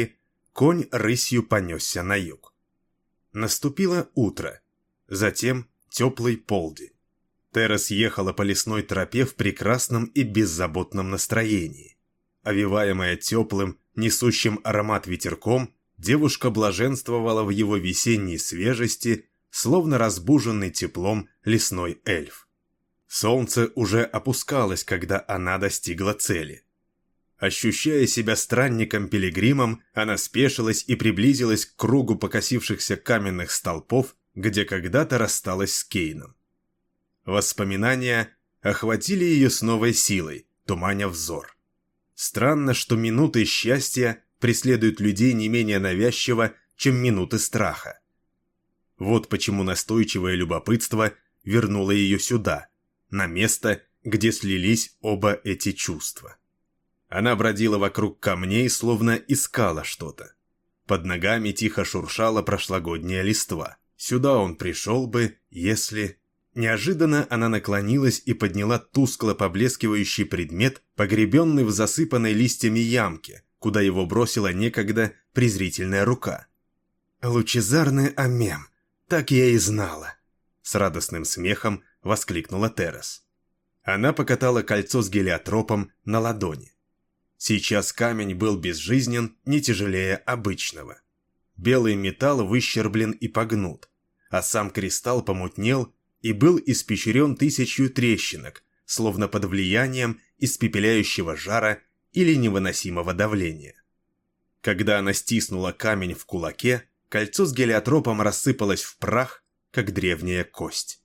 конь рысью понесся на юг. Наступило утро, затем теплый полдень. Террес ехала по лесной тропе в прекрасном и беззаботном настроении. Овеваемая теплым, несущим аромат ветерком, девушка блаженствовала в его весенней свежести, словно разбуженный теплом лесной эльф. Солнце уже опускалось, когда она достигла цели. Ощущая себя странником-пилигримом, она спешилась и приблизилась к кругу покосившихся каменных столпов, где когда-то рассталась с Кейном. Воспоминания охватили ее с новой силой, туманя взор. Странно, что минуты счастья преследуют людей не менее навязчиво, чем минуты страха. Вот почему настойчивое любопытство вернуло ее сюда, на место, где слились оба эти чувства. Она бродила вокруг камней, словно искала что-то. Под ногами тихо шуршала прошлогодняя листва. Сюда он пришел бы, если... Неожиданно она наклонилась и подняла тускло поблескивающий предмет, погребенный в засыпанной листьями ямке, куда его бросила некогда презрительная рука. «Лучезарный Амем, так я и знала!» С радостным смехом воскликнула Террес. Она покатала кольцо с гелиотропом на ладони. Сейчас камень был безжизнен, не тяжелее обычного. Белый металл выщерблен и погнут, а сам кристалл помутнел и был испещрен 1000 трещинок, словно под влиянием испепеляющего жара или невыносимого давления. Когда она стиснула камень в кулаке, кольцо с гелиотропом рассыпалось в прах, как древняя кость.